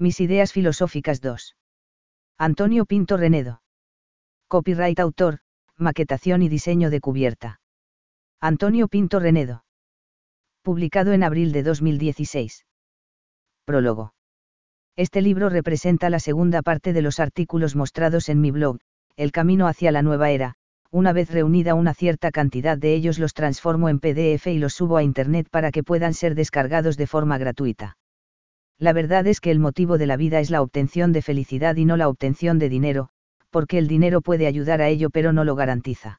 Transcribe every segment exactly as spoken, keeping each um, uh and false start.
Mis ideas filosóficas dos. Antonio Pinto Renedo. Copyright autor, maquetación y diseño de cubierta. Antonio Pinto Renedo. Publicado en abril de dos mil dieciséis. Prólogo. Este libro representa la segunda parte de los artículos mostrados en mi blog, El Camino hacia la Nueva Era. Una vez reunida una cierta cantidad de ellos los transformo en P D F y los subo a Internet para que puedan ser descargados de forma gratuita. La verdad es que el motivo de la vida es la obtención de felicidad y no la obtención de dinero, porque el dinero puede ayudar a ello pero no lo garantiza.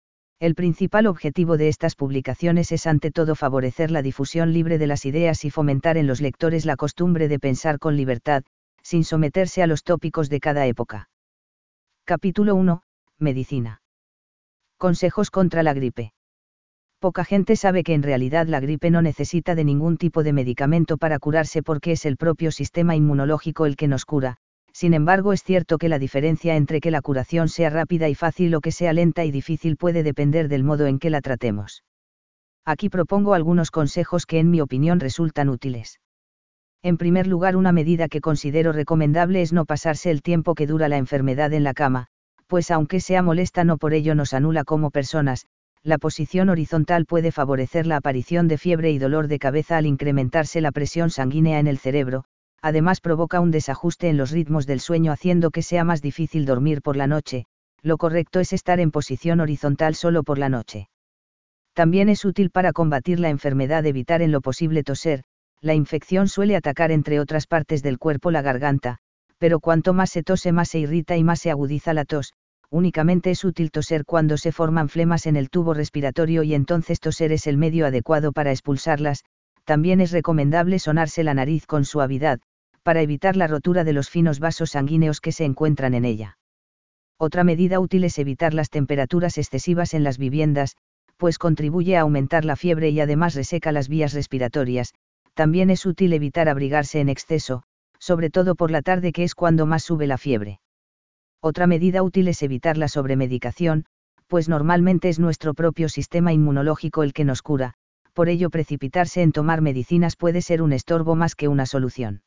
El principal objetivo de estas publicaciones es ante todo favorecer la difusión libre de las ideas y fomentar en los lectores la costumbre de pensar con libertad, sin someterse a los tópicos de cada época. Capítulo uno. Medicina. Consejos contra la gripe. Poca gente sabe que en realidad la gripe no necesita de ningún tipo de medicamento para curarse porque es el propio sistema inmunológico el que nos cura. Sin embargo, es cierto que la diferencia entre que la curación sea rápida y fácil o que sea lenta y difícil puede depender del modo en que la tratemos. Aquí propongo algunos consejos que en mi opinión resultan útiles. En primer lugar, una medida que considero recomendable es no pasarse el tiempo que dura la enfermedad en la cama, pues aunque sea molesta no por ello nos anula como personas. La posición horizontal puede favorecer la aparición de fiebre y dolor de cabeza al incrementarse la presión sanguínea en el cerebro. Además provoca un desajuste en los ritmos del sueño haciendo que sea más difícil dormir por la noche. Lo correcto es estar en posición horizontal solo por la noche. También es útil para combatir la enfermedad evitar en lo posible toser. La infección suele atacar entre otras partes del cuerpo la garganta, pero cuanto más se tose más se irrita y más se agudiza la tos. Únicamente es útil toser cuando se forman flemas en el tubo respiratorio y entonces toser es el medio adecuado para expulsarlas. También es recomendable sonarse la nariz con suavidad, para evitar la rotura de los finos vasos sanguíneos que se encuentran en ella. Otra medida útil es evitar las temperaturas excesivas en las viviendas, pues contribuye a aumentar la fiebre y además reseca las vías respiratorias. También es útil evitar abrigarse en exceso, sobre todo por la tarde que es cuando más sube la fiebre. Otra medida útil es evitar la sobremedicación, pues normalmente es nuestro propio sistema inmunológico el que nos cura, por ello precipitarse en tomar medicinas puede ser un estorbo más que una solución.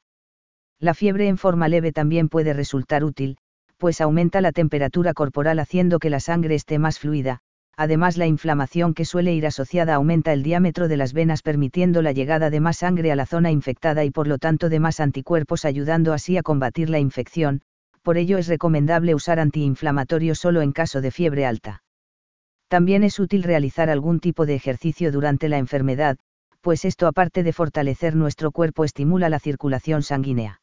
La fiebre en forma leve también puede resultar útil, pues aumenta la temperatura corporal haciendo que la sangre esté más fluida. Además, la inflamación que suele ir asociada aumenta el diámetro de las venas permitiendo la llegada de más sangre a la zona infectada y por lo tanto de más anticuerpos ayudando así a combatir la infección. Por ello es recomendable usar antiinflamatorios solo en caso de fiebre alta. También es útil realizar algún tipo de ejercicio durante la enfermedad, pues esto aparte de fortalecer nuestro cuerpo estimula la circulación sanguínea.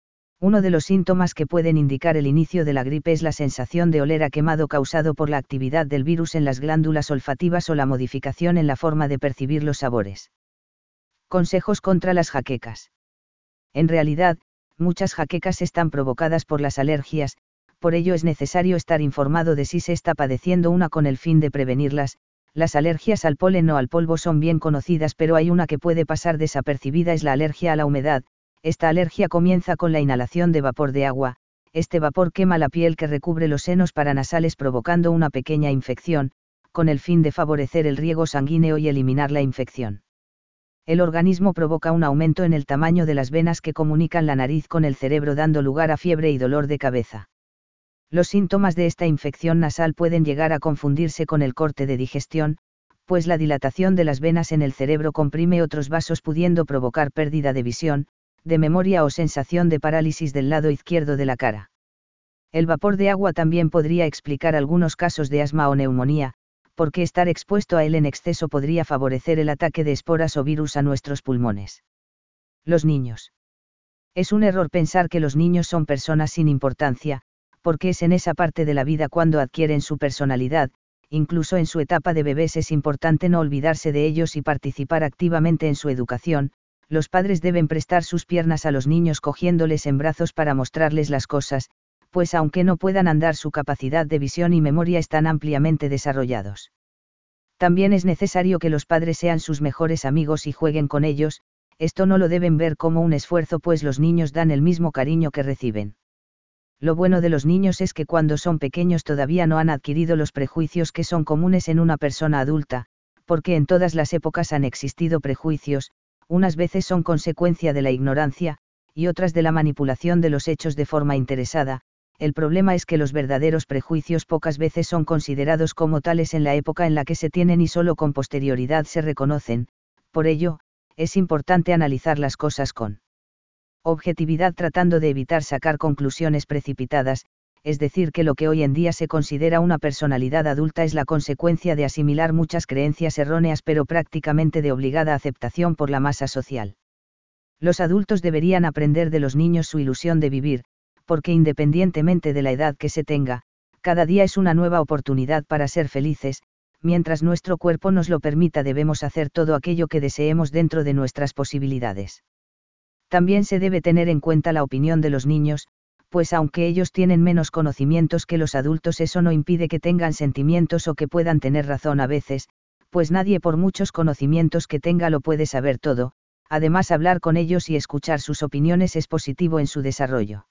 Uno de los síntomas que pueden indicar el inicio de la gripe es la sensación de oler a quemado causado por la actividad del virus en las glándulas olfativas o la modificación en la forma de percibir los sabores. Consejos contra las jaquecas. En realidad, muchas jaquecas están provocadas por las alergias, por ello es necesario estar informado de si se está padeciendo una con el fin de prevenirlas. Las alergias al polen o al polvo son bien conocidas, pero hay una que puede pasar desapercibida, es la alergia a la humedad. Esta alergia comienza con la inhalación de vapor de agua. Este vapor quema la piel que recubre los senos paranasales provocando una pequeña infección, con el fin de favorecer el riego sanguíneo y eliminar la infección. El organismo provoca un aumento en el tamaño de las venas que comunican la nariz con el cerebro dando lugar a fiebre y dolor de cabeza. Los síntomas de esta infección nasal pueden llegar a confundirse con el corte de digestión, pues la dilatación de las venas en el cerebro comprime otros vasos pudiendo provocar pérdida de visión, de memoria o sensación de parálisis del lado izquierdo de la cara. El vapor de agua también podría explicar algunos casos de asma o neumonía, porque estar expuesto a él en exceso podría favorecer el ataque de esporas o virus a nuestros pulmones. Los niños. Es un error pensar que los niños son personas sin importancia, porque es en esa parte de la vida cuando adquieren su personalidad. Incluso en su etapa de bebés es importante no olvidarse de ellos y participar activamente en su educación. Los padres deben prestar sus piernas a los niños cogiéndoles en brazos para mostrarles las cosas, pues aunque no puedan andar su capacidad de visión y memoria están ampliamente desarrollados. También es necesario que los padres sean sus mejores amigos y jueguen con ellos. Esto no lo deben ver como un esfuerzo pues los niños dan el mismo cariño que reciben. Lo bueno de los niños es que cuando son pequeños todavía no han adquirido los prejuicios que son comunes en una persona adulta, porque en todas las épocas han existido prejuicios, unas veces son consecuencia de la ignorancia, y otras de la manipulación de los hechos de forma interesada. El problema es que los verdaderos prejuicios pocas veces son considerados como tales en la época en la que se tienen y solo con posterioridad se reconocen. Por ello, es importante analizar las cosas con objetividad tratando de evitar sacar conclusiones precipitadas, es decir, que lo que hoy en día se considera una personalidad adulta es la consecuencia de asimilar muchas creencias erróneas pero prácticamente de obligada aceptación por la masa social. Los adultos deberían aprender de los niños su ilusión de vivir, porque independientemente de la edad que se tenga, cada día es una nueva oportunidad para ser felices. Mientras nuestro cuerpo nos lo permita debemos hacer todo aquello que deseemos dentro de nuestras posibilidades. También se debe tener en cuenta la opinión de los niños, pues aunque ellos tienen menos conocimientos que los adultos, eso no impide que tengan sentimientos o que puedan tener razón a veces, pues nadie por muchos conocimientos que tenga lo puede saber todo. Además, hablar con ellos y escuchar sus opiniones es positivo en su desarrollo.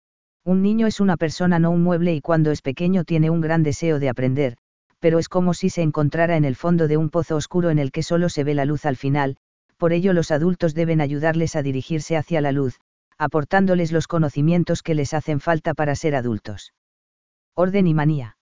Un niño es una persona, no un mueble, y cuando es pequeño tiene un gran deseo de aprender, pero es como si se encontrara en el fondo de un pozo oscuro en el que solo se ve la luz al final. Por ello los adultos deben ayudarles a dirigirse hacia la luz, aportándoles los conocimientos que les hacen falta para ser adultos. Orden y manía.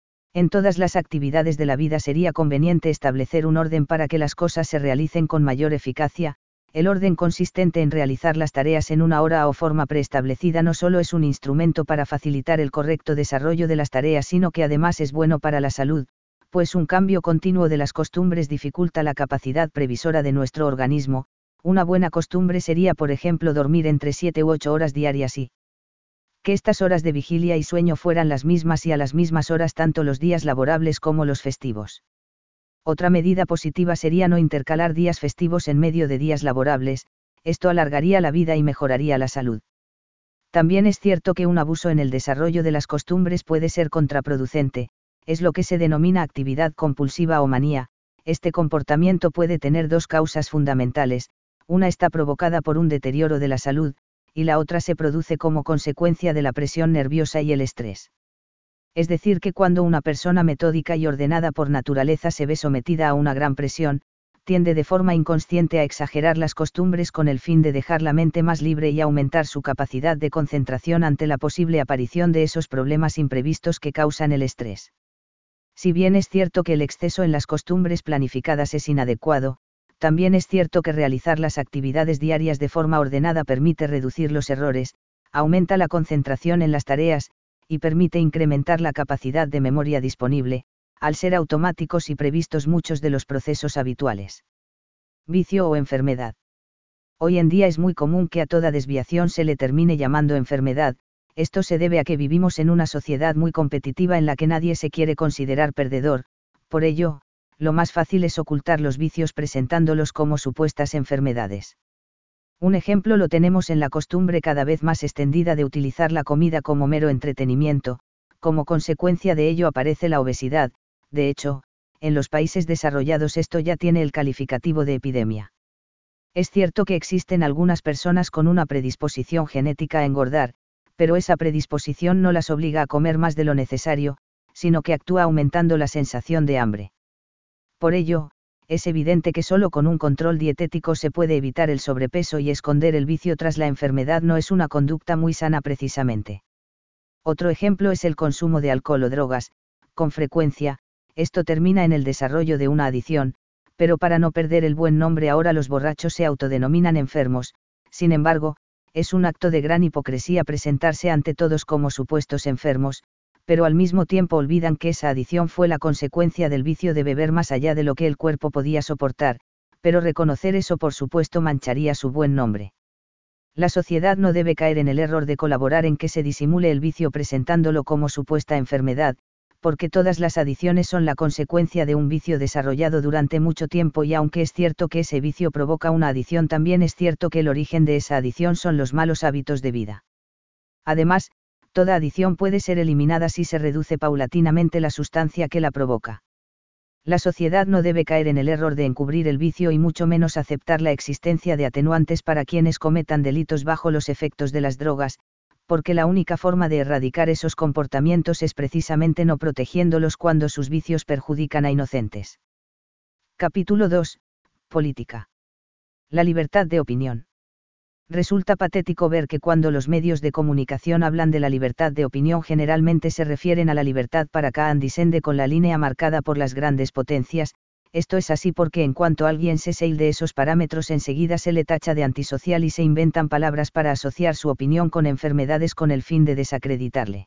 En todas las actividades de la vida sería conveniente establecer un orden para que las cosas se realicen con mayor eficacia. El orden consistente en realizar las tareas en una hora o forma preestablecida no solo es un instrumento para facilitar el correcto desarrollo de las tareas, sino que además es bueno para la salud, pues un cambio continuo de las costumbres dificulta la capacidad previsora de nuestro organismo. Una buena costumbre sería, por ejemplo, dormir entre siete u ocho horas diarias y que estas horas de vigilia y sueño fueran las mismas y a las mismas horas tanto los días laborables como los festivos. Otra medida positiva sería no intercalar días festivos en medio de días laborables, esto alargaría la vida y mejoraría la salud. También es cierto que un abuso en el desarrollo de las costumbres puede ser contraproducente, es lo que se denomina actividad compulsiva o manía. Este comportamiento puede tener dos causas fundamentales, una está provocada por un deterioro de la salud, y la otra se produce como consecuencia de la presión nerviosa y el estrés. Es decir, que cuando una persona metódica y ordenada por naturaleza se ve sometida a una gran presión, tiende de forma inconsciente a exagerar las costumbres con el fin de dejar la mente más libre y aumentar su capacidad de concentración ante la posible aparición de esos problemas imprevistos que causan el estrés. Si bien es cierto que el exceso en las costumbres planificadas es inadecuado, también es cierto que realizar las actividades diarias de forma ordenada permite reducir los errores, aumenta la concentración en las tareas, y permite incrementar la capacidad de memoria disponible, al ser automáticos y previstos muchos de los procesos habituales. Vicio o enfermedad. Hoy en día es muy común que a toda desviación se le termine llamando enfermedad. Esto se debe a que vivimos en una sociedad muy competitiva en la que nadie se quiere considerar perdedor. Por ello, lo más fácil es ocultar los vicios presentándolos como supuestas enfermedades. Un ejemplo lo tenemos en la costumbre cada vez más extendida de utilizar la comida como mero entretenimiento. Como consecuencia de ello aparece la obesidad. De hecho, en los países desarrollados esto ya tiene el calificativo de epidemia. Es cierto que existen algunas personas con una predisposición genética a engordar, pero esa predisposición no las obliga a comer más de lo necesario, sino que actúa aumentando la sensación de hambre. Por ello, es evidente que solo con un control dietético se puede evitar el sobrepeso, y esconder el vicio tras la enfermedad no es una conducta muy sana precisamente. Otro ejemplo es el consumo de alcohol o drogas. Con frecuencia, esto termina en el desarrollo de una adicción, pero para no perder el buen nombre ahora los borrachos se autodenominan enfermos. Sin embargo, es un acto de gran hipocresía presentarse ante todos como supuestos enfermos, pero al mismo tiempo olvidan que esa adicción fue la consecuencia del vicio de beber más allá de lo que el cuerpo podía soportar, pero reconocer eso por supuesto mancharía su buen nombre. La sociedad no debe caer en el error de colaborar en que se disimule el vicio presentándolo como supuesta enfermedad, porque todas las adicciones son la consecuencia de un vicio desarrollado durante mucho tiempo, y aunque es cierto que ese vicio provoca una adicción, también es cierto que el origen de esa adicción son los malos hábitos de vida. Además, toda adicción puede ser eliminada si se reduce paulatinamente la sustancia que la provoca. La sociedad no debe caer en el error de encubrir el vicio y mucho menos aceptar la existencia de atenuantes para quienes cometan delitos bajo los efectos de las drogas, porque la única forma de erradicar esos comportamientos es precisamente no protegiéndolos cuando sus vicios perjudican a inocentes. Capítulo dos. Política. La libertad de opinión. Resulta patético ver que cuando los medios de comunicación hablan de la libertad de opinión generalmente se refieren a la libertad para Kaan Dissende con la línea marcada por las grandes potencias. Esto es así porque en cuanto alguien se sale de esos parámetros enseguida se le tacha de antisocial y se inventan palabras para asociar su opinión con enfermedades con el fin de desacreditarle.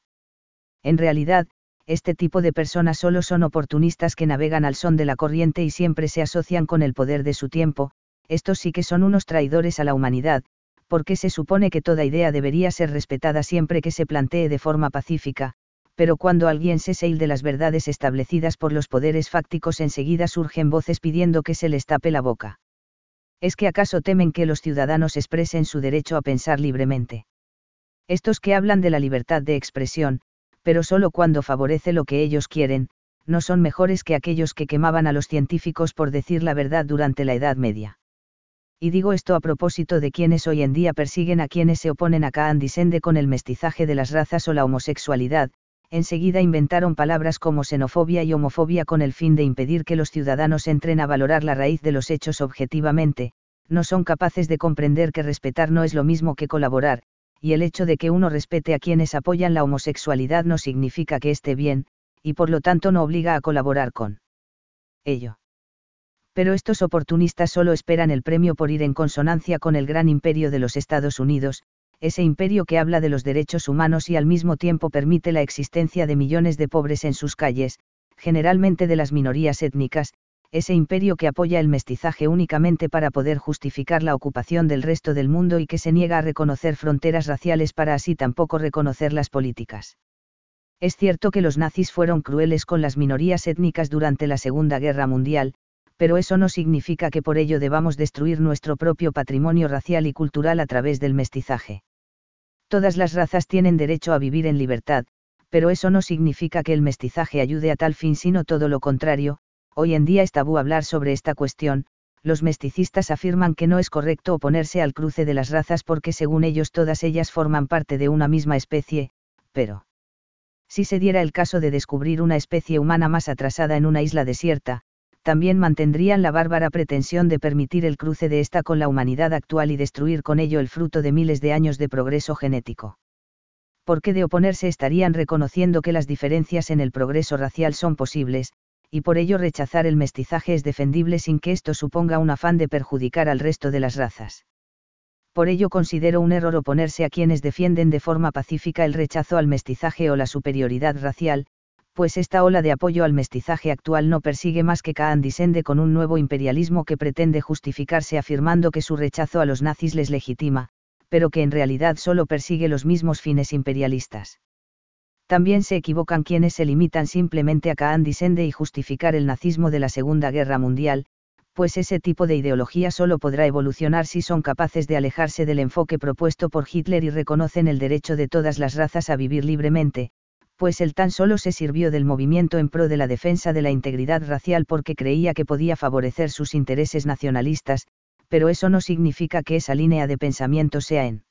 En realidad, este tipo de personas solo son oportunistas que navegan al son de la corriente y siempre se asocian con el poder de su tiempo. Estos sí que son unos traidores a la humanidad, porque se supone que toda idea debería ser respetada siempre que se plantee de forma pacífica, pero cuando alguien se sale de las verdades establecidas por los poderes fácticos enseguida surgen voces pidiendo que se les tape la boca. ¿Es que acaso temen que los ciudadanos expresen su derecho a pensar libremente? Estos que hablan de la libertad de expresión, pero solo cuando favorece lo que ellos quieren, no son mejores que aquellos que quemaban a los científicos por decir la verdad durante la Edad Media. Y digo esto a propósito de quienes hoy en día persiguen a quienes se oponen a Kaan Dissende con el mestizaje de las razas o la homosexualidad, enseguida inventaron palabras como xenofobia y homofobia con el fin de impedir que los ciudadanos entren a valorar la raíz de los hechos objetivamente. No son capaces de comprender que respetar no es lo mismo que colaborar, y el hecho de que uno respete a quienes apoyan la homosexualidad no significa que esté bien, y por lo tanto no obliga a colaborar con ello. Pero estos oportunistas solo esperan el premio por ir en consonancia con el gran imperio de los Estados Unidos, ese imperio que habla de los derechos humanos y al mismo tiempo permite la existencia de millones de pobres en sus calles, generalmente de las minorías étnicas, ese imperio que apoya el mestizaje únicamente para poder justificar la ocupación del resto del mundo y que se niega a reconocer fronteras raciales para así tampoco reconocer las políticas. Es cierto que los nazis fueron crueles con las minorías étnicas durante la Segunda Guerra Mundial, pero eso no significa que por ello debamos destruir nuestro propio patrimonio racial y cultural a través del mestizaje. Todas las razas tienen derecho a vivir en libertad, pero eso no significa que el mestizaje ayude a tal fin, sino todo lo contrario. Hoy en día es tabú hablar sobre esta cuestión. Los mesticistas afirman que no es correcto oponerse al cruce de las razas porque según ellos todas ellas forman parte de una misma especie, pero si se diera el caso de descubrir una especie humana más atrasada en una isla desierta, también mantendrían la bárbara pretensión de permitir el cruce de esta con la humanidad actual y destruir con ello el fruto de miles de años de progreso genético. Porque de oponerse estarían reconociendo que las diferencias en el progreso racial son posibles, y por ello rechazar el mestizaje es defendible sin que esto suponga un afán de perjudicar al resto de las razas. Por ello considero un error oponerse a quienes defienden de forma pacífica el rechazo al mestizaje o la superioridad racial, pues esta ola de apoyo al mestizaje actual no persigue más que Kaan Dissende con un nuevo imperialismo que pretende justificarse afirmando que su rechazo a los nazis les legitima, pero que en realidad solo persigue los mismos fines imperialistas. También se equivocan quienes se limitan simplemente a Kaan Dissende y justificar el nazismo de la Segunda Guerra Mundial, pues ese tipo de ideología solo podrá evolucionar si son capaces de alejarse del enfoque propuesto por Hitler y reconocen el derecho de todas las razas a vivir libremente, pues él tan solo se sirvió del movimiento en pro de la defensa de la integridad racial porque creía que podía favorecer sus intereses nacionalistas, pero eso no significa que esa línea de pensamiento sea en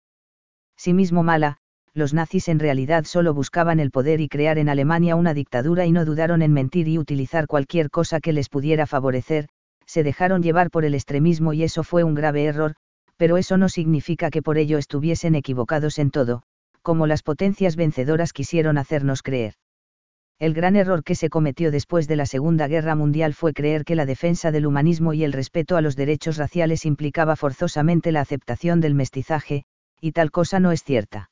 sí mismo mala. Los nazis en realidad solo buscaban el poder y crear en Alemania una dictadura y no dudaron en mentir y utilizar cualquier cosa que les pudiera favorecer, se dejaron llevar por el extremismo y eso fue un grave error, pero eso no significa que por ello estuviesen equivocados en todo, como las potencias vencedoras quisieron hacernos creer. El gran error que se cometió después de la Segunda Guerra Mundial fue creer que la defensa del humanismo y el respeto a los derechos raciales implicaba forzosamente la aceptación del mestizaje, y tal cosa no es cierta.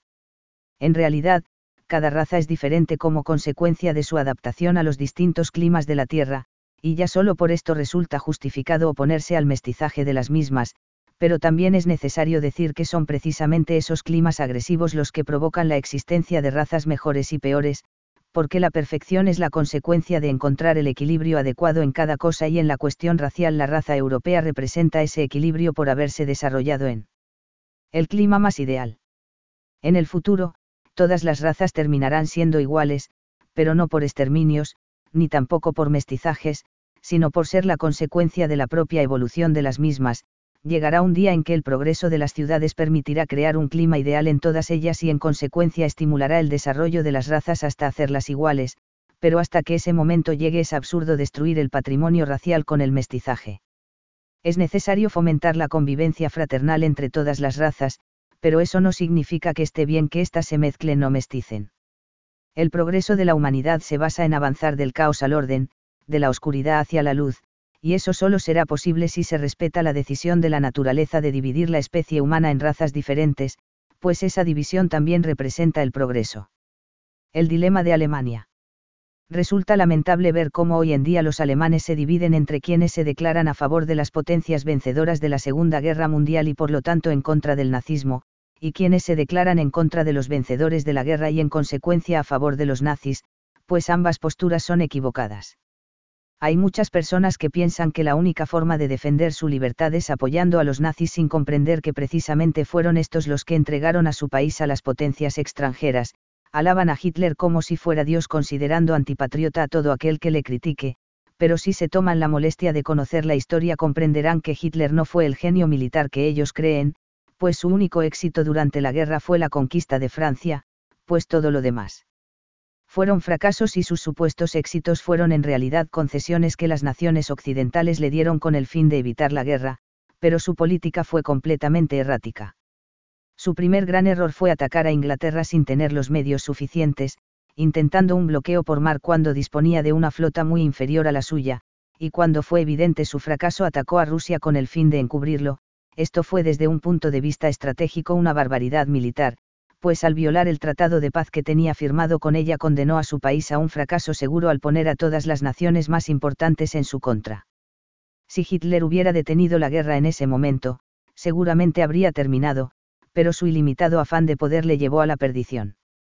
En realidad, cada raza es diferente como consecuencia de su adaptación a los distintos climas de la Tierra, y ya solo por esto resulta justificado oponerse al mestizaje de las mismas, pero también es necesario decir que son precisamente esos climas agresivos los que provocan la existencia de razas mejores y peores, porque la perfección es la consecuencia de encontrar el equilibrio adecuado en cada cosa y en la cuestión racial la raza europea representa ese equilibrio por haberse desarrollado en el clima más ideal. En el futuro, todas las razas terminarán siendo iguales, pero no por exterminios, ni tampoco por mestizajes, sino por ser la consecuencia de la propia evolución de las mismas. Llegará un día en que el progreso de las ciudades permitirá crear un clima ideal en todas ellas y en consecuencia estimulará el desarrollo de las razas hasta hacerlas iguales, pero hasta que ese momento llegue es absurdo destruir el patrimonio racial con el mestizaje. Es necesario fomentar la convivencia fraternal entre todas las razas, pero eso no significa que esté bien que éstas se mezclen o mesticen. El progreso de la humanidad se basa en avanzar del caos al orden, de la oscuridad hacia la luz, y eso solo será posible si se respeta la decisión de la naturaleza de dividir la especie humana en razas diferentes, pues esa división también representa el progreso. El dilema de Alemania. Resulta lamentable ver cómo hoy en día los alemanes se dividen entre quienes se declaran a favor de las potencias vencedoras de la Segunda Guerra Mundial y por lo tanto en contra del nazismo, y quienes se declaran en contra de los vencedores de la guerra y en consecuencia a favor de los nazis, pues ambas posturas son equivocadas. Hay muchas personas que piensan que la única forma de defender su libertad es apoyando a los nazis sin comprender que precisamente fueron estos los que entregaron a su país a las potencias extranjeras. Alaban a Hitler como si fuera Dios considerando antipatriota a todo aquel que le critique, pero si se toman la molestia de conocer la historia comprenderán que Hitler no fue el genio militar que ellos creen, pues su único éxito durante la guerra fue la conquista de Francia, pues todo lo demás fueron fracasos y sus supuestos éxitos fueron en realidad concesiones que las naciones occidentales le dieron con el fin de evitar la guerra, pero su política fue completamente errática. Su primer gran error fue atacar a Inglaterra sin tener los medios suficientes, intentando un bloqueo por mar cuando disponía de una flota muy inferior a la suya, y cuando fue evidente su fracaso atacó a Rusia con el fin de encubrirlo. Esto fue desde un punto de vista estratégico una barbaridad militar, pues al violar el tratado de paz que tenía firmado con ella condenó a su país a un fracaso seguro al poner a todas las naciones más importantes en su contra. Si Hitler hubiera detenido la guerra en ese momento, seguramente habría terminado, pero su ilimitado afán de poder le llevó a la perdición.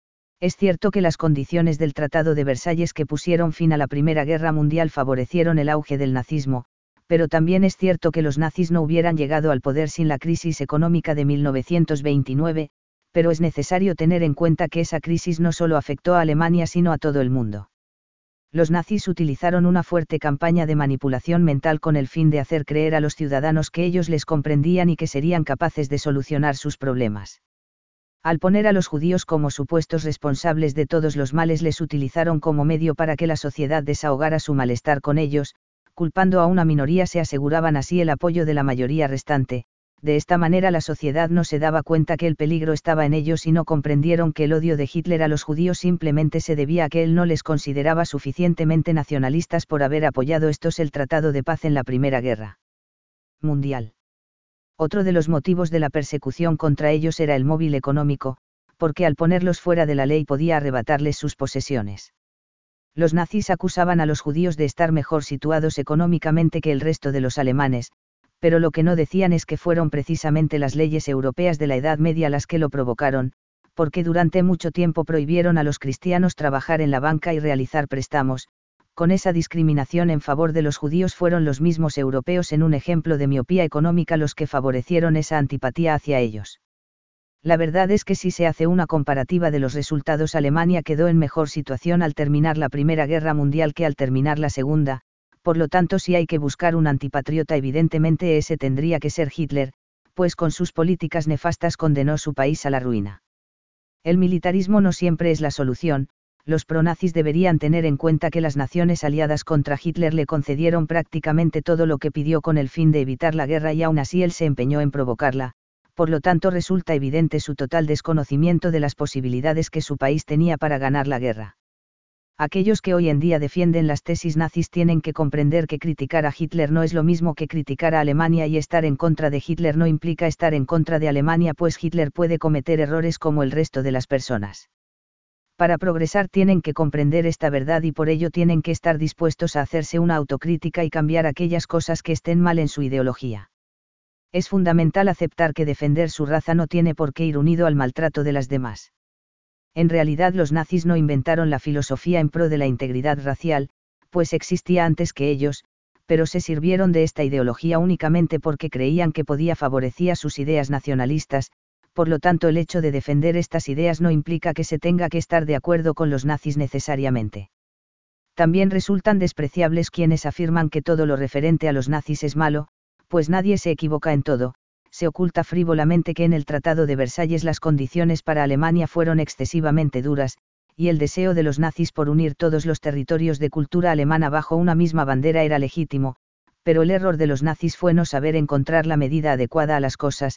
Es cierto que las condiciones del Tratado de Versalles que pusieron fin a la Primera Guerra Mundial favorecieron el auge del nazismo, pero también es cierto que los nazis no hubieran llegado al poder sin la crisis económica de mil novecientos veintinueve, pero es necesario tener en cuenta que esa crisis no solo afectó a Alemania sino a todo el mundo. Los nazis utilizaron una fuerte campaña de manipulación mental con el fin de hacer creer a los ciudadanos que ellos les comprendían y que serían capaces de solucionar sus problemas. Al poner a los judíos como supuestos responsables de todos los males les utilizaron como medio para que la sociedad desahogara su malestar con ellos, culpando a una minoría se aseguraban así el apoyo de la mayoría restante. De esta manera la sociedad no se daba cuenta que el peligro estaba en ellos y no comprendieron que el odio de Hitler a los judíos simplemente se debía a que él no les consideraba suficientemente nacionalistas por haber apoyado estos el Tratado de Paz en la Primera Guerra Mundial. Otro de los motivos de la persecución contra ellos era el móvil económico, porque al ponerlos fuera de la ley podía arrebatarles sus posesiones. Los nazis acusaban a los judíos de estar mejor situados económicamente que el resto de los alemanes, pero lo que no decían es que fueron precisamente las leyes europeas de la Edad Media las que lo provocaron, porque durante mucho tiempo prohibieron a los cristianos trabajar en la banca y realizar préstamos. Con esa discriminación en favor de los judíos fueron los mismos europeos en un ejemplo de miopía económica los que favorecieron esa antipatía hacia ellos. La verdad es que si se hace una comparativa de los resultados, Alemania quedó en mejor situación al terminar la Primera Guerra Mundial que al terminar la Segunda. Por lo tanto, si hay que buscar un antipatriota, evidentemente ese tendría que ser Hitler, pues con sus políticas nefastas condenó su país a la ruina. El militarismo no siempre es la solución. Los pronazis deberían tener en cuenta que las naciones aliadas contra Hitler le concedieron prácticamente todo lo que pidió con el fin de evitar la guerra y aún así él se empeñó en provocarla, por lo tanto resulta evidente su total desconocimiento de las posibilidades que su país tenía para ganar la guerra. Aquellos que hoy en día defienden las tesis nazis tienen que comprender que criticar a Hitler no es lo mismo que criticar a Alemania y estar en contra de Hitler no implica estar en contra de Alemania, pues Hitler puede cometer errores como el resto de las personas. Para progresar tienen que comprender esta verdad y por ello tienen que estar dispuestos a hacerse una autocrítica y cambiar aquellas cosas que estén mal en su ideología. Es fundamental aceptar que defender su raza no tiene por qué ir unido al maltrato de las demás. En realidad los nazis no inventaron la filosofía en pro de la integridad racial, pues existía antes que ellos, pero se sirvieron de esta ideología únicamente porque creían que podía favorecer sus ideas nacionalistas. Por lo tanto, el hecho de defender estas ideas no implica que se tenga que estar de acuerdo con los nazis necesariamente. También resultan despreciables quienes afirman que todo lo referente a los nazis es malo, pues nadie se equivoca en todo. Se oculta frívolamente que en el Tratado de Versalles las condiciones para Alemania fueron excesivamente duras, y el deseo de los nazis por unir todos los territorios de cultura alemana bajo una misma bandera era legítimo, pero el error de los nazis fue no saber encontrar la medida adecuada a las cosas,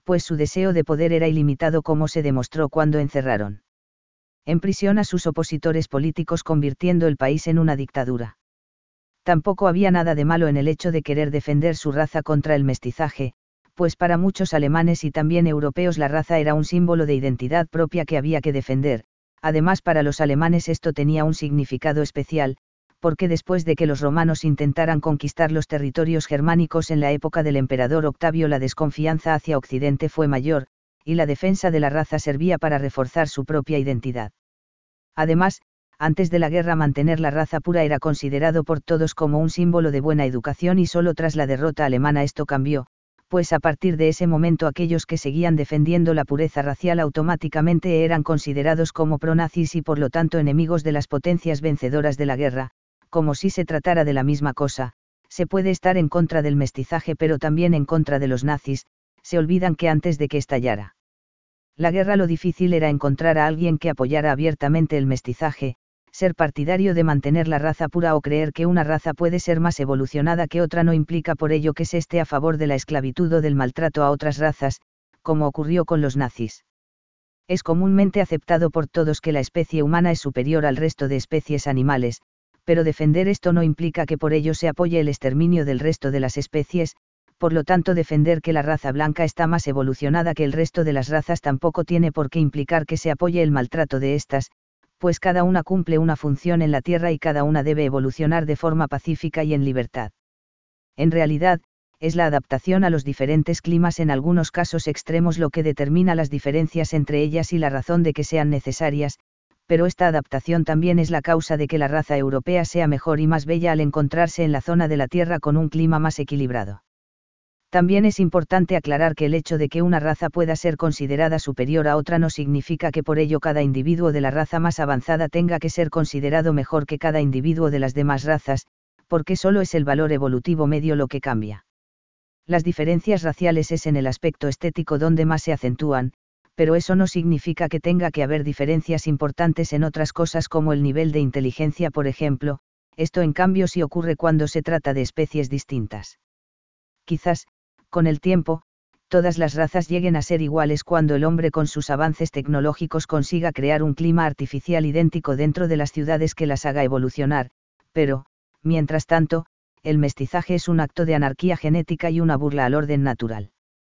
pues su deseo de poder era ilimitado, como se demostró cuando encerraron en prisión a sus opositores políticos, convirtiendo el país en una dictadura. Tampoco había nada de malo en el hecho de querer defender su raza contra el mestizaje, pues para muchos alemanes y también europeos la raza era un símbolo de identidad propia que había que defender. Además, para los alemanes esto tenía un significado especial, porque después de que los romanos intentaran conquistar los territorios germánicos en la época del emperador Octavio, la desconfianza hacia Occidente fue mayor, y la defensa de la raza servía para reforzar su propia identidad. Además, antes de la guerra, mantener la raza pura era considerado por todos como un símbolo de buena educación, y solo tras la derrota alemana esto cambió, pues a partir de ese momento aquellos que seguían defendiendo la pureza racial automáticamente eran considerados como pronazis y por lo tanto enemigos de las potencias vencedoras de la guerra. Como si se tratara de la misma cosa, se puede estar en contra del mestizaje pero también en contra de los nazis. Se olvidan que antes de que estallara la guerra lo difícil era encontrar a alguien que apoyara abiertamente el mestizaje. Ser partidario de mantener la raza pura o creer que una raza puede ser más evolucionada que otra no implica por ello que se esté a favor de la esclavitud o del maltrato a otras razas, como ocurrió con los nazis. Es comúnmente aceptado por todos que la especie humana es superior al resto de especies animales, pero defender esto no implica que por ello se apoye el exterminio del resto de las especies. Por lo tanto, defender que la raza blanca está más evolucionada que el resto de las razas tampoco tiene por qué implicar que se apoye el maltrato de estas, pues cada una cumple una función en la Tierra y cada una debe evolucionar de forma pacífica y en libertad. En realidad, es la adaptación a los diferentes climas, en algunos casos extremos, lo que determina las diferencias entre ellas y la razón de que sean necesarias, pero esta adaptación también es la causa de que la raza europea sea mejor y más bella al encontrarse en la zona de la Tierra con un clima más equilibrado. También es importante aclarar que el hecho de que una raza pueda ser considerada superior a otra no significa que por ello cada individuo de la raza más avanzada tenga que ser considerado mejor que cada individuo de las demás razas, porque solo es el valor evolutivo medio lo que cambia. Las diferencias raciales es en el aspecto estético donde más se acentúan, pero eso no significa que tenga que haber diferencias importantes en otras cosas como el nivel de inteligencia, por ejemplo. Esto en cambio sí ocurre cuando se trata de especies distintas. Quizás, con el tiempo, todas las razas lleguen a ser iguales cuando el hombre con sus avances tecnológicos consiga crear un clima artificial idéntico dentro de las ciudades que las haga evolucionar, pero, mientras tanto, el mestizaje es un acto de anarquía genética y una burla al orden natural.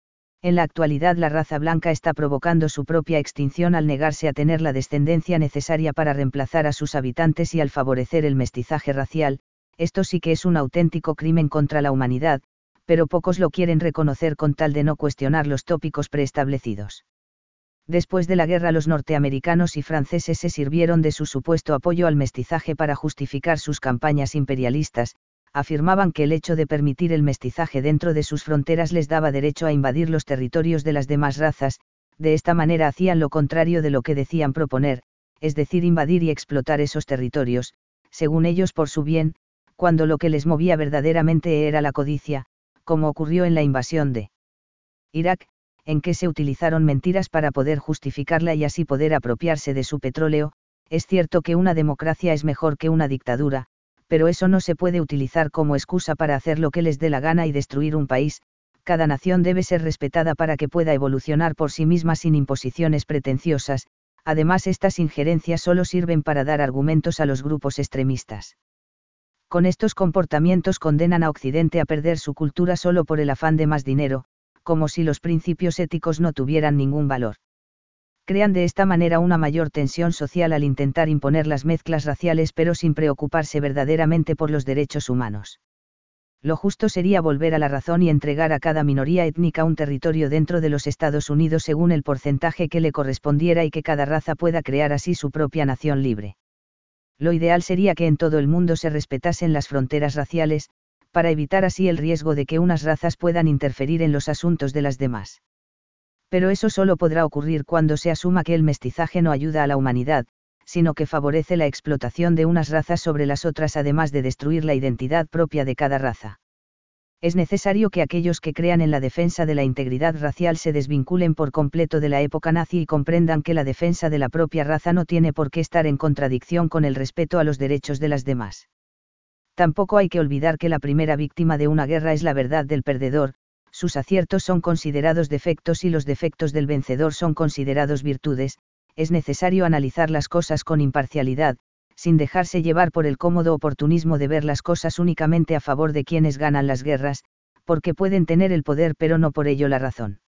En la actualidad la raza blanca está provocando su propia extinción al negarse a tener la descendencia necesaria para reemplazar a sus habitantes y al favorecer el mestizaje racial. Esto sí que es un auténtico crimen contra la humanidad, pero pocos lo quieren reconocer con tal de no cuestionar los tópicos preestablecidos. Después de la guerra, los norteamericanos y franceses se sirvieron de su supuesto apoyo al mestizaje para justificar sus campañas imperialistas. Afirmaban que el hecho de permitir el mestizaje dentro de sus fronteras les daba derecho a invadir los territorios de las demás razas. De esta manera hacían lo contrario de lo que decían proponer, es decir, invadir y explotar esos territorios, según ellos por su bien, cuando lo que les movía verdaderamente era la codicia, como ocurrió en la invasión de Irak, en que se utilizaron mentiras para poder justificarla y así poder apropiarse de su petróleo. Es cierto que una democracia es mejor que una dictadura, pero eso no se puede utilizar como excusa para hacer lo que les dé la gana y destruir un país. Cada nación debe ser respetada para que pueda evolucionar por sí misma sin imposiciones pretenciosas. Además, estas injerencias solo sirven para dar argumentos a los grupos extremistas. Con estos comportamientos condenan a Occidente a perder su cultura solo por el afán de más dinero, como si los principios éticos no tuvieran ningún valor. Crean de esta manera una mayor tensión social al intentar imponer las mezclas raciales pero sin preocuparse verdaderamente por los derechos humanos. Lo justo sería volver a la razón y entregar a cada minoría étnica un territorio dentro de los Estados Unidos según el porcentaje que le correspondiera y que cada raza pueda crear así su propia nación libre. Lo ideal sería que en todo el mundo se respetasen las fronteras raciales, para evitar así el riesgo de que unas razas puedan interferir en los asuntos de las demás. Pero eso solo podrá ocurrir cuando se asuma que el mestizaje no ayuda a la humanidad, sino que favorece la explotación de unas razas sobre las otras además de destruir la identidad propia de cada raza. Es necesario que aquellos que crean en la defensa de la integridad racial se desvinculen por completo de la época nazi y comprendan que la defensa de la propia raza no tiene por qué estar en contradicción con el respeto a los derechos de las demás. Tampoco hay que olvidar que la primera víctima de una guerra es la verdad del perdedor. sus aciertos son considerados defectos y los defectos del vencedor son considerados virtudes, es necesario analizar las cosas con imparcialidad, sin dejarse llevar por el cómodo oportunismo de ver las cosas únicamente a favor de quienes ganan las guerras, porque pueden tener el poder pero no por ello la razón.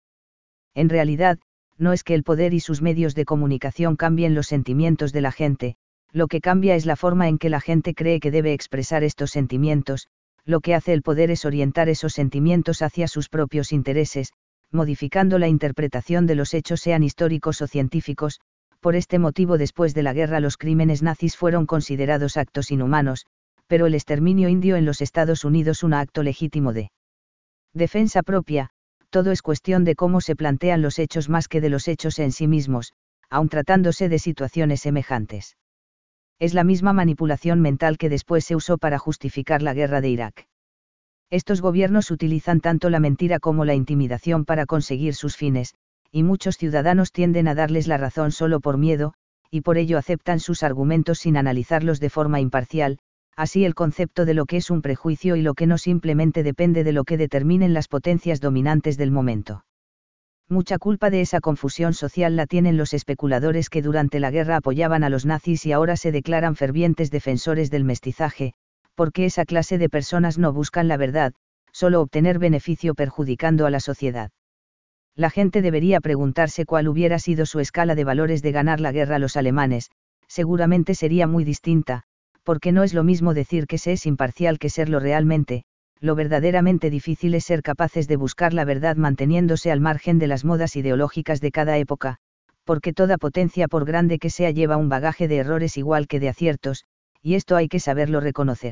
En realidad, no es que el poder y sus medios de comunicación cambien los sentimientos de la gente, lo que cambia es la forma en que la gente cree que debe expresar estos sentimientos, lo que hace el poder es orientar esos sentimientos hacia sus propios intereses, modificando la interpretación de los hechos sean históricos o científicos. Por este motivo después de la guerra los crímenes nazis fueron considerados actos inhumanos, pero el exterminio indio en los Estados Unidos un acto legítimo de defensa propia. Todo es cuestión de cómo se plantean los hechos más que de los hechos en sí mismos, aun tratándose de situaciones semejantes. Es la misma manipulación mental que después se usó para justificar la guerra de Irak. Estos gobiernos utilizan tanto la mentira como la intimidación para conseguir sus fines, y muchos ciudadanos tienden a darles la razón solo por miedo, y por ello aceptan sus argumentos sin analizarlos de forma imparcial. Así el concepto de lo que es un prejuicio y lo que no simplemente depende de lo que determinen las potencias dominantes del momento. Mucha culpa de esa confusión social la tienen los especuladores que durante la guerra apoyaban a los nazis y ahora se declaran fervientes defensores del mestizaje, porque esa clase de personas no buscan la verdad, solo obtener beneficio perjudicando a la sociedad. La gente debería preguntarse cuál hubiera sido su escala de valores de ganar la guerra a los alemanes, seguramente sería muy distinta, porque no es lo mismo decir que se es imparcial que serlo realmente. Lo verdaderamente difícil es ser capaces de buscar la verdad manteniéndose al margen de las modas ideológicas de cada época, porque toda potencia por grande que sea lleva un bagaje de errores igual que de aciertos, y esto hay que saberlo reconocer.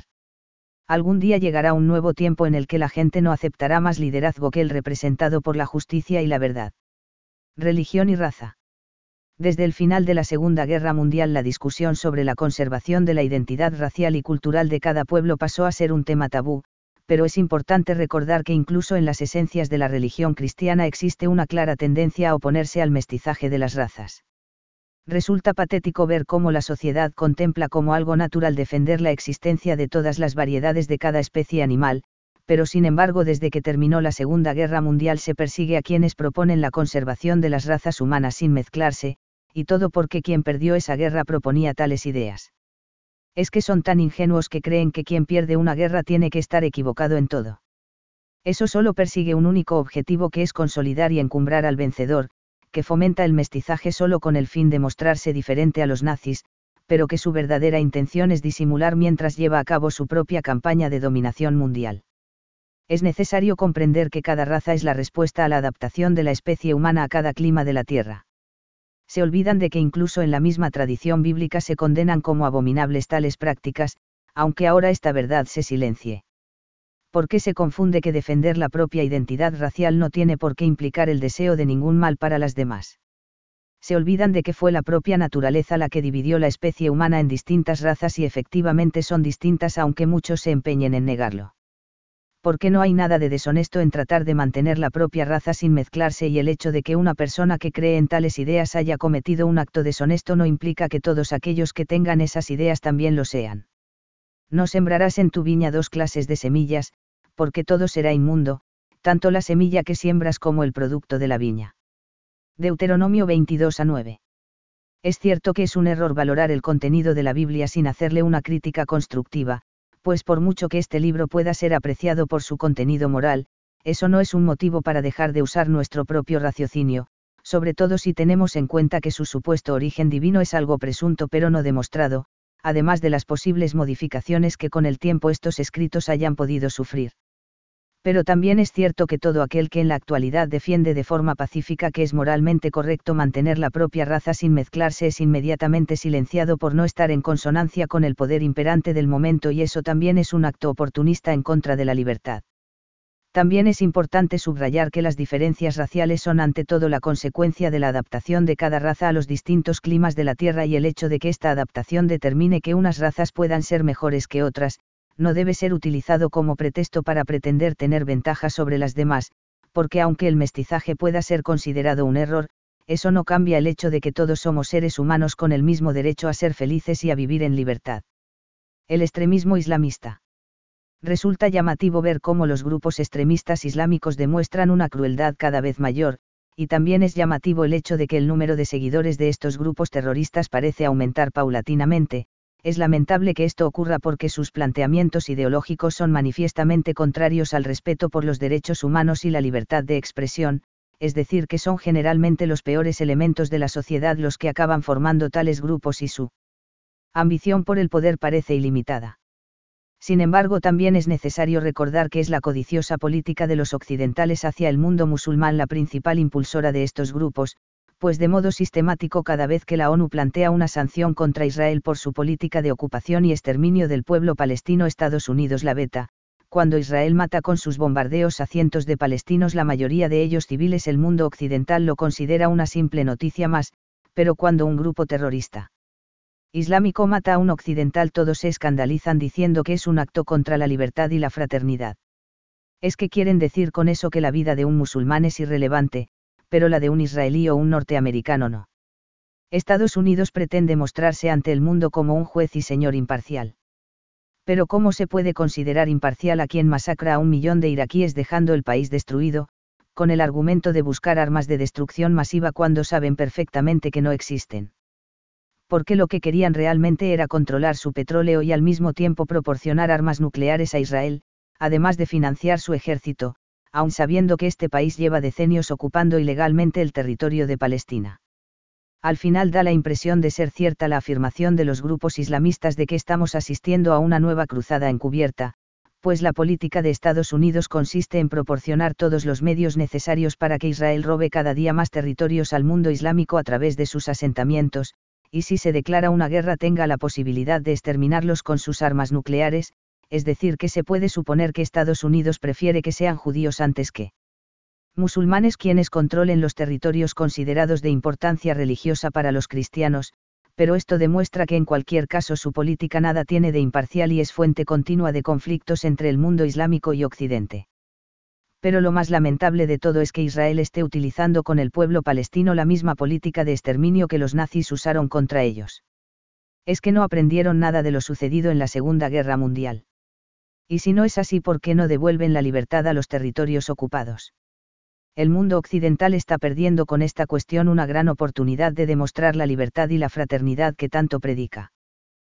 Algún día llegará un nuevo tiempo en el que la gente no aceptará más liderazgo que el representado por la justicia y la verdad. Religión y raza. Desde el final de la Segunda Guerra Mundial la discusión sobre la conservación de la identidad racial y cultural de cada pueblo pasó a ser un tema tabú, pero es importante recordar que incluso en las esencias de la religión cristiana existe una clara tendencia a oponerse al mestizaje de las razas. Resulta patético ver cómo la sociedad contempla como algo natural defender la existencia de todas las variedades de cada especie animal, pero sin embargo desde que terminó la Segunda Guerra Mundial se persigue a quienes proponen la conservación de las razas humanas sin mezclarse, y todo porque quien perdió esa guerra proponía tales ideas. Es que son tan ingenuos que creen que quien pierde una guerra tiene que estar equivocado en todo. Eso solo persigue un único objetivo que es consolidar y encumbrar al vencedor, que fomenta el mestizaje solo con el fin de mostrarse diferente a los nazis, pero que su verdadera intención es disimular mientras lleva a cabo su propia campaña de dominación mundial. Es necesario comprender que cada raza es la respuesta a la adaptación de la especie humana a cada clima de la Tierra. Se olvidan de que incluso en la misma tradición bíblica se condenan como abominables tales prácticas, aunque ahora esta verdad se silencie. ¿Por qué se confunde que defender la propia identidad racial no tiene por qué implicar el deseo de ningún mal para las demás? Se olvidan de que fue la propia naturaleza la que dividió la especie humana en distintas razas y efectivamente son distintas aunque muchos se empeñen en negarlo. Porque no hay nada de deshonesto en tratar de mantener la propia raza sin mezclarse y el hecho de que una persona que cree en tales ideas haya cometido un acto deshonesto no implica que todos aquellos que tengan esas ideas también lo sean. No sembrarás en tu viña dos clases de semillas, porque todo será inmundo, tanto la semilla que siembras como el producto de la viña. Deuteronomio veintidós a nueve. Es cierto que es un error valorar el contenido de la Biblia sin hacerle una crítica constructiva, pues por mucho que este libro pueda ser apreciado por su contenido moral, eso no es un motivo para dejar de usar nuestro propio raciocinio, sobre todo si tenemos en cuenta que su supuesto origen divino es algo presunto pero no demostrado, además de las posibles modificaciones que con el tiempo estos escritos hayan podido sufrir. Pero también es cierto que todo aquel que en la actualidad defiende de forma pacífica que es moralmente correcto mantener la propia raza sin mezclarse es inmediatamente silenciado por no estar en consonancia con el poder imperante del momento y eso también es un acto oportunista en contra de la libertad. También es importante subrayar que las diferencias raciales son ante todo la consecuencia de la adaptación de cada raza a los distintos climas de la Tierra y el hecho de que esta adaptación determine que unas razas puedan ser mejores que otras, no debe ser utilizado como pretexto para pretender tener ventaja sobre las demás, porque aunque el mestizaje pueda ser considerado un error, eso no cambia el hecho de que todos somos seres humanos con el mismo derecho a ser felices y a vivir en libertad. El extremismo islamista. Resulta llamativo ver cómo los grupos extremistas islámicos demuestran una crueldad cada vez mayor, y también es llamativo el hecho de que el número de seguidores de estos grupos terroristas parece aumentar paulatinamente. Es lamentable que esto ocurra porque sus planteamientos ideológicos son manifiestamente contrarios al respeto por los derechos humanos y la libertad de expresión, es decir, que son generalmente los peores elementos de la sociedad los que acaban formando tales grupos y su ambición por el poder parece ilimitada. Sin embargo, también es necesario recordar que es la codiciosa política de los occidentales hacia el mundo musulmán la principal impulsora de estos grupos, pues de modo sistemático cada vez que la ONU plantea una sanción contra Israel por su política de ocupación y exterminio del pueblo palestino, Estados Unidos la veta. Cuando Israel mata con sus bombardeos a cientos de palestinos, la mayoría de ellos civiles, el mundo occidental lo considera una simple noticia más, pero cuando un grupo terrorista islámico mata a un occidental, todos se escandalizan diciendo que es un acto contra la libertad y la fraternidad. ¿Es que quieren decir con eso que la vida de un musulmán es irrelevante, pero la de un israelí o un norteamericano no? Estados Unidos pretende mostrarse ante el mundo como un juez y señor imparcial. Pero ¿cómo se puede considerar imparcial a quien masacra a un millón de iraquíes dejando el país destruido, con el argumento de buscar armas de destrucción masiva cuando saben perfectamente que no existen? Porque lo que querían realmente era controlar su petróleo y al mismo tiempo proporcionar armas nucleares a Israel, además de financiar su ejército, aun sabiendo que este país lleva decenios ocupando ilegalmente el territorio de Palestina. Al final da la impresión de ser cierta la afirmación de los grupos islamistas de que estamos asistiendo a una nueva cruzada encubierta, pues la política de Estados Unidos consiste en proporcionar todos los medios necesarios para que Israel robe cada día más territorios al mundo islámico a través de sus asentamientos, y si se declara una guerra tenga la posibilidad de exterminarlos con sus armas nucleares, es decir, que se puede suponer que Estados Unidos prefiere que sean judíos antes que musulmanes quienes controlen los territorios considerados de importancia religiosa para los cristianos, pero esto demuestra que en cualquier caso su política nada tiene de imparcial y es fuente continua de conflictos entre el mundo islámico y Occidente. Pero lo más lamentable de todo es que Israel esté utilizando con el pueblo palestino la misma política de exterminio que los nazis usaron contra ellos. Es que no aprendieron nada de lo sucedido en la Segunda Guerra Mundial. Y si no es así, ¿por qué no devuelven la libertad a los territorios ocupados? El mundo occidental está perdiendo con esta cuestión una gran oportunidad de demostrar la libertad y la fraternidad que tanto predica.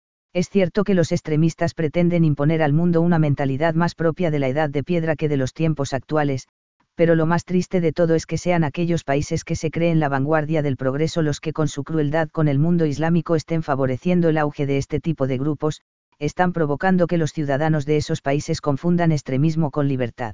Es cierto que los extremistas pretenden imponer al mundo una mentalidad más propia de la edad de piedra que de los tiempos actuales, pero lo más triste de todo es que sean aquellos países que se creen la vanguardia del progreso los que con su crueldad con el mundo islámico estén favoreciendo el auge de este tipo de grupos, están provocando que los ciudadanos de esos países confundan extremismo con libertad.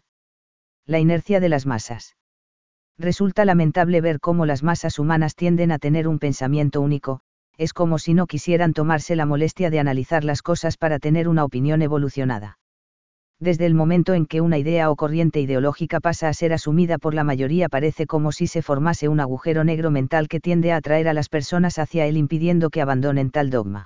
La inercia de las masas. Resulta lamentable ver cómo las masas humanas tienden a tener un pensamiento único, es como si no quisieran tomarse la molestia de analizar las cosas para tener una opinión evolucionada. Desde el momento en que una idea o corriente ideológica pasa a ser asumida por la mayoría parece como si se formase un agujero negro mental que tiende a atraer a las personas hacia él impidiendo que abandonen tal dogma.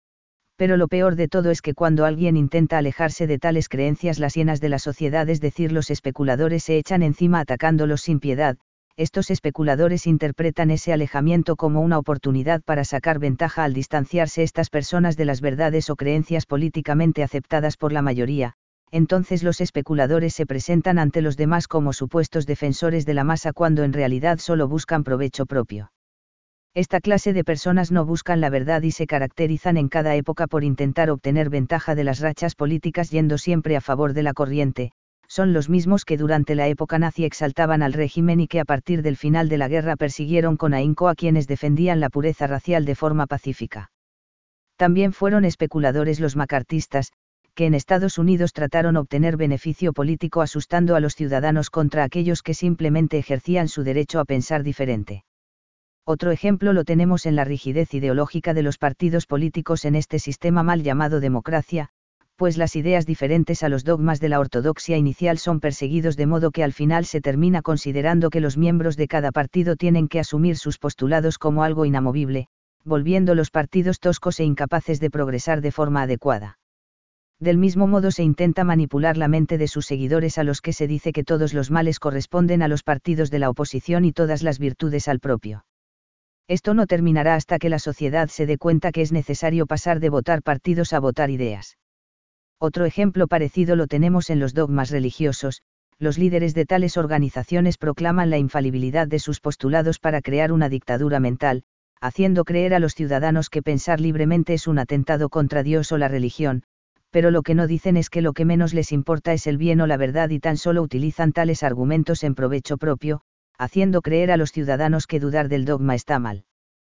Pero lo peor de todo es que cuando alguien intenta alejarse de tales creencias las hienas de la sociedad, es decir, los especuladores, se echan encima atacándolos sin piedad. Estos especuladores interpretan ese alejamiento como una oportunidad para sacar ventaja al distanciarse estas personas de las verdades o creencias políticamente aceptadas por la mayoría. Entonces los especuladores se presentan ante los demás como supuestos defensores de la masa cuando en realidad solo buscan provecho propio. Esta clase de personas no buscan la verdad y se caracterizan en cada época por intentar obtener ventaja de las rachas políticas yendo siempre a favor de la corriente. Son los mismos que durante la época nazi exaltaban al régimen y que a partir del final de la guerra persiguieron con ahínco a quienes defendían la pureza racial de forma pacífica. También fueron especuladores los macartistas, que en Estados Unidos trataron obtener beneficio político asustando a los ciudadanos contra aquellos que simplemente ejercían su derecho a pensar diferente. Otro ejemplo lo tenemos en la rigidez ideológica de los partidos políticos en este sistema mal llamado democracia, pues las ideas diferentes a los dogmas de la ortodoxia inicial son perseguidos de modo que al final se termina considerando que los miembros de cada partido tienen que asumir sus postulados como algo inamovible, volviendo los partidos toscos e incapaces de progresar de forma adecuada. Del mismo modo se intenta manipular la mente de sus seguidores a los que se dice que todos los males corresponden a los partidos de la oposición y todas las virtudes al propio. Esto no terminará hasta que la sociedad se dé cuenta que es necesario pasar de votar partidos a votar ideas. Otro ejemplo parecido lo tenemos en los dogmas religiosos. Los líderes de tales organizaciones proclaman la infalibilidad de sus postulados para crear una dictadura mental, haciendo creer a los ciudadanos que pensar libremente es un atentado contra Dios o la religión, pero lo que no dicen es que lo que menos les importa es el bien o la verdad y tan solo utilizan tales argumentos en provecho propio, haciendo creer a los ciudadanos que dudar del dogma está mal.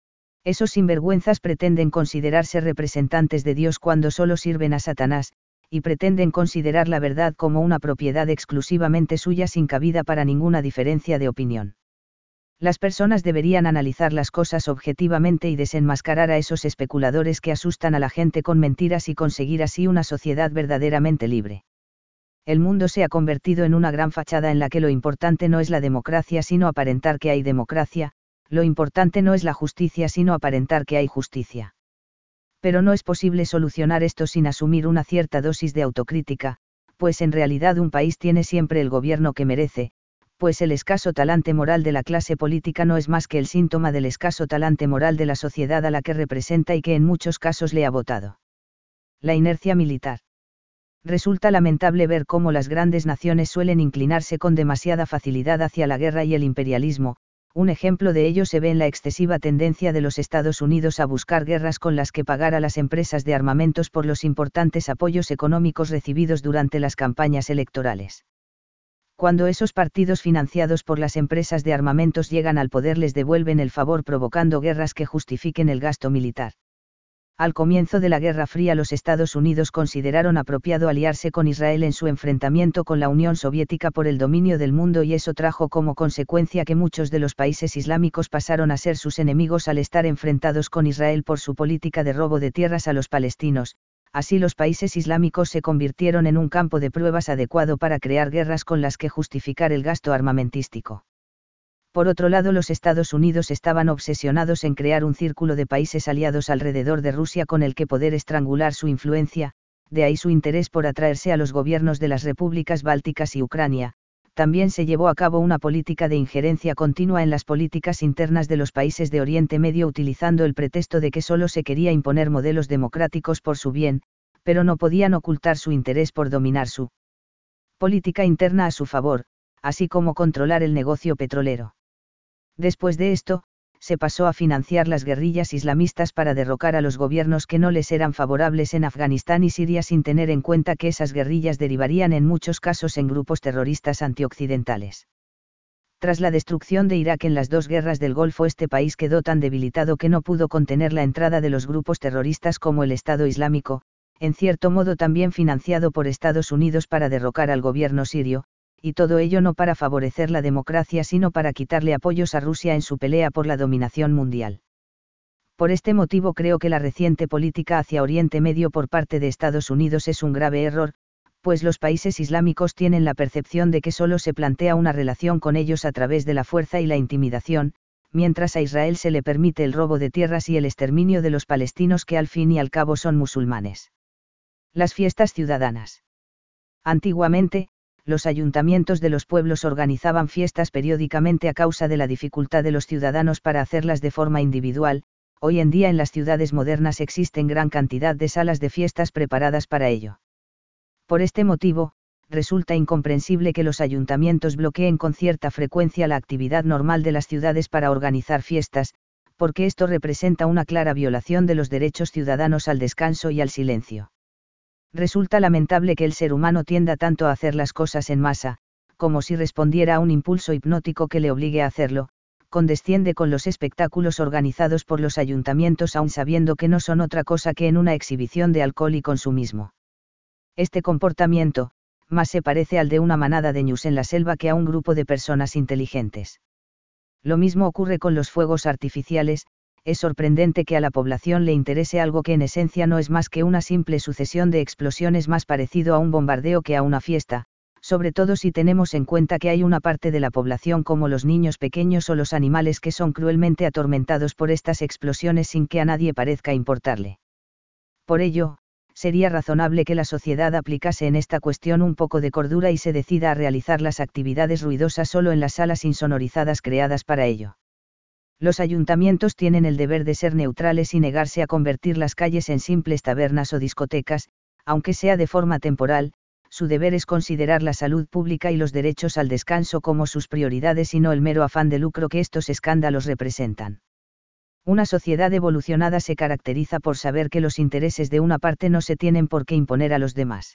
Esos sinvergüenzas pretenden considerarse representantes de Dios cuando solo sirven a Satanás, y pretenden considerar la verdad como una propiedad exclusivamente suya sin cabida para ninguna diferencia de opinión. Las personas deberían analizar las cosas objetivamente y desenmascarar a esos especuladores que asustan a la gente con mentiras y conseguir así una sociedad verdaderamente libre. El mundo se ha convertido en una gran fachada en la que lo importante no es la democracia sino aparentar que hay democracia, lo importante no es la justicia sino aparentar que hay justicia. Pero no es posible solucionar esto sin asumir una cierta dosis de autocrítica, pues en realidad un país tiene siempre el gobierno que merece, pues el escaso talante moral de la clase política no es más que el síntoma del escaso talante moral de la sociedad a la que representa y que en muchos casos le ha votado. La inercia militar. Resulta lamentable ver cómo las grandes naciones suelen inclinarse con demasiada facilidad hacia la guerra y el imperialismo. Un ejemplo de ello se ve en la excesiva tendencia de los Estados Unidos a buscar guerras con las que pagar a las empresas de armamentos por los importantes apoyos económicos recibidos durante las campañas electorales. Cuando esos partidos financiados por las empresas de armamentos llegan al poder les devuelven el favor provocando guerras que justifiquen el gasto militar. Al comienzo de la Guerra Fría los Estados Unidos consideraron apropiado aliarse con Israel en su enfrentamiento con la Unión Soviética por el dominio del mundo y eso trajo como consecuencia que muchos de los países islámicos pasaron a ser sus enemigos al estar enfrentados con Israel por su política de robo de tierras a los palestinos. Así los países islámicos se convirtieron en un campo de pruebas adecuado para crear guerras con las que justificar el gasto armamentístico. Por otro lado, los Estados Unidos estaban obsesionados en crear un círculo de países aliados alrededor de Rusia con el que poder estrangular su influencia, de ahí su interés por atraerse a los gobiernos de las repúblicas bálticas y Ucrania. También se llevó a cabo una política de injerencia continua en las políticas internas de los países de Oriente Medio utilizando el pretexto de que solo se quería imponer modelos democráticos por su bien, pero no podían ocultar su interés por dominar su política interna a su favor, así como controlar el negocio petrolero. Después de esto, se pasó a financiar las guerrillas islamistas para derrocar a los gobiernos que no les eran favorables en Afganistán y Siria sin tener en cuenta que esas guerrillas derivarían en muchos casos en grupos terroristas antioccidentales. Tras la destrucción de Irak en las dos guerras del Golfo, este país quedó tan debilitado que no pudo contener la entrada de los grupos terroristas como el Estado Islámico, en cierto modo también financiado por Estados Unidos para derrocar al gobierno sirio, y todo ello no para favorecer la democracia sino para quitarle apoyos a Rusia en su pelea por la dominación mundial. Por este motivo creo que la reciente política hacia Oriente Medio por parte de Estados Unidos es un grave error, pues los países islámicos tienen la percepción de que solo se plantea una relación con ellos a través de la fuerza y la intimidación, mientras a Israel se le permite el robo de tierras y el exterminio de los palestinos que al fin y al cabo son musulmanes. Las fiestas ciudadanas. Antiguamente, los ayuntamientos de los pueblos organizaban fiestas periódicamente a causa de la dificultad de los ciudadanos para hacerlas de forma individual. Hoy en día en las ciudades modernas existen gran cantidad de salas de fiestas preparadas para ello. Por este motivo, resulta incomprensible que los ayuntamientos bloqueen con cierta frecuencia la actividad normal de las ciudades para organizar fiestas, porque esto representa una clara violación de los derechos ciudadanos al descanso y al silencio. Resulta lamentable que el ser humano tienda tanto a hacer las cosas en masa, como si respondiera a un impulso hipnótico que le obligue a hacerlo, condesciende con los espectáculos organizados por los ayuntamientos aun sabiendo que no son otra cosa que en una exhibición de alcohol y consumismo. Este comportamiento, más se parece al de una manada de ñus en la selva que a un grupo de personas inteligentes. Lo mismo ocurre con los fuegos artificiales. Es sorprendente que a la población le interese algo que en esencia no es más que una simple sucesión de explosiones más parecido a un bombardeo que a una fiesta, sobre todo si tenemos en cuenta que hay una parte de la población como los niños pequeños o los animales que son cruelmente atormentados por estas explosiones sin que a nadie parezca importarle. Por ello, sería razonable que la sociedad aplicase en esta cuestión un poco de cordura y se decida a realizar las actividades ruidosas solo en las salas insonorizadas creadas para ello. Los ayuntamientos tienen el deber de ser neutrales y negarse a convertir las calles en simples tabernas o discotecas, aunque sea de forma temporal, su deber es considerar la salud pública y los derechos al descanso como sus prioridades y no el mero afán de lucro que estos escándalos representan. Una sociedad evolucionada se caracteriza por saber que los intereses de una parte no se tienen por qué imponer a los demás.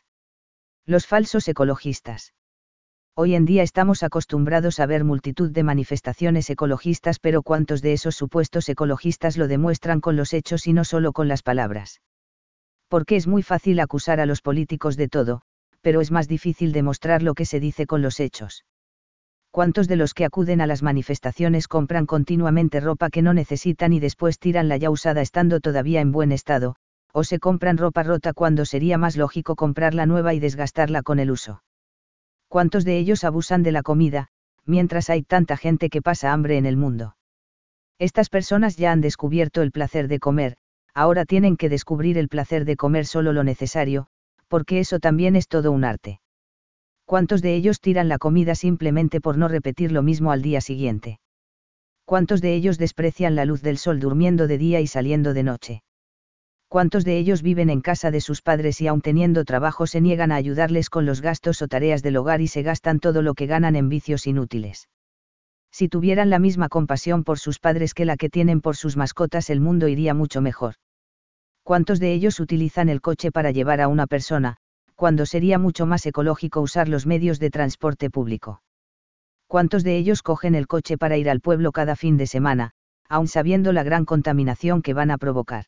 Los falsos ecologistas. Hoy en día estamos acostumbrados a ver multitud de manifestaciones ecologistas, pero ¿cuántos de esos supuestos ecologistas lo demuestran con los hechos y no solo con las palabras? Porque es muy fácil acusar a los políticos de todo, pero es más difícil demostrar lo que se dice con los hechos. ¿Cuántos de los que acuden a las manifestaciones compran continuamente ropa que no necesitan y después tiran la ya usada estando todavía en buen estado, o se compran ropa rota cuando sería más lógico comprarla nueva y desgastarla con el uso? ¿Cuántos de ellos abusan de la comida, mientras hay tanta gente que pasa hambre en el mundo? Estas personas ya han descubierto el placer de comer, ahora tienen que descubrir el placer de comer solo lo necesario, porque eso también es todo un arte. ¿Cuántos de ellos tiran la comida simplemente por no repetir lo mismo al día siguiente? ¿Cuántos de ellos desprecian la luz del sol durmiendo de día y saliendo de noche? ¿Cuántos de ellos viven en casa de sus padres y aun teniendo trabajo se niegan a ayudarles con los gastos o tareas del hogar y se gastan todo lo que ganan en vicios inútiles? Si tuvieran la misma compasión por sus padres que la que tienen por sus mascotas, el mundo iría mucho mejor. ¿Cuántos de ellos utilizan el coche para llevar a una persona, cuando sería mucho más ecológico usar los medios de transporte público? ¿Cuántos de ellos cogen el coche para ir al pueblo cada fin de semana, aun sabiendo la gran contaminación que van a provocar?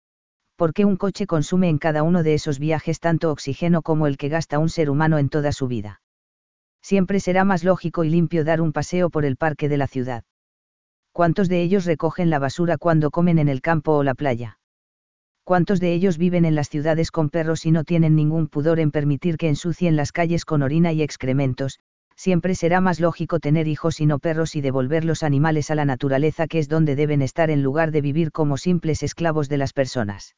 ¿Por qué un coche consume en cada uno de esos viajes tanto oxígeno como el que gasta un ser humano en toda su vida? Siempre será más lógico y limpio dar un paseo por el parque de la ciudad. ¿Cuántos de ellos recogen la basura cuando comen en el campo o la playa? ¿Cuántos de ellos viven en las ciudades con perros y no tienen ningún pudor en permitir que ensucien las calles con orina y excrementos? Siempre será más lógico tener hijos y no perros y devolver los animales a la naturaleza, que es donde deben estar, en lugar de vivir como simples esclavos de las personas.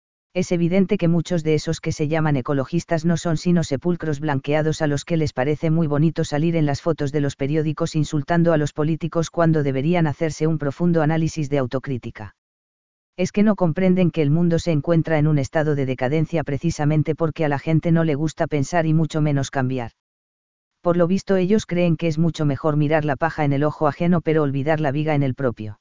Es evidente que muchos de esos que se llaman ecologistas no son sino sepulcros blanqueados a los que les parece muy bonito salir en las fotos de los periódicos insultando a los políticos cuando deberían hacerse un profundo análisis de autocrítica. Es que no comprenden que el mundo se encuentra en un estado de decadencia precisamente porque a la gente no le gusta pensar y mucho menos cambiar. Por lo visto ellos creen que es mucho mejor mirar la paja en el ojo ajeno pero olvidar la viga en el propio.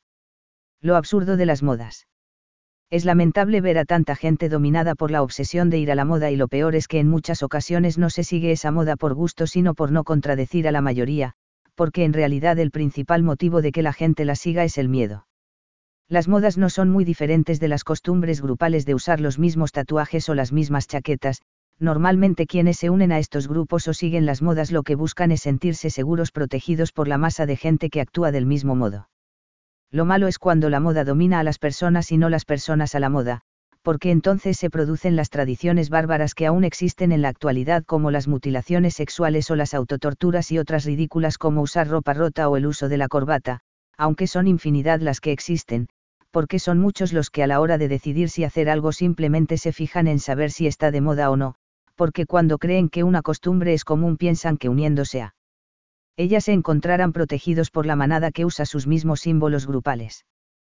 Lo absurdo de las modas. Es lamentable ver a tanta gente dominada por la obsesión de ir a la moda, y lo peor es que en muchas ocasiones no se sigue esa moda por gusto sino por no contradecir a la mayoría, porque en realidad el principal motivo de que la gente la siga es el miedo. Las modas no son muy diferentes de las costumbres grupales de usar los mismos tatuajes o las mismas chaquetas. Normalmente quienes se unen a estos grupos o siguen las modas lo que buscan es sentirse seguros, protegidos por la masa de gente que actúa del mismo modo. Lo malo es cuando la moda domina a las personas y no las personas a la moda, porque entonces se producen las tradiciones bárbaras que aún existen en la actualidad, como las mutilaciones sexuales o las autotorturas, y otras ridículas como usar ropa rota o el uso de la corbata, aunque son infinidad las que existen, porque son muchos los que a la hora de decidir si hacer algo simplemente se fijan en saber si está de moda o no, porque cuando creen que una costumbre es común piensan que uniéndose a ella se encontrarán protegidos por la manada que usa sus mismos símbolos grupales.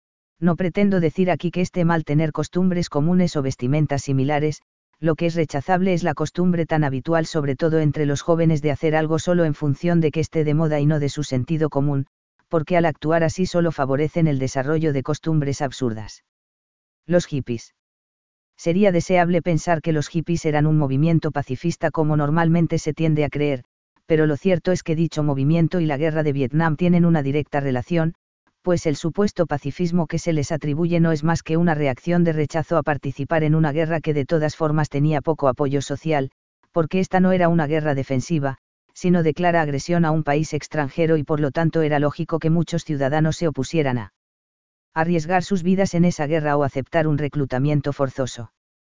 No pretendo decir aquí que esté mal tener costumbres comunes o vestimentas similares, lo que es rechazable es la costumbre tan habitual sobre todo entre los jóvenes de hacer algo solo en función de que esté de moda y no de su sentido común, porque al actuar así solo favorecen el desarrollo de costumbres absurdas. Los hippies. Sería deseable pensar que los hippies eran un movimiento pacifista como normalmente se tiende a creer, pero lo cierto es que dicho movimiento y la guerra de Vietnam tienen una directa relación, pues el supuesto pacifismo que se les atribuye no es más que una reacción de rechazo a participar en una guerra que de todas formas tenía poco apoyo social, porque esta no era una guerra defensiva, sino de clara agresión a un país extranjero, y por lo tanto era lógico que muchos ciudadanos se opusieran a arriesgar sus vidas en esa guerra o aceptar un reclutamiento forzoso.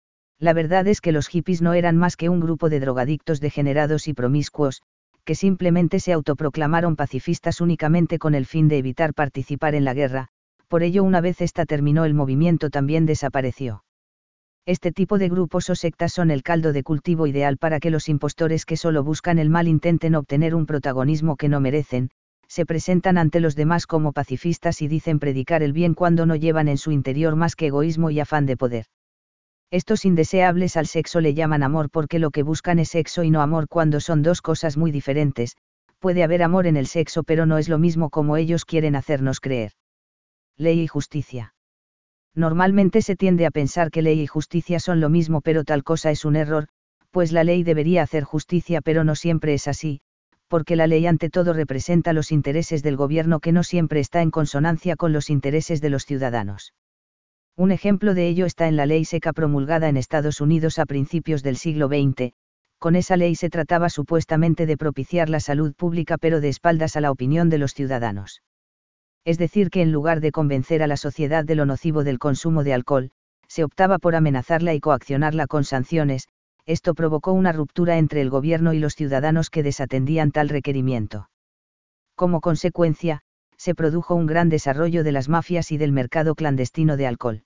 La verdad es que los hippies no eran más que un grupo de drogadictos degenerados y promiscuos, que simplemente se autoproclamaron pacifistas únicamente con el fin de evitar participar en la guerra. Por ello, una vez esta terminó, el movimiento también desapareció. Este tipo de grupos o sectas son el caldo de cultivo ideal para que los impostores que solo buscan el mal intenten obtener un protagonismo que no merecen, se presentan ante los demás como pacifistas y dicen predicar el bien cuando no llevan en su interior más que egoísmo y afán de poder. Estos indeseables al sexo le llaman amor porque lo que buscan es sexo y no amor cuando son dos cosas muy diferentes. Puede haber amor en el sexo pero no es lo mismo como ellos quieren hacernos creer. Ley y justicia. Normalmente se tiende a pensar que ley y justicia son lo mismo pero tal cosa es un error, pues la ley debería hacer justicia pero no siempre es así, porque la ley ante todo representa los intereses del gobierno que no siempre está en consonancia con los intereses de los ciudadanos. Un ejemplo de ello está en la ley seca promulgada en Estados Unidos a principios del siglo veinte, con esa ley se trataba supuestamente de propiciar la salud pública pero de espaldas a la opinión de los ciudadanos. Es decir que en lugar de convencer a la sociedad de lo nocivo del consumo de alcohol, se optaba por amenazarla y coaccionarla con sanciones. Esto provocó una ruptura entre el gobierno y los ciudadanos que desatendían tal requerimiento. Como consecuencia, se produjo un gran desarrollo de las mafias y del mercado clandestino de alcohol.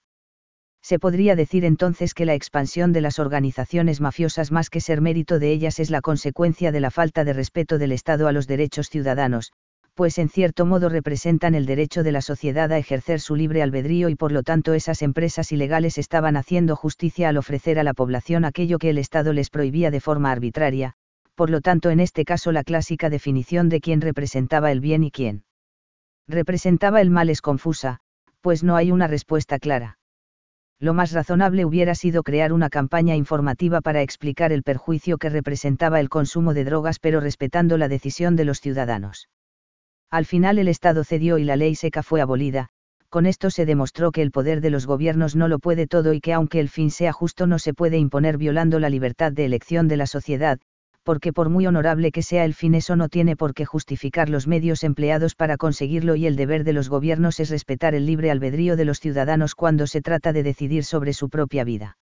Se podría decir entonces que la expansión de las organizaciones mafiosas más que ser mérito de ellas es la consecuencia de la falta de respeto del Estado a los derechos ciudadanos, pues en cierto modo representan el derecho de la sociedad a ejercer su libre albedrío y por lo tanto esas empresas ilegales estaban haciendo justicia al ofrecer a la población aquello que el Estado les prohibía de forma arbitraria, por lo tanto en este caso la clásica definición de quién representaba el bien y quién representaba el mal es confusa, pues no hay una respuesta clara. Lo más razonable hubiera sido crear una campaña informativa para explicar el perjuicio que representaba el consumo de drogas pero respetando la decisión de los ciudadanos. Al final el Estado cedió y la ley seca fue abolida. Con esto se demostró que el poder de los gobiernos no lo puede todo y que aunque el fin sea justo no se puede imponer violando la libertad de elección de la sociedad, porque por muy honorable que sea el fin eso no tiene por qué justificar los medios empleados para conseguirlo y el deber de los gobiernos es respetar el libre albedrío de los ciudadanos cuando se trata de decidir sobre su propia vida.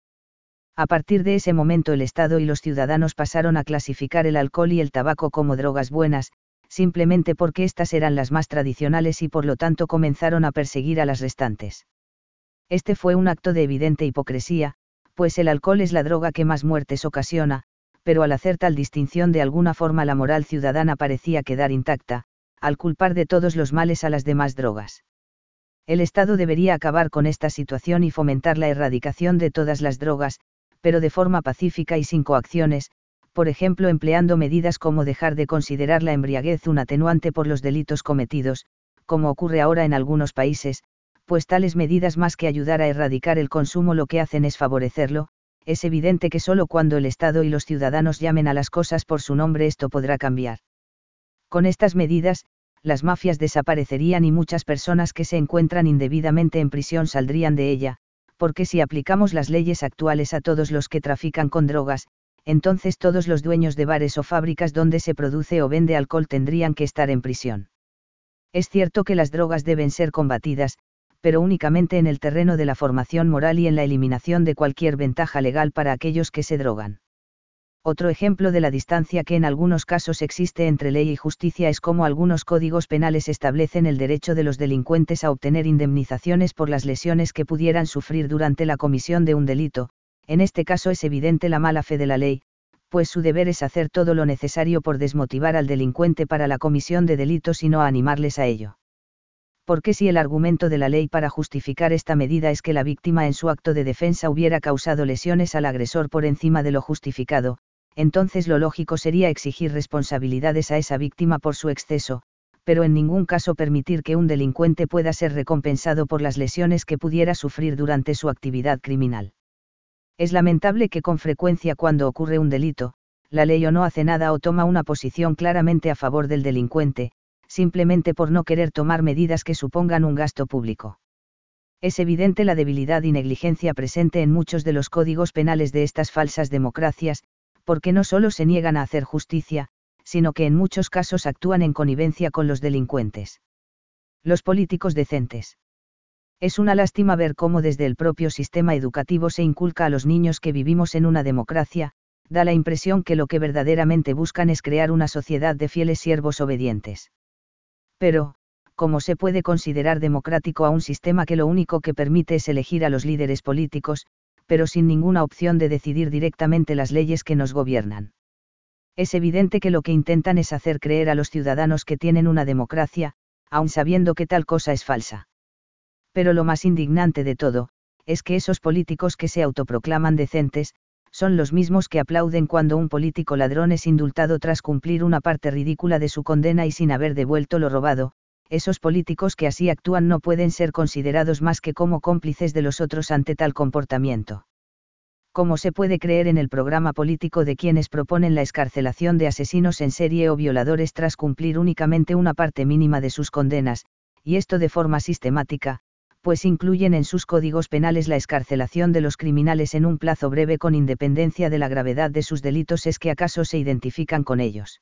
A partir de ese momento el Estado y los ciudadanos pasaron a clasificar el alcohol y el tabaco como drogas buenas, simplemente porque éstas eran las más tradicionales y por lo tanto comenzaron a perseguir a las restantes. Este fue un acto de evidente hipocresía, pues el alcohol es la droga que más muertes ocasiona, pero al hacer tal distinción de alguna forma la moral ciudadana parecía quedar intacta, al culpar de todos los males a las demás drogas. El Estado debería acabar con esta situación y fomentar la erradicación de todas las drogas, pero de forma pacífica y sin coacciones, por ejemplo empleando medidas como dejar de considerar la embriaguez un atenuante por los delitos cometidos, como ocurre ahora en algunos países, pues tales medidas más que ayudar a erradicar el consumo lo que hacen es favorecerlo. Es evidente que solo cuando el Estado y los ciudadanos llamen a las cosas por su nombre esto podrá cambiar. Con estas medidas, las mafias desaparecerían y muchas personas que se encuentran indebidamente en prisión saldrían de ella, porque si aplicamos las leyes actuales a todos los que trafican con drogas, entonces todos los dueños de bares o fábricas donde se produce o vende alcohol tendrían que estar en prisión. Es cierto que las drogas deben ser combatidas, pero únicamente en el terreno de la formación moral y en la eliminación de cualquier ventaja legal para aquellos que se drogan. Otro ejemplo de la distancia que en algunos casos existe entre ley y justicia es cómo algunos códigos penales establecen el derecho de los delincuentes a obtener indemnizaciones por las lesiones que pudieran sufrir durante la comisión de un delito. En este caso es evidente la mala fe de la ley, pues su deber es hacer todo lo necesario por desmotivar al delincuente para la comisión de delitos y no a animarles a ello. Porque si el argumento de la ley para justificar esta medida es que la víctima en su acto de defensa hubiera causado lesiones al agresor por encima de lo justificado, entonces lo lógico sería exigir responsabilidades a esa víctima por su exceso, pero en ningún caso permitir que un delincuente pueda ser recompensado por las lesiones que pudiera sufrir durante su actividad criminal. Es lamentable que con frecuencia cuando ocurre un delito, la ley o no hace nada o toma una posición claramente a favor del delincuente, simplemente por no querer tomar medidas que supongan un gasto público. Es evidente la debilidad y negligencia presente en muchos de los códigos penales de estas falsas democracias, porque no solo se niegan a hacer justicia, sino que en muchos casos actúan en connivencia con los delincuentes. Los políticos decentes. Es una lástima ver cómo desde el propio sistema educativo se inculca a los niños que vivimos en una democracia, da la impresión que lo que verdaderamente buscan es crear una sociedad de fieles siervos obedientes. Pero, ¿cómo se puede considerar democrático a un sistema que lo único que permite es elegir a los líderes políticos, pero sin ninguna opción de decidir directamente las leyes que nos gobiernan? Es evidente que lo que intentan es hacer creer a los ciudadanos que tienen una democracia, aun sabiendo que tal cosa es falsa. Pero lo más indignante de todo, es que esos políticos que se autoproclaman decentes, son los mismos que aplauden cuando un político ladrón es indultado tras cumplir una parte ridícula de su condena y sin haber devuelto lo robado. Esos políticos que así actúan no pueden ser considerados más que como cómplices de los otros ante tal comportamiento. ¿Cómo se puede creer en el programa político de quienes proponen la excarcelación de asesinos en serie o violadores tras cumplir únicamente una parte mínima de sus condenas, y esto de forma sistemática, pues incluyen en sus códigos penales la excarcelación de los criminales en un plazo breve con independencia de la gravedad de sus delitos? ¿Es que acaso se identifican con ellos?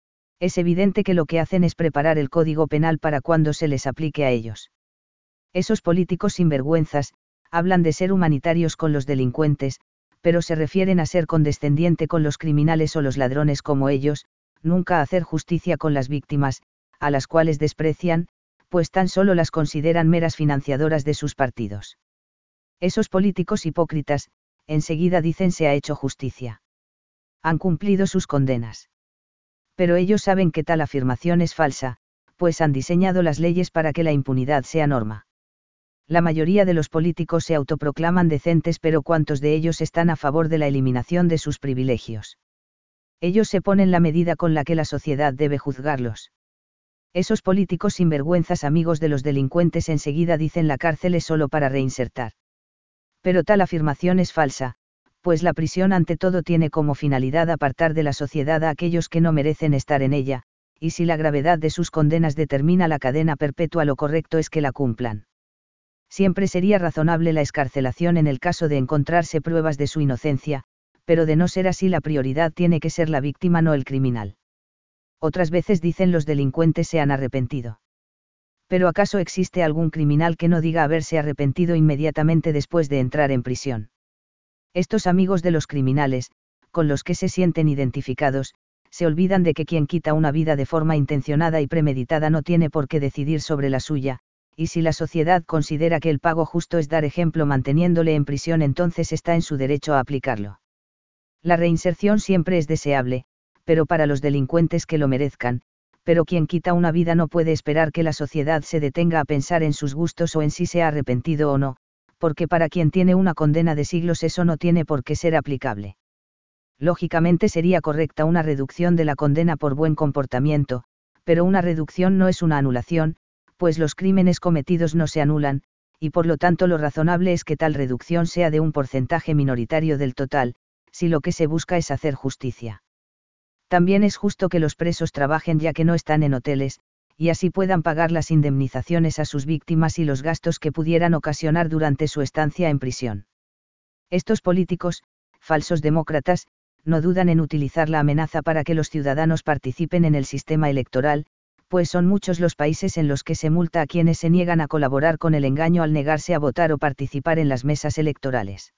Es evidente que lo que hacen es preparar el código penal para cuando se les aplique a ellos. Esos políticos sinvergüenzas, hablan de ser humanitarios con los delincuentes, pero se refieren a ser condescendiente con los criminales o los ladrones como ellos, nunca a hacer justicia con las víctimas, a las cuales desprecian, pues tan solo las consideran meras financiadoras de sus partidos. Esos políticos hipócritas, enseguida dicen se ha hecho justicia. Han cumplido sus condenas. Pero ellos saben que tal afirmación es falsa, pues han diseñado las leyes para que la impunidad sea norma. La mayoría de los políticos se autoproclaman decentes, pero ¿cuántos de ellos están a favor de la eliminación de sus privilegios? Ellos se ponen la medida con la que la sociedad debe juzgarlos. Esos políticos sinvergüenzas amigos de los delincuentes enseguida dicen la cárcel es solo para reinsertar. Pero tal afirmación es falsa, pues la prisión ante todo tiene como finalidad apartar de la sociedad a aquellos que no merecen estar en ella, y si la gravedad de sus condenas determina la cadena perpetua, lo correcto es que la cumplan. Siempre sería razonable la excarcelación en el caso de encontrarse pruebas de su inocencia, pero de no ser así la prioridad tiene que ser la víctima, no el criminal. Otras veces dicen los delincuentes se han arrepentido. Pero ¿acaso existe algún criminal que no diga haberse arrepentido inmediatamente después de entrar en prisión? Estos amigos de los criminales, con los que se sienten identificados, se olvidan de que quien quita una vida de forma intencionada y premeditada no tiene por qué decidir sobre la suya, y si la sociedad considera que el pago justo es dar ejemplo manteniéndole en prisión, entonces está en su derecho a aplicarlo. La reinserción siempre es deseable, pero para los delincuentes que lo merezcan, pero quien quita una vida no puede esperar que la sociedad se detenga a pensar en sus gustos o en si se ha arrepentido o no, porque para quien tiene una condena de siglos eso no tiene por qué ser aplicable. Lógicamente sería correcta una reducción de la condena por buen comportamiento, pero una reducción no es una anulación, pues los crímenes cometidos no se anulan, y por lo tanto lo razonable es que tal reducción sea de un porcentaje minoritario del total, si lo que se busca es hacer justicia. También es justo que los presos trabajen ya que no están en hoteles, y así puedan pagar las indemnizaciones a sus víctimas y los gastos que pudieran ocasionar durante su estancia en prisión. Estos políticos, falsos demócratas, no dudan en utilizar la amenaza para que los ciudadanos participen en el sistema electoral, pues son muchos los países en los que se multa a quienes se niegan a colaborar con el engaño al negarse a votar o participar en las mesas electorales.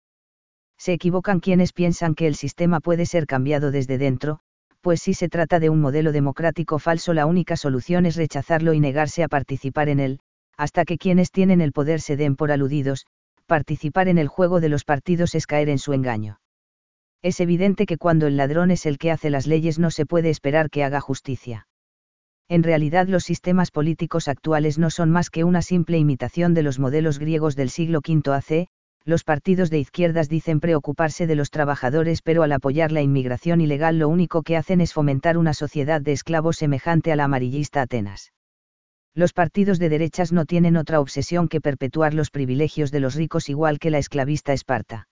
Se equivocan quienes piensan que el sistema puede ser cambiado desde dentro, pues si se trata de un modelo democrático falso, la única solución es rechazarlo y negarse a participar en él, hasta que quienes tienen el poder se den por aludidos. Participar en el juego de los partidos es caer en su engaño. Es evidente que cuando el ladrón es el que hace las leyes no se puede esperar que haga justicia. En realidad los sistemas políticos actuales no son más que una simple imitación de los modelos griegos del siglo quinto A C. Los partidos de izquierdas dicen preocuparse de los trabajadores, pero al apoyar la inmigración ilegal lo único que hacen es fomentar una sociedad de esclavos semejante a la amarillista Atenas. Los partidos de derechas no tienen otra obsesión que perpetuar los privilegios de los ricos, igual que la esclavista Esparta.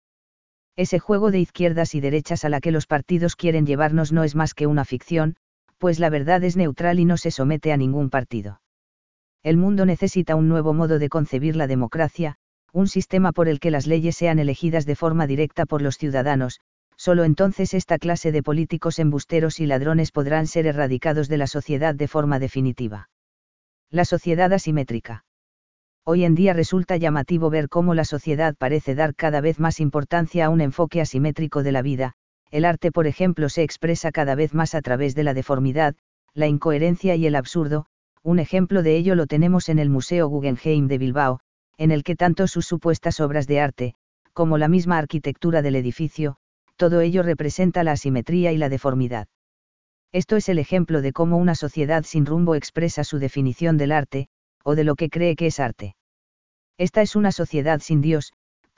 Ese juego de izquierdas y derechas a la que los partidos quieren llevarnos no es más que una ficción, pues la verdad es neutral y no se somete a ningún partido. El mundo necesita un nuevo modo de concebir la democracia, un sistema por el que las leyes sean elegidas de forma directa por los ciudadanos. Solo entonces esta clase de políticos embusteros y ladrones podrán ser erradicados de la sociedad de forma definitiva. La sociedad asimétrica. Hoy en día resulta llamativo ver cómo la sociedad parece dar cada vez más importancia a un enfoque asimétrico de la vida. El arte, por ejemplo, se expresa cada vez más a través de la deformidad, la incoherencia y el absurdo. Un ejemplo de ello lo tenemos en el Museo Guggenheim de Bilbao, en el que tanto sus supuestas obras de arte, como la misma arquitectura del edificio, todo ello representa la asimetría y la deformidad. Esto es el ejemplo de cómo una sociedad sin rumbo expresa su definición del arte, o de lo que cree que es arte. Esta es una sociedad sin Dios,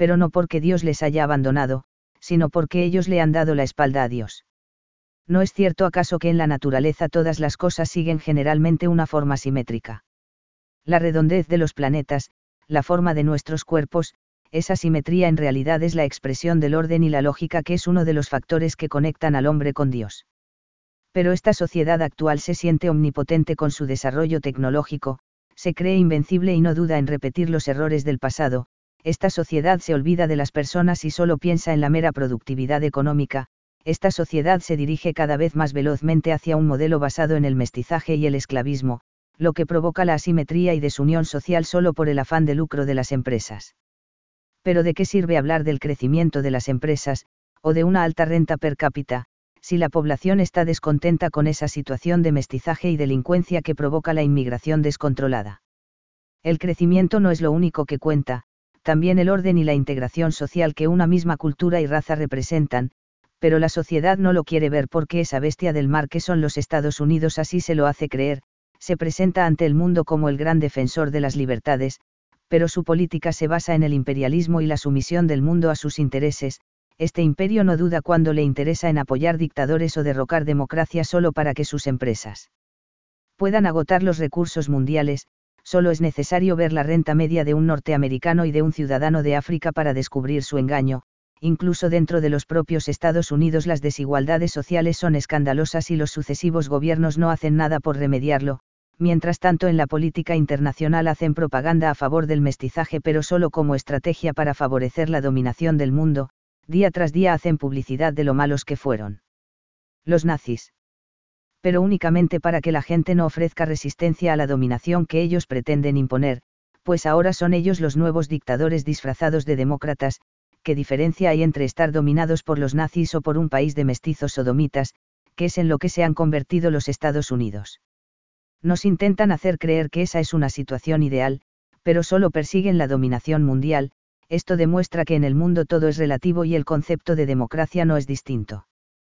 pero no porque Dios les haya abandonado, sino porque ellos le han dado la espalda a Dios. ¿No es cierto acaso que en la naturaleza todas las cosas siguen generalmente una forma simétrica? La redondez de los planetas, la forma de nuestros cuerpos, esa simetría en realidad es la expresión del orden y la lógica que es uno de los factores que conectan al hombre con Dios. Pero esta sociedad actual se siente omnipotente con su desarrollo tecnológico, se cree invencible y no duda en repetir los errores del pasado. Esta sociedad se olvida de las personas y solo piensa en la mera productividad económica. Esta sociedad se dirige cada vez más velozmente hacia un modelo basado en el mestizaje y el esclavismo, lo que provoca la asimetría y desunión social solo por el afán de lucro de las empresas. Pero ¿de qué sirve hablar del crecimiento de las empresas, o de una alta renta per cápita, si la población está descontenta con esa situación de mestizaje y delincuencia que provoca la inmigración descontrolada? El crecimiento no es lo único que cuenta, también el orden y la integración social que una misma cultura y raza representan, pero la sociedad no lo quiere ver porque esa bestia del mar que son los Estados Unidos así se lo hace creer, se presenta ante el mundo como el gran defensor de las libertades, pero su política se basa en el imperialismo y la sumisión del mundo a sus intereses. Este imperio no duda cuando le interesa en apoyar dictadores o derrocar democracia solo para que sus empresas puedan agotar los recursos mundiales. Solo es necesario ver la renta media de un norteamericano y de un ciudadano de África para descubrir su engaño. Incluso dentro de los propios Estados Unidos las desigualdades sociales son escandalosas y los sucesivos gobiernos no hacen nada por remediarlo. Mientras tanto en la política internacional hacen propaganda a favor del mestizaje pero solo como estrategia para favorecer la dominación del mundo. Día tras día hacen publicidad de lo malos que fueron los nazis. Pero únicamente para que la gente no ofrezca resistencia a la dominación que ellos pretenden imponer, pues ahora son ellos los nuevos dictadores disfrazados de demócratas. ¿Qué diferencia hay entre estar dominados por los nazis o por un país de mestizos sodomitas, que es en lo que se han convertido los Estados Unidos? Nos intentan hacer creer que esa es una situación ideal, pero solo persiguen la dominación mundial. Esto demuestra que en el mundo todo es relativo y el concepto de democracia no es distinto.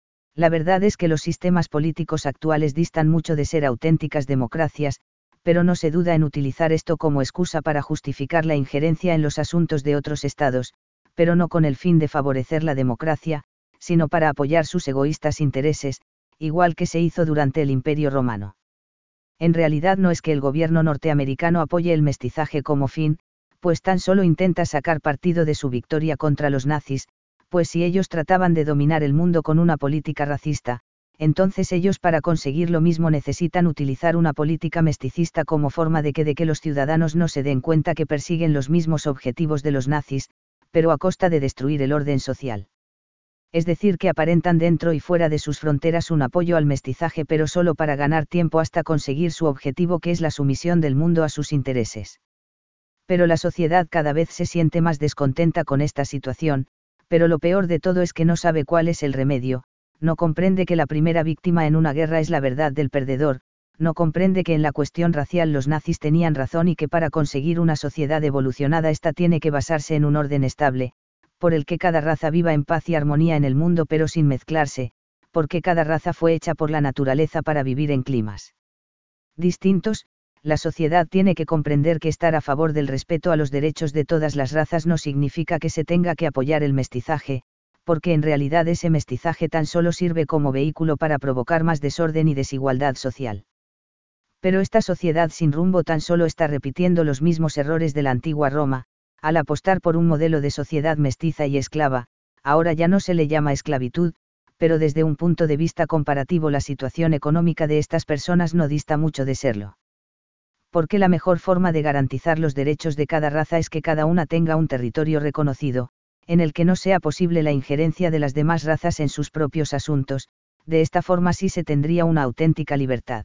La verdad es que los sistemas políticos actuales distan mucho de ser auténticas democracias, pero no se duda en utilizar esto como excusa para justificar la injerencia en los asuntos de otros estados, pero no con el fin de favorecer la democracia, sino para apoyar sus egoístas intereses, igual que se hizo durante el Imperio Romano. En realidad no es que el gobierno norteamericano apoye el mestizaje como fin, pues tan solo intenta sacar partido de su victoria contra los nazis, pues si ellos trataban de dominar el mundo con una política racista, entonces ellos para conseguir lo mismo necesitan utilizar una política mesticista como forma de que de que los ciudadanos no se den cuenta que persiguen los mismos objetivos de los nazis, pero a costa de destruir el orden social. Es decir, que aparentan dentro y fuera de sus fronteras un apoyo al mestizaje pero solo para ganar tiempo hasta conseguir su objetivo que es la sumisión del mundo a sus intereses. Pero la sociedad cada vez se siente más descontenta con esta situación, pero lo peor de todo es que no sabe cuál es el remedio, no comprende que la primera víctima en una guerra es la verdad del perdedor, no comprende que en la cuestión racial los nazis tenían razón y que para conseguir una sociedad evolucionada esta tiene que basarse en un orden estable, por el que cada raza viva en paz y armonía en el mundo pero sin mezclarse, porque cada raza fue hecha por la naturaleza para vivir en climas distintos. La sociedad tiene que comprender que estar a favor del respeto a los derechos de todas las razas no significa que se tenga que apoyar el mestizaje, porque en realidad ese mestizaje tan solo sirve como vehículo para provocar más desorden y desigualdad social. Pero esta sociedad sin rumbo tan solo está repitiendo los mismos errores de la antigua Roma, al apostar por un modelo de sociedad mestiza y esclava. Ahora ya no se le llama esclavitud, pero desde un punto de vista comparativo la situación económica de estas personas no dista mucho de serlo. Porque la mejor forma de garantizar los derechos de cada raza es que cada una tenga un territorio reconocido, en el que no sea posible la injerencia de las demás razas en sus propios asuntos. De esta forma sí se tendría una auténtica libertad.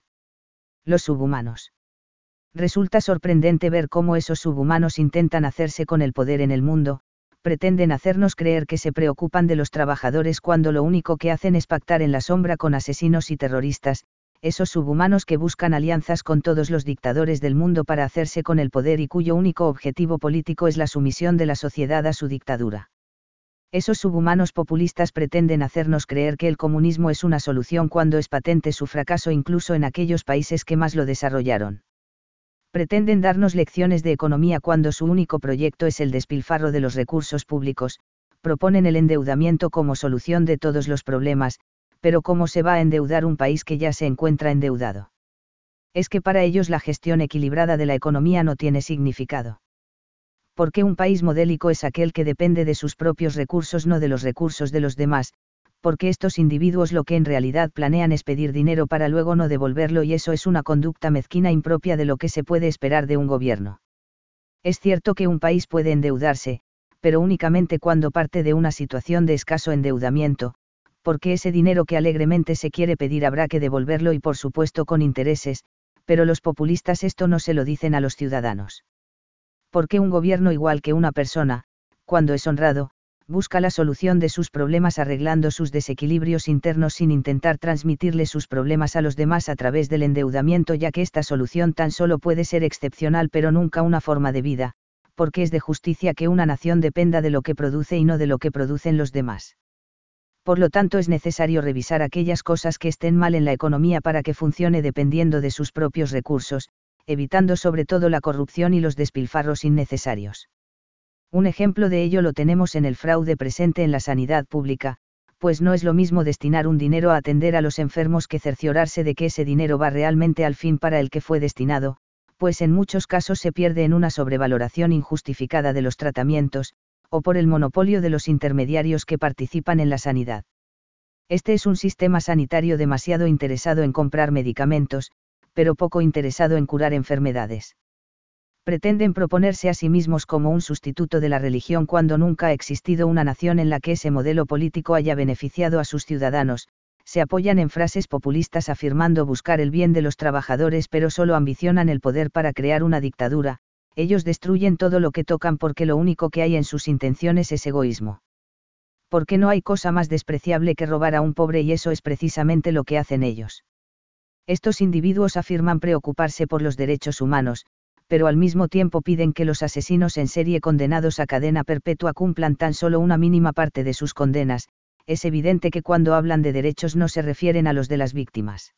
Los subhumanos. Resulta sorprendente ver cómo esos subhumanos intentan hacerse con el poder en el mundo, pretenden hacernos creer que se preocupan de los trabajadores cuando lo único que hacen es pactar en la sombra con asesinos y terroristas, esos subhumanos que buscan alianzas con todos los dictadores del mundo para hacerse con el poder y cuyo único objetivo político es la sumisión de la sociedad a su dictadura. Esos subhumanos populistas pretenden hacernos creer que el comunismo es una solución cuando es patente su fracaso incluso en aquellos países que más lo desarrollaron. Pretenden darnos lecciones de economía cuando su único proyecto es el despilfarro de los recursos públicos, proponen el endeudamiento como solución de todos los problemas, pero ¿cómo se va a endeudar un país que ya se encuentra endeudado? Es que para ellos la gestión equilibrada de la economía no tiene significado. Porque un país modélico es aquel que depende de sus propios recursos, no de los recursos de los demás, porque estos individuos lo que en realidad planean es pedir dinero para luego no devolverlo, y eso es una conducta mezquina impropia de lo que se puede esperar de un gobierno. Es cierto que un país puede endeudarse, pero únicamente cuando parte de una situación de escaso endeudamiento, porque ese dinero que alegremente se quiere pedir habrá que devolverlo y por supuesto con intereses, pero los populistas esto no se lo dicen a los ciudadanos. Porque un gobierno, igual que una persona, cuando es honrado, busca la solución de sus problemas arreglando sus desequilibrios internos sin intentar transmitirle sus problemas a los demás a través del endeudamiento, ya que esta solución tan solo puede ser excepcional pero nunca una forma de vida, porque es de justicia que una nación dependa de lo que produce y no de lo que producen los demás. Por lo tanto, es necesario revisar aquellas cosas que estén mal en la economía para que funcione dependiendo de sus propios recursos, evitando sobre todo la corrupción y los despilfarros innecesarios. Un ejemplo de ello lo tenemos en el fraude presente en la sanidad pública, pues no es lo mismo destinar un dinero a atender a los enfermos que cerciorarse de que ese dinero va realmente al fin para el que fue destinado, pues en muchos casos se pierde en una sobrevaloración injustificada de los tratamientos, o por el monopolio de los intermediarios que participan en la sanidad. Este es un sistema sanitario demasiado interesado en comprar medicamentos, pero poco interesado en curar enfermedades. Pretenden proponerse a sí mismos como un sustituto de la religión cuando nunca ha existido una nación en la que ese modelo político haya beneficiado a sus ciudadanos, se apoyan en frases populistas afirmando buscar el bien de los trabajadores pero solo ambicionan el poder para crear una dictadura, ellos destruyen todo lo que tocan porque lo único que hay en sus intenciones es egoísmo. Porque no hay cosa más despreciable que robar a un pobre, y eso es precisamente lo que hacen ellos. Estos individuos afirman preocuparse por los derechos humanos, pero al mismo tiempo piden que los asesinos en serie condenados a cadena perpetua cumplan tan solo una mínima parte de sus condenas. Es evidente que cuando hablan de derechos no se refieren a los de las víctimas.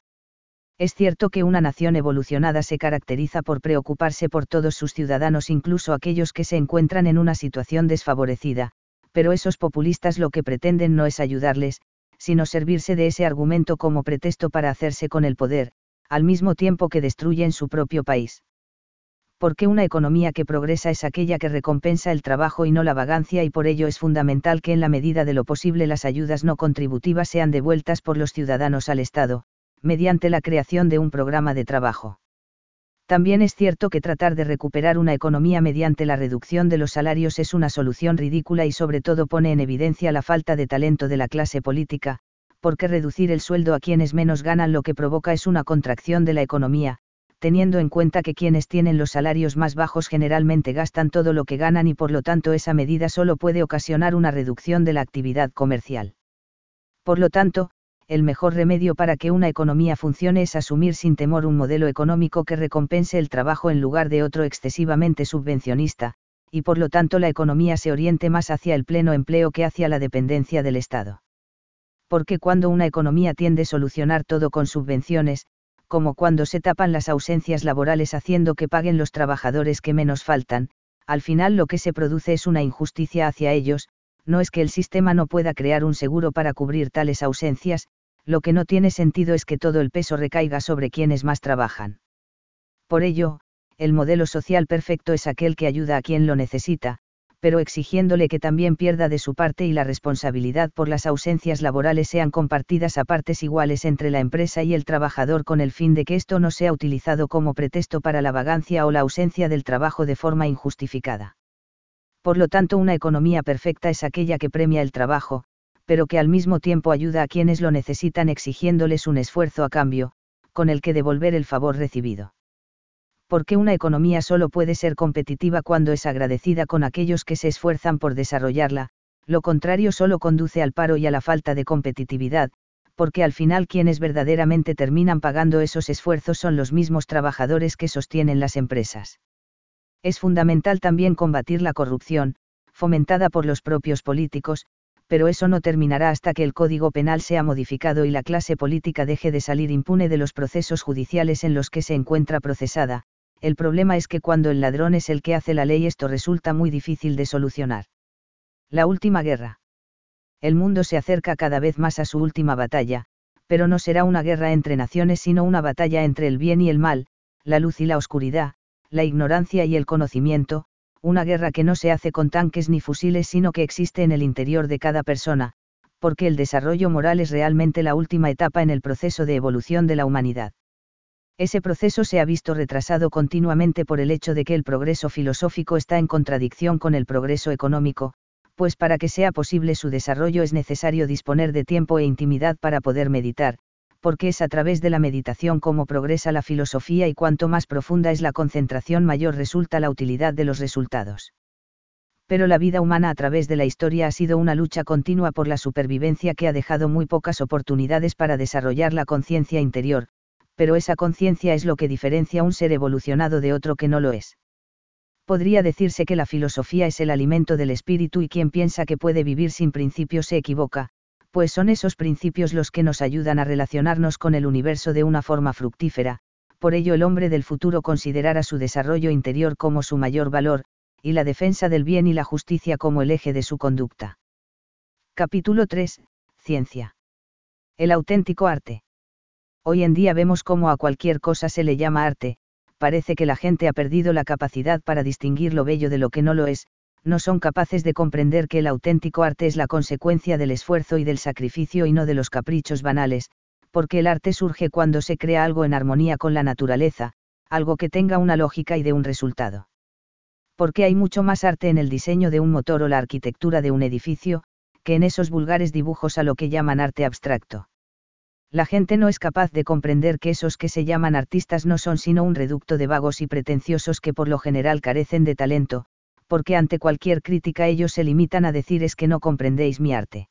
Es cierto que una nación evolucionada se caracteriza por preocuparse por todos sus ciudadanos, incluso aquellos que se encuentran en una situación desfavorecida, pero esos populistas lo que pretenden no es ayudarles, sino servirse de ese argumento como pretexto para hacerse con el poder, al mismo tiempo que destruyen su propio país. Porque una economía que progresa es aquella que recompensa el trabajo y no la vagancia, y por ello es fundamental que en la medida de lo posible las ayudas no contributivas sean devueltas por los ciudadanos al Estado, mediante la creación de un programa de trabajo. También es cierto que tratar de recuperar una economía mediante la reducción de los salarios es una solución ridícula y sobre todo pone en evidencia la falta de talento de la clase política, porque reducir el sueldo a quienes menos ganan lo que provoca es una contracción de la economía, teniendo en cuenta que quienes tienen los salarios más bajos generalmente gastan todo lo que ganan y por lo tanto esa medida solo puede ocasionar una reducción de la actividad comercial. Por lo tanto, el mejor remedio para que una economía funcione es asumir sin temor un modelo económico que recompense el trabajo en lugar de otro excesivamente subvencionista, y por lo tanto la economía se oriente más hacia el pleno empleo que hacia la dependencia del Estado. Porque cuando una economía tiende a solucionar todo con subvenciones, como cuando se tapan las ausencias laborales haciendo que paguen los trabajadores que menos faltan, al final lo que se produce es una injusticia hacia ellos. No es que el sistema no pueda crear un seguro para cubrir tales ausencias, lo que no tiene sentido es que todo el peso recaiga sobre quienes más trabajan. Por ello, el modelo social perfecto es aquel que ayuda a quien lo necesita, pero exigiéndole que también pierda de su parte y la responsabilidad por las ausencias laborales sean compartidas a partes iguales entre la empresa y el trabajador, con el fin de que esto no sea utilizado como pretexto para la vagancia o la ausencia del trabajo de forma injustificada. Por lo tanto, una economía perfecta es aquella que premia el trabajo, pero que al mismo tiempo ayuda a quienes lo necesitan exigiéndoles un esfuerzo a cambio, con el que devolver el favor recibido. Porque una economía solo puede ser competitiva cuando es agradecida con aquellos que se esfuerzan por desarrollarla, lo contrario solo conduce al paro y a la falta de competitividad, porque al final quienes verdaderamente terminan pagando esos esfuerzos son los mismos trabajadores que sostienen las empresas. Es fundamental también combatir la corrupción, fomentada por los propios políticos, pero eso no terminará hasta que el Código Penal sea modificado y la clase política deje de salir impune de los procesos judiciales en los que se encuentra procesada, el problema es que cuando el ladrón es el que hace la ley esto resulta muy difícil de solucionar. La última guerra. El mundo se acerca cada vez más a su última batalla, pero no será una guerra entre naciones sino una batalla entre el bien y el mal, la luz y la oscuridad, la ignorancia y el conocimiento, una guerra que no se hace con tanques ni fusiles sino que existe en el interior de cada persona, porque el desarrollo moral es realmente la última etapa en el proceso de evolución de la humanidad. Ese proceso se ha visto retrasado continuamente por el hecho de que el progreso filosófico está en contradicción con el progreso económico, pues para que sea posible su desarrollo es necesario disponer de tiempo e intimidad para poder meditar, porque es a través de la meditación como progresa la filosofía y cuanto más profunda es la concentración mayor resulta la utilidad de los resultados. Pero la vida humana a través de la historia ha sido una lucha continua por la supervivencia que ha dejado muy pocas oportunidades para desarrollar la conciencia interior, pero esa conciencia es lo que diferencia un ser evolucionado de otro que no lo es. Podría decirse que la filosofía es el alimento del espíritu y quien piensa que puede vivir sin principios se equivoca, pues son esos principios los que nos ayudan a relacionarnos con el universo de una forma fructífera, por ello el hombre del futuro considerará su desarrollo interior como su mayor valor, y la defensa del bien y la justicia como el eje de su conducta. Capítulo tres. Ciencia. El auténtico arte. Hoy en día vemos cómo a cualquier cosa se le llama arte, parece que la gente ha perdido la capacidad para distinguir lo bello de lo que no lo es, no son capaces de comprender que el auténtico arte es la consecuencia del esfuerzo y del sacrificio y no de los caprichos banales, porque el arte surge cuando se crea algo en armonía con la naturaleza, algo que tenga una lógica y de un resultado. Porque hay mucho más arte en el diseño de un motor o la arquitectura de un edificio, que en esos vulgares dibujos a lo que llaman arte abstracto. La gente no es capaz de comprender que esos que se llaman artistas no son sino un reducto de vagos y pretenciosos que por lo general carecen de talento, porque ante cualquier crítica ellos se limitan a decir es que no comprendéis mi arte.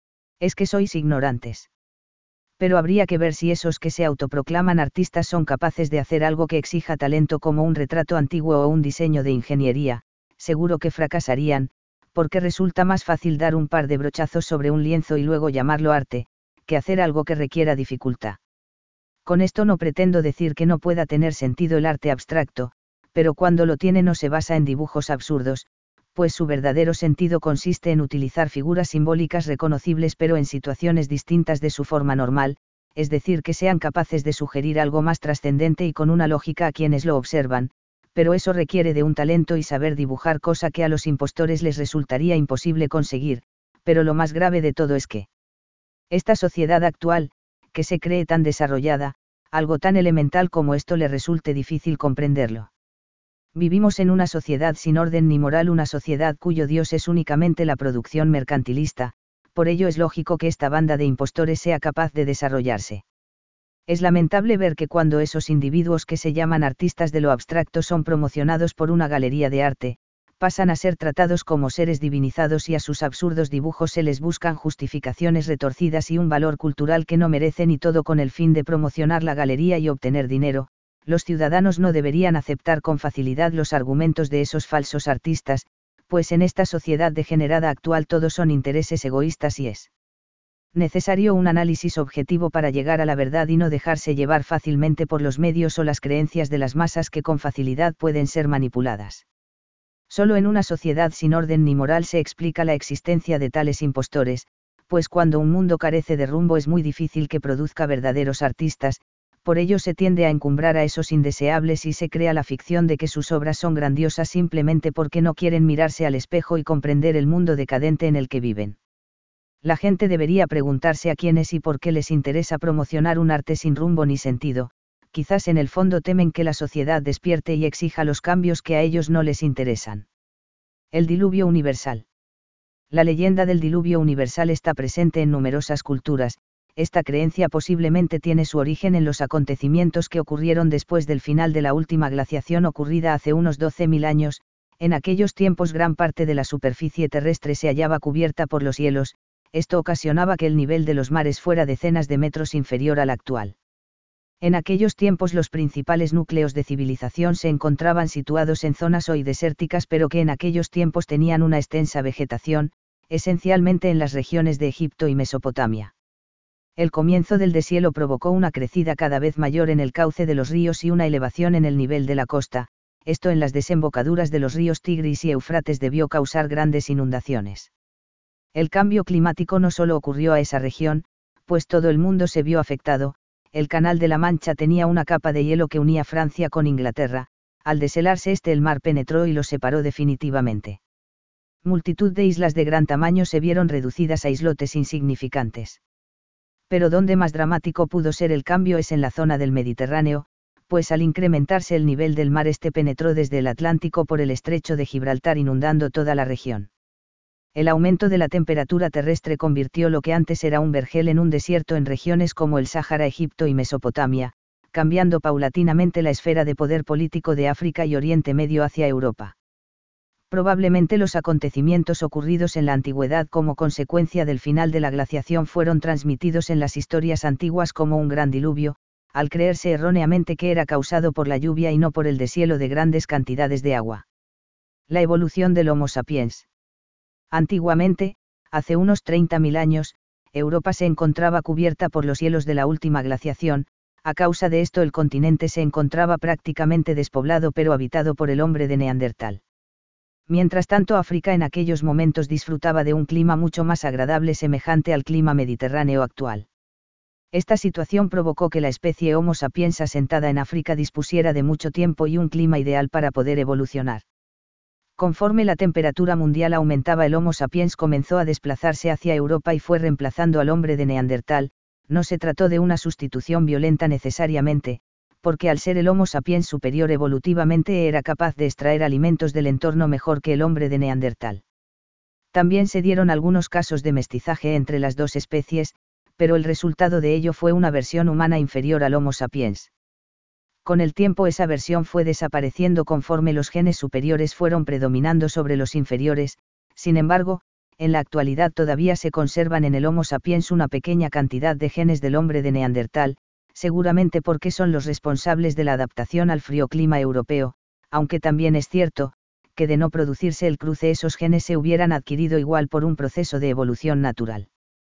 Es que sois ignorantes. Pero habría que ver si esos que se autoproclaman artistas son capaces de hacer algo que exija talento como un retrato antiguo o un diseño de ingeniería, seguro que fracasarían, porque resulta más fácil dar un par de brochazos sobre un lienzo y luego llamarlo arte, que hacer algo que requiera dificultad. Con esto no pretendo decir que no pueda tener sentido el arte abstracto, pero cuando lo tiene no se basa en dibujos absurdos, pues su verdadero sentido consiste en utilizar figuras simbólicas reconocibles pero en situaciones distintas de su forma normal, es decir, que sean capaces de sugerir algo más trascendente y con una lógica a quienes lo observan, pero eso requiere de un talento y saber dibujar, cosa que a los impostores les resultaría imposible conseguir, pero lo más grave de todo es que esta sociedad actual, que se cree tan desarrollada, algo tan elemental como esto le resulte difícil comprenderlo. Vivimos en una sociedad sin orden ni moral, una sociedad cuyo Dios es únicamente la producción mercantilista, por ello es lógico que esta banda de impostores sea capaz de desarrollarse. Es lamentable ver que cuando esos individuos que se llaman artistas de lo abstracto son promocionados por una galería de arte, pasan a ser tratados como seres divinizados y a sus absurdos dibujos se les buscan justificaciones retorcidas y un valor cultural que no merecen, y todo con el fin de promocionar la galería y obtener dinero. Los ciudadanos no deberían aceptar con facilidad los argumentos de esos falsos artistas, pues en esta sociedad degenerada actual todos son intereses egoístas y es necesario un análisis objetivo para llegar a la verdad y no dejarse llevar fácilmente por los medios o las creencias de las masas que con facilidad pueden ser manipuladas. Solo en una sociedad sin orden ni moral se explica la existencia de tales impostores, pues cuando un mundo carece de rumbo es muy difícil que produzca verdaderos artistas, por ello se tiende a encumbrar a esos indeseables y se crea la ficción de que sus obras son grandiosas simplemente porque no quieren mirarse al espejo y comprender el mundo decadente en el que viven. La gente debería preguntarse a quiénes y por qué les interesa promocionar un arte sin rumbo ni sentido. Quizás en el fondo temen que la sociedad despierte y exija los cambios que a ellos no les interesan. El diluvio universal. La leyenda del diluvio universal está presente en numerosas culturas. Esta creencia posiblemente tiene su origen en los acontecimientos que ocurrieron después del final de la última glaciación ocurrida hace unos doce mil años. En aquellos tiempos gran parte de la superficie terrestre se hallaba cubierta por los hielos, esto ocasionaba que el nivel de los mares fuera decenas de metros inferior al actual. En aquellos tiempos los principales núcleos de civilización se encontraban situados en zonas hoy desérticas, pero que en aquellos tiempos tenían una extensa vegetación, esencialmente en las regiones de Egipto y Mesopotamia. El comienzo del deshielo provocó una crecida cada vez mayor en el cauce de los ríos y una elevación en el nivel de la costa. Esto en las desembocaduras de los ríos Tigris y Éufrates debió causar grandes inundaciones. El cambio climático no solo ocurrió a esa región, pues todo el mundo se vio afectado. El Canal de la Mancha tenía una capa de hielo que unía Francia con Inglaterra. Al deshelarse este, el mar penetró y los separó definitivamente. Multitud de islas de gran tamaño se vieron reducidas a islotes insignificantes. Pero donde más dramático pudo ser el cambio es en la zona del Mediterráneo, pues al incrementarse el nivel del mar, este penetró desde el Atlántico por el estrecho de Gibraltar, inundando toda la región. El aumento de la temperatura terrestre convirtió lo que antes era un vergel en un desierto en regiones como el Sáhara, Egipto y Mesopotamia, cambiando paulatinamente la esfera de poder político de África y Oriente Medio hacia Europa. Probablemente los acontecimientos ocurridos en la antigüedad como consecuencia del final de la glaciación fueron transmitidos en las historias antiguas como un gran diluvio, al creerse erróneamente que era causado por la lluvia y no por el deshielo de grandes cantidades de agua. La evolución del Homo sapiens. Antiguamente, hace unos treinta mil años, Europa se encontraba cubierta por los hielos de la última glaciación. A causa de esto el continente se encontraba prácticamente despoblado pero habitado por el hombre de Neandertal. Mientras tanto, África en aquellos momentos disfrutaba de un clima mucho más agradable, semejante al clima mediterráneo actual. Esta situación provocó que la especie Homo sapiens asentada en África dispusiera de mucho tiempo y un clima ideal para poder evolucionar. Conforme la temperatura mundial aumentaba, el Homo sapiens comenzó a desplazarse hacia Europa y fue reemplazando al hombre de Neandertal. No se trató de una sustitución violenta necesariamente, porque al ser el Homo sapiens superior evolutivamente era capaz de extraer alimentos del entorno mejor que el hombre de Neandertal. También se dieron algunos casos de mestizaje entre las dos especies, pero el resultado de ello fue una versión humana inferior al Homo sapiens. Con el tiempo esa versión fue desapareciendo conforme los genes superiores fueron predominando sobre los inferiores. Sin embargo, en la actualidad todavía se conservan en el Homo sapiens una pequeña cantidad de genes del hombre de Neandertal, seguramente porque son los responsables de la adaptación al frío clima europeo, aunque también es cierto, que de no producirse el cruce esos genes se hubieran adquirido igual por un proceso de evolución natural.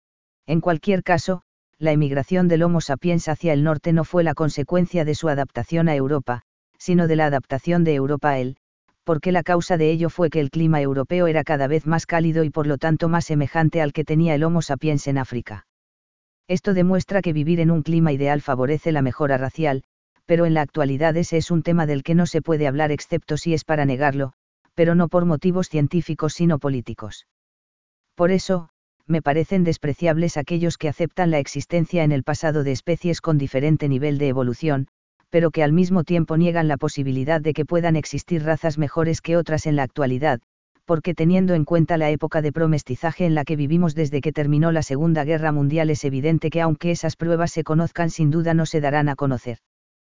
En cualquier caso, la emigración del Homo sapiens hacia el norte no fue la consecuencia de su adaptación a Europa, sino de la adaptación de Europa a él, porque la causa de ello fue que el clima europeo era cada vez más cálido y por lo tanto más semejante al que tenía el Homo sapiens en África. Esto demuestra que vivir en un clima ideal favorece la mejora racial, pero en la actualidad ese es un tema del que no se puede hablar excepto si es para negarlo, pero no por motivos científicos sino políticos. Por eso, me parecen despreciables aquellos que aceptan la existencia en el pasado de especies con diferente nivel de evolución, pero que al mismo tiempo niegan la posibilidad de que puedan existir razas mejores que otras en la actualidad, porque teniendo en cuenta la época de promestizaje en la que vivimos desde que terminó la Segunda Guerra Mundial, es evidente que aunque esas pruebas se conozcan, sin duda no se darán a conocer.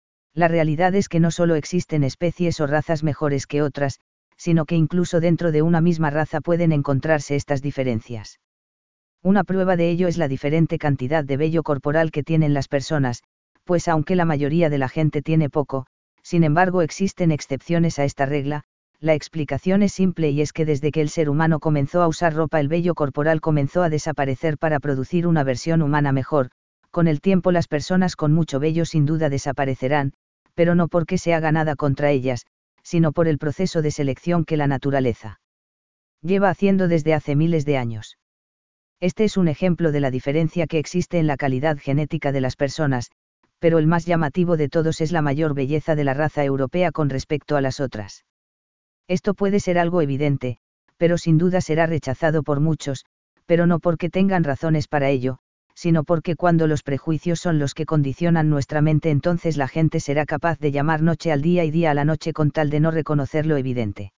La realidad es que no solo existen especies o razas mejores que otras, sino que incluso dentro de una misma raza pueden encontrarse estas diferencias. Una prueba de ello es la diferente cantidad de vello corporal que tienen las personas, pues aunque la mayoría de la gente tiene poco, sin embargo existen excepciones a esta regla. La explicación es simple y es que desde que el ser humano comenzó a usar ropa, el vello corporal comenzó a desaparecer para producir una versión humana mejor. Con el tiempo las personas con mucho vello sin duda desaparecerán, pero no porque se haga nada contra ellas, sino por el proceso de selección que la naturaleza lleva haciendo desde hace miles de años. Este es un ejemplo de la diferencia que existe en la calidad genética de las personas, pero el más llamativo de todos es la mayor belleza de la raza europea con respecto a las otras. Esto puede ser algo evidente, pero sin duda será rechazado por muchos, pero no porque tengan razones para ello, sino porque cuando los prejuicios son los que condicionan nuestra mente, entonces la gente será capaz de llamar noche al día y día a la noche con tal de no reconocer lo evidente.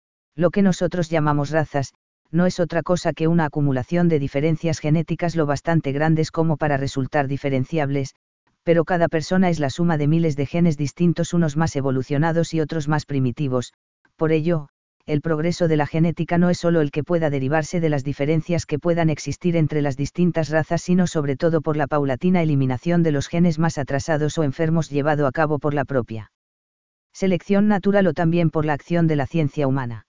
Lo que nosotros llamamos razas, no es otra cosa que una acumulación de diferencias genéticas lo bastante grandes como para resultar diferenciables, pero cada persona es la suma de miles de genes distintos, unos más evolucionados y otros más primitivos. Por ello, el progreso de la genética no es solo el que pueda derivarse de las diferencias que puedan existir entre las distintas razas, sino sobre todo por la paulatina eliminación de los genes más atrasados o enfermos llevado a cabo por la propia selección natural o también por la acción de la ciencia humana.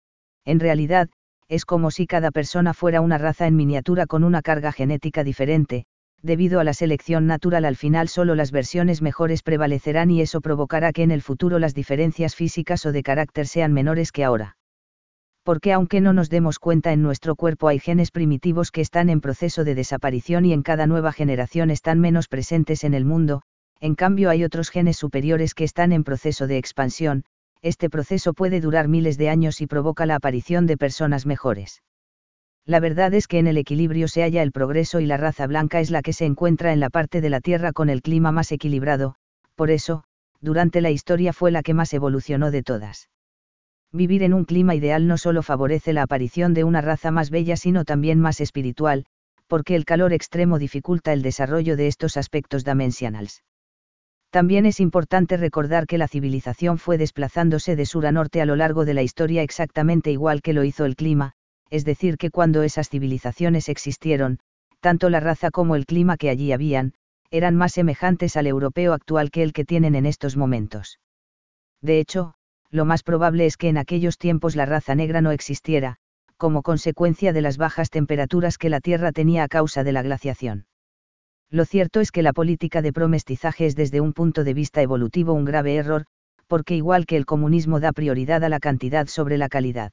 En realidad, es como si cada persona fuera una raza en miniatura con una carga genética diferente, debido a la selección natural al final solo las versiones mejores prevalecerán y eso provocará que en el futuro las diferencias físicas o de carácter sean menores que ahora. Porque aunque no nos demos cuenta en nuestro cuerpo hay genes primitivos que están en proceso de desaparición y en cada nueva generación están menos presentes en el mundo, en cambio hay otros genes superiores que están en proceso de expansión, este proceso puede durar miles de años y provoca la aparición de personas mejores. La verdad es que en el equilibrio se halla el progreso y la raza blanca es la que se encuentra en la parte de la Tierra con el clima más equilibrado, por eso, durante la historia fue la que más evolucionó de todas. Vivir en un clima ideal no solo favorece la aparición de una raza más bella sino también más espiritual, porque el calor extremo dificulta el desarrollo de estos aspectos dimensionales. También es importante recordar que la civilización fue desplazándose de sur a norte a lo largo de la historia exactamente igual que lo hizo el clima, es decir que cuando esas civilizaciones existieron, tanto la raza como el clima que allí habían, eran más semejantes al europeo actual que el que tienen en estos momentos. De hecho, lo más probable es que en aquellos tiempos la raza negra no existiera, como consecuencia de las bajas temperaturas que la Tierra tenía a causa de la glaciación. Lo cierto es que la política de promestizaje es desde un punto de vista evolutivo un grave error, porque igual que el comunismo da prioridad a la cantidad sobre la calidad.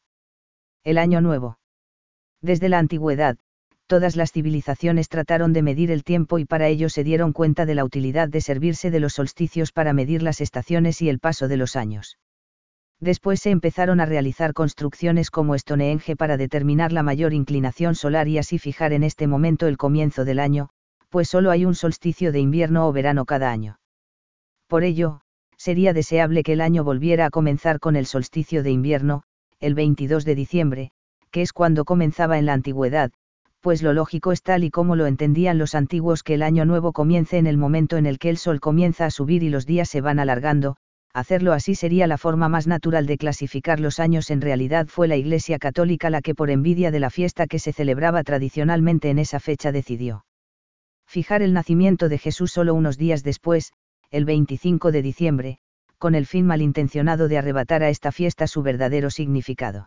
El Año Nuevo. Desde la antigüedad, todas las civilizaciones trataron de medir el tiempo y para ello se dieron cuenta de la utilidad de servirse de los solsticios para medir las estaciones y el paso de los años. Después se empezaron a realizar construcciones como Stonehenge para determinar la mayor inclinación solar y así fijar en este momento el comienzo del año, pues solo hay un solsticio de invierno o verano cada año. Por ello, sería deseable que el año volviera a comenzar con el solsticio de invierno, el veintidós de diciembre, que es cuando comenzaba en la antigüedad, pues lo lógico es tal y como lo entendían los antiguos que el año nuevo comience en el momento en el que el sol comienza a subir y los días se van alargando. Hacerlo así sería la forma más natural de clasificar los años. En realidad fue la Iglesia Católica la que por envidia de la fiesta que se celebraba tradicionalmente en esa fecha decidió fijar el nacimiento de Jesús solo unos días después, el veinticinco de diciembre, con el fin malintencionado de arrebatar a esta fiesta su verdadero significado.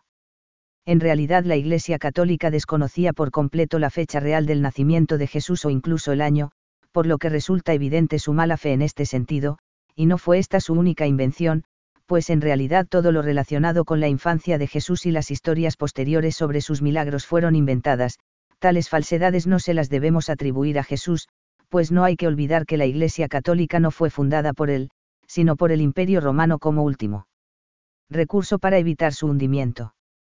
En realidad la Iglesia Católica desconocía por completo la fecha real del nacimiento de Jesús o incluso el año, por lo que resulta evidente su mala fe en este sentido, y no fue esta su única invención, pues en realidad todo lo relacionado con la infancia de Jesús y las historias posteriores sobre sus milagros fueron inventadas. Tales falsedades no se las debemos atribuir a Jesús, pues no hay que olvidar que la Iglesia Católica no fue fundada por él, sino por el Imperio Romano como último recurso para evitar su hundimiento.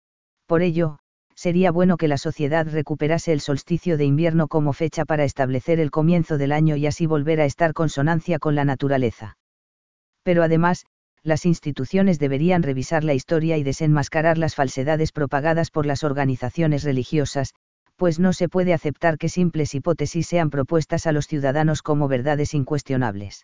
Por ello, sería bueno que la sociedad recuperase el solsticio de invierno como fecha para establecer el comienzo del año y así volver a estar consonancia con la naturaleza. Pero además, las instituciones deberían revisar la historia y desenmascarar las falsedades propagadas por las organizaciones religiosas, pues no se puede aceptar que simples hipótesis sean propuestas a los ciudadanos como verdades incuestionables.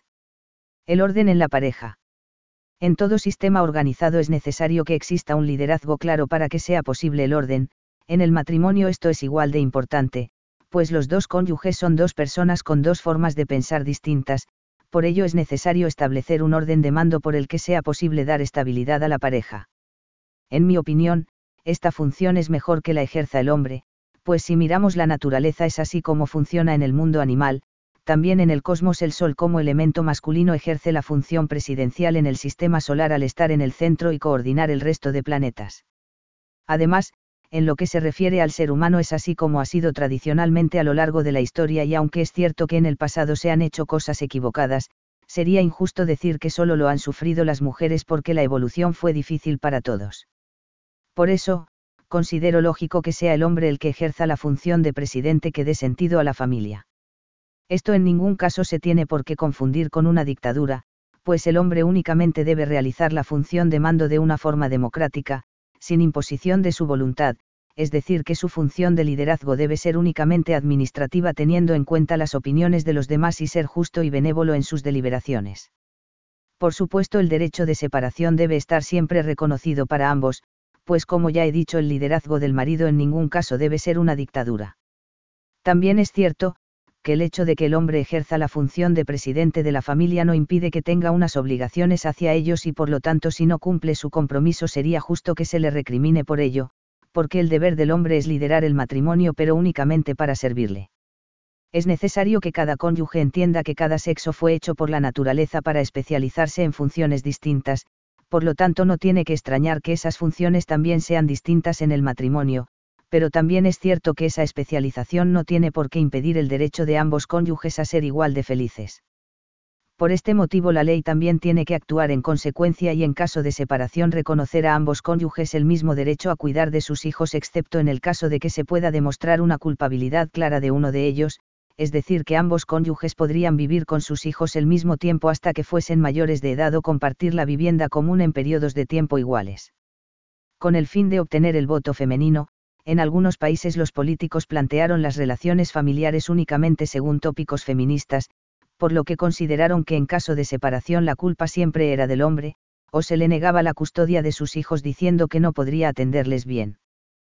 El orden en la pareja. En todo sistema organizado es necesario que exista un liderazgo claro para que sea posible el orden. En el matrimonio esto es igual de importante, pues los dos cónyuges son dos personas con dos formas de pensar distintas, por ello es necesario establecer un orden de mando por el que sea posible dar estabilidad a la pareja. En mi opinión, esta función es mejor que la ejerza el hombre, pues si miramos la naturaleza es así como funciona en el mundo animal. También en el cosmos el Sol como elemento masculino ejerce la función presidencial en el sistema solar al estar en el centro y coordinar el resto de planetas. Además, en lo que se refiere al ser humano es así como ha sido tradicionalmente a lo largo de la historia y aunque es cierto que en el pasado se han hecho cosas equivocadas, sería injusto decir que solo lo han sufrido las mujeres porque la evolución fue difícil para todos. Por eso, considero lógico que sea el hombre el que ejerza la función de presidente que dé sentido a la familia. Esto en ningún caso se tiene por qué confundir con una dictadura, pues el hombre únicamente debe realizar la función de mando de una forma democrática, sin imposición de su voluntad, es decir que su función de liderazgo debe ser únicamente administrativa teniendo en cuenta las opiniones de los demás y ser justo y benévolo en sus deliberaciones. Por supuesto el derecho de separación debe estar siempre reconocido para ambos, pues como ya he dicho el liderazgo del marido en ningún caso debe ser una dictadura. También es cierto, que el hecho de que el hombre ejerza la función de presidente de la familia no impide que tenga unas obligaciones hacia ellos y por lo tanto si no cumple su compromiso sería justo que se le recrimine por ello, porque el deber del hombre es liderar el matrimonio pero únicamente para servirle. Es necesario que cada cónyuge entienda que cada sexo fue hecho por la naturaleza para especializarse en funciones distintas, por lo tanto no tiene que extrañar que esas funciones también sean distintas en el matrimonio, pero también es cierto que esa especialización no tiene por qué impedir el derecho de ambos cónyuges a ser igual de felices. Por este motivo la ley también tiene que actuar en consecuencia y en caso de separación reconocer a ambos cónyuges el mismo derecho a cuidar de sus hijos excepto en el caso de que se pueda demostrar una culpabilidad clara de uno de ellos, es decir que ambos cónyuges podrían vivir con sus hijos el mismo tiempo hasta que fuesen mayores de edad o compartir la vivienda común en periodos de tiempo iguales. Con el fin de obtener el voto femenino, en algunos países los políticos plantearon las relaciones familiares únicamente según tópicos feministas, por lo que consideraron que en caso de separación la culpa siempre era del hombre, o se le negaba la custodia de sus hijos diciendo que no podría atenderles bien.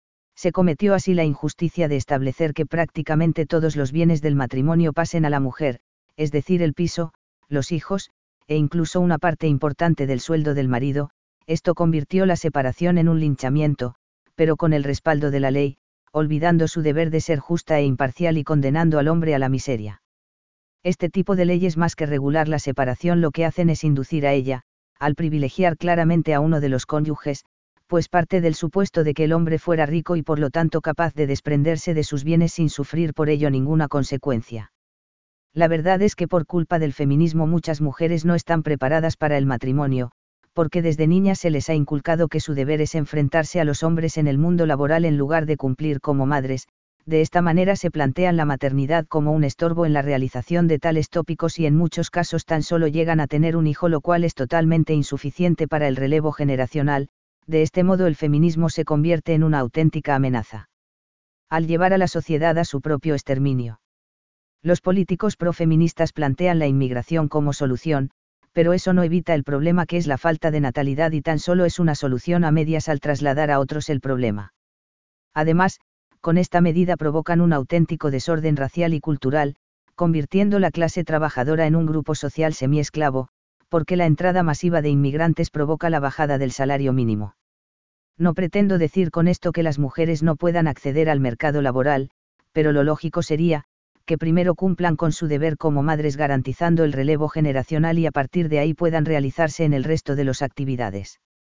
Se cometió así la injusticia de establecer que prácticamente todos los bienes del matrimonio pasen a la mujer, es decir, el piso, los hijos, e incluso una parte importante del sueldo del marido. Esto convirtió la separación en un linchamiento, pero con el respaldo de la ley, olvidando su deber de ser justa e imparcial y condenando al hombre a la miseria. Este tipo de leyes más que regular la separación lo que hacen es inducir a ella, al privilegiar claramente a uno de los cónyuges, pues parte del supuesto de que el hombre fuera rico y por lo tanto capaz de desprenderse de sus bienes sin sufrir por ello ninguna consecuencia. La verdad es que por culpa del feminismo muchas mujeres no están preparadas para el matrimonio, porque desde niñas se les ha inculcado que su deber es enfrentarse a los hombres en el mundo laboral en lugar de cumplir como madres. De esta manera se plantean la maternidad como un estorbo en la realización de tales tópicos y en muchos casos tan solo llegan a tener un hijo, lo cual es totalmente insuficiente para el relevo generacional. De este modo el feminismo se convierte en una auténtica amenaza, al llevar a la sociedad a su propio exterminio. Los políticos profeministas plantean la inmigración como solución, pero eso no evita el problema que es la falta de natalidad y tan solo es una solución a medias al trasladar a otros el problema. Además, con esta medida provocan un auténtico desorden racial y cultural, convirtiendo la clase trabajadora en un grupo social semiesclavo, porque la entrada masiva de inmigrantes provoca la bajada del salario mínimo. No pretendo decir con esto que las mujeres no puedan acceder al mercado laboral, pero lo lógico sería, que primero cumplan con su deber como madres garantizando el relevo generacional y a partir de ahí puedan realizarse en el resto de las actividades.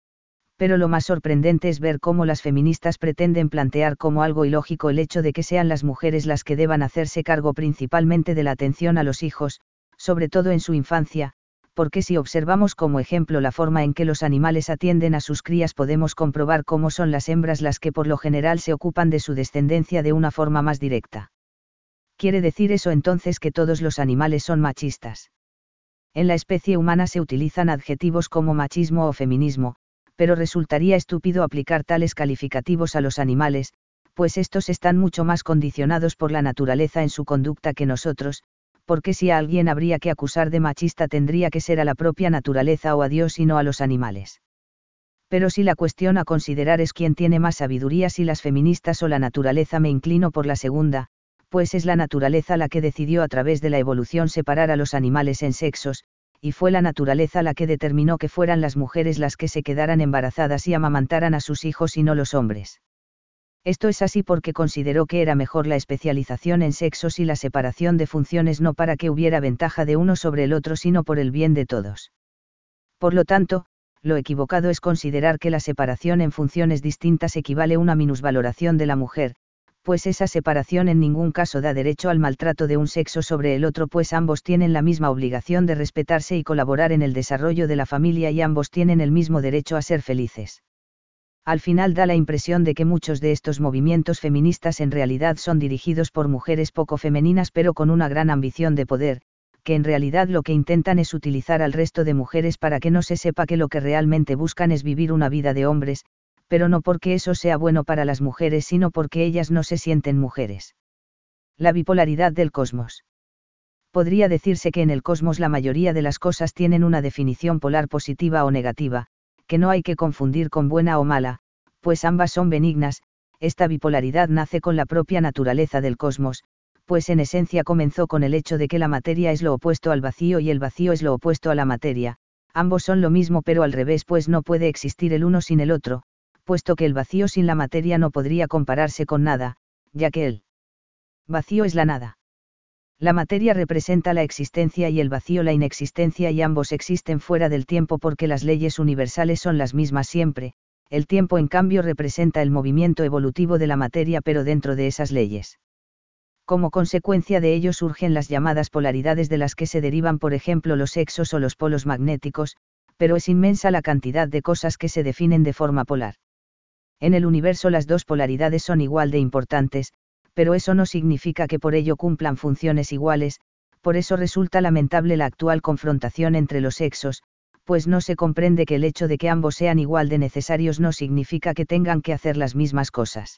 Pero lo más sorprendente es ver cómo las feministas pretenden plantear como algo ilógico el hecho de que sean las mujeres las que deban hacerse cargo principalmente de la atención a los hijos, sobre todo en su infancia, porque si observamos como ejemplo la forma en que los animales atienden a sus crías podemos comprobar cómo son las hembras las que por lo general se ocupan de su descendencia de una forma más directa. ¿Quiere decir eso entonces que todos los animales son machistas? En la especie humana se utilizan adjetivos como machismo o feminismo, pero resultaría estúpido aplicar tales calificativos a los animales, pues estos están mucho más condicionados por la naturaleza en su conducta que nosotros, porque si a alguien habría que acusar de machista tendría que ser a la propia naturaleza o a Dios y no a los animales. Pero si la cuestión a considerar es quién tiene más sabiduría, si las feministas o la naturaleza, me inclino por la segunda, pues es la naturaleza la que decidió a través de la evolución separar a los animales en sexos, y fue la naturaleza la que determinó que fueran las mujeres las que se quedaran embarazadas y amamantaran a sus hijos y no los hombres. Esto es así porque consideró que era mejor la especialización en sexos y la separación de funciones, no para que hubiera ventaja de uno sobre el otro sino por el bien de todos. Por lo tanto, lo equivocado es considerar que la separación en funciones distintas equivale a una minusvaloración de la mujer, pues esa separación en ningún caso da derecho al maltrato de un sexo sobre el otro, pues ambos tienen la misma obligación de respetarse y colaborar en el desarrollo de la familia y ambos tienen el mismo derecho a ser felices. Al final da la impresión de que muchos de estos movimientos feministas en realidad son dirigidos por mujeres poco femeninas pero con una gran ambición de poder, que en realidad lo que intentan es utilizar al resto de mujeres para que no se sepa que lo que realmente buscan es vivir una vida de hombres, pero no porque eso sea bueno para las mujeres sino porque ellas no se sienten mujeres. La bipolaridad del cosmos. Podría decirse que en el cosmos la mayoría de las cosas tienen una definición polar positiva o negativa, que no hay que confundir con buena o mala, pues ambas son benignas. Esta bipolaridad nace con la propia naturaleza del cosmos, pues en esencia comenzó con el hecho de que la materia es lo opuesto al vacío y el vacío es lo opuesto a la materia, ambos son lo mismo pero al revés, pues no puede existir el uno sin el otro, puesto que el vacío sin la materia no podría compararse con nada, ya que el vacío es la nada. La materia representa la existencia y el vacío la inexistencia y ambos existen fuera del tiempo porque las leyes universales son las mismas siempre, el tiempo en cambio representa el movimiento evolutivo de la materia pero dentro de esas leyes. Como consecuencia de ello surgen las llamadas polaridades de las que se derivan por ejemplo los sexos o los polos magnéticos, pero es inmensa la cantidad de cosas que se definen de forma polar. En el universo las dos polaridades son igual de importantes, pero eso no significa que por ello cumplan funciones iguales, por eso resulta lamentable la actual confrontación entre los sexos, pues no se comprende que el hecho de que ambos sean igual de necesarios no significa que tengan que hacer las mismas cosas.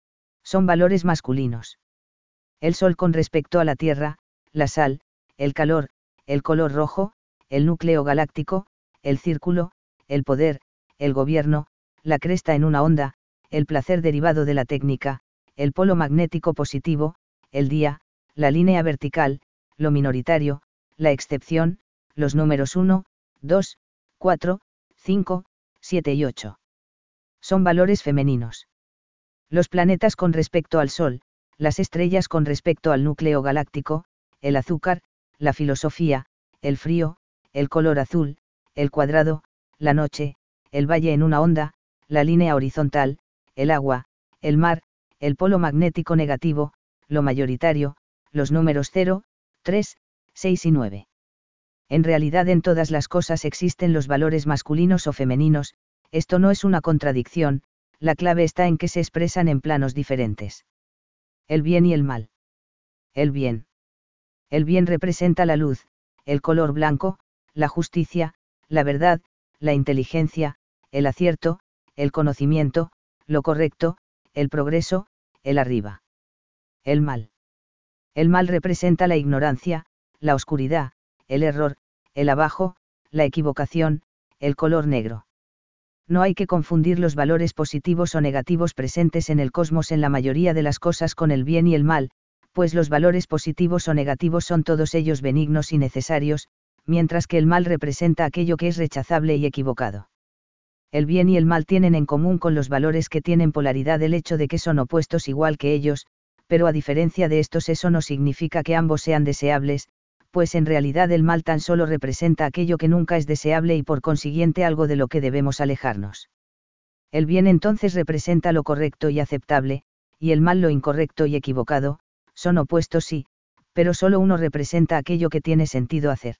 Son valores masculinos. El Sol con respecto a la Tierra, la sal, el calor, el color rojo, el núcleo galáctico, el círculo, el poder, el gobierno, la cresta en una onda, el placer derivado de la técnica, el polo magnético positivo, el día, la línea vertical, lo minoritario, la excepción, los números uno, dos, cuatro, cinco, siete y ocho. Son valores femeninos. Los planetas con respecto al Sol, las estrellas con respecto al núcleo galáctico, el azúcar, la filosofía, el frío, el color azul, el cuadrado, la noche, el valle en una onda, la línea horizontal, el agua, el mar, el polo magnético negativo, lo mayoritario, los números cero, tres, seis y nueve. En realidad en todas las cosas existen los valores masculinos o femeninos, esto no es una contradicción, la clave está en que se expresan en planos diferentes. El bien y el mal. El bien. El bien representa la luz, el color blanco, la justicia, la verdad, la inteligencia, el acierto, el conocimiento, lo correcto, el progreso, el arriba. El mal. El mal representa la ignorancia, la oscuridad, el error, el abajo, la equivocación, el color negro. No hay que confundir los valores positivos o negativos presentes en el cosmos en la mayoría de las cosas con el bien y el mal, pues los valores positivos o negativos son todos ellos benignos y necesarios, mientras que el mal representa aquello que es rechazable y equivocado. El bien y el mal tienen en común con los valores que tienen polaridad el hecho de que son opuestos igual que ellos, pero a diferencia de estos eso no significa que ambos sean deseables, pues en realidad el mal tan solo representa aquello que nunca es deseable y por consiguiente algo de lo que debemos alejarnos. El bien entonces representa lo correcto y aceptable, y el mal lo incorrecto y equivocado, son opuestos sí, pero solo uno representa aquello que tiene sentido hacer.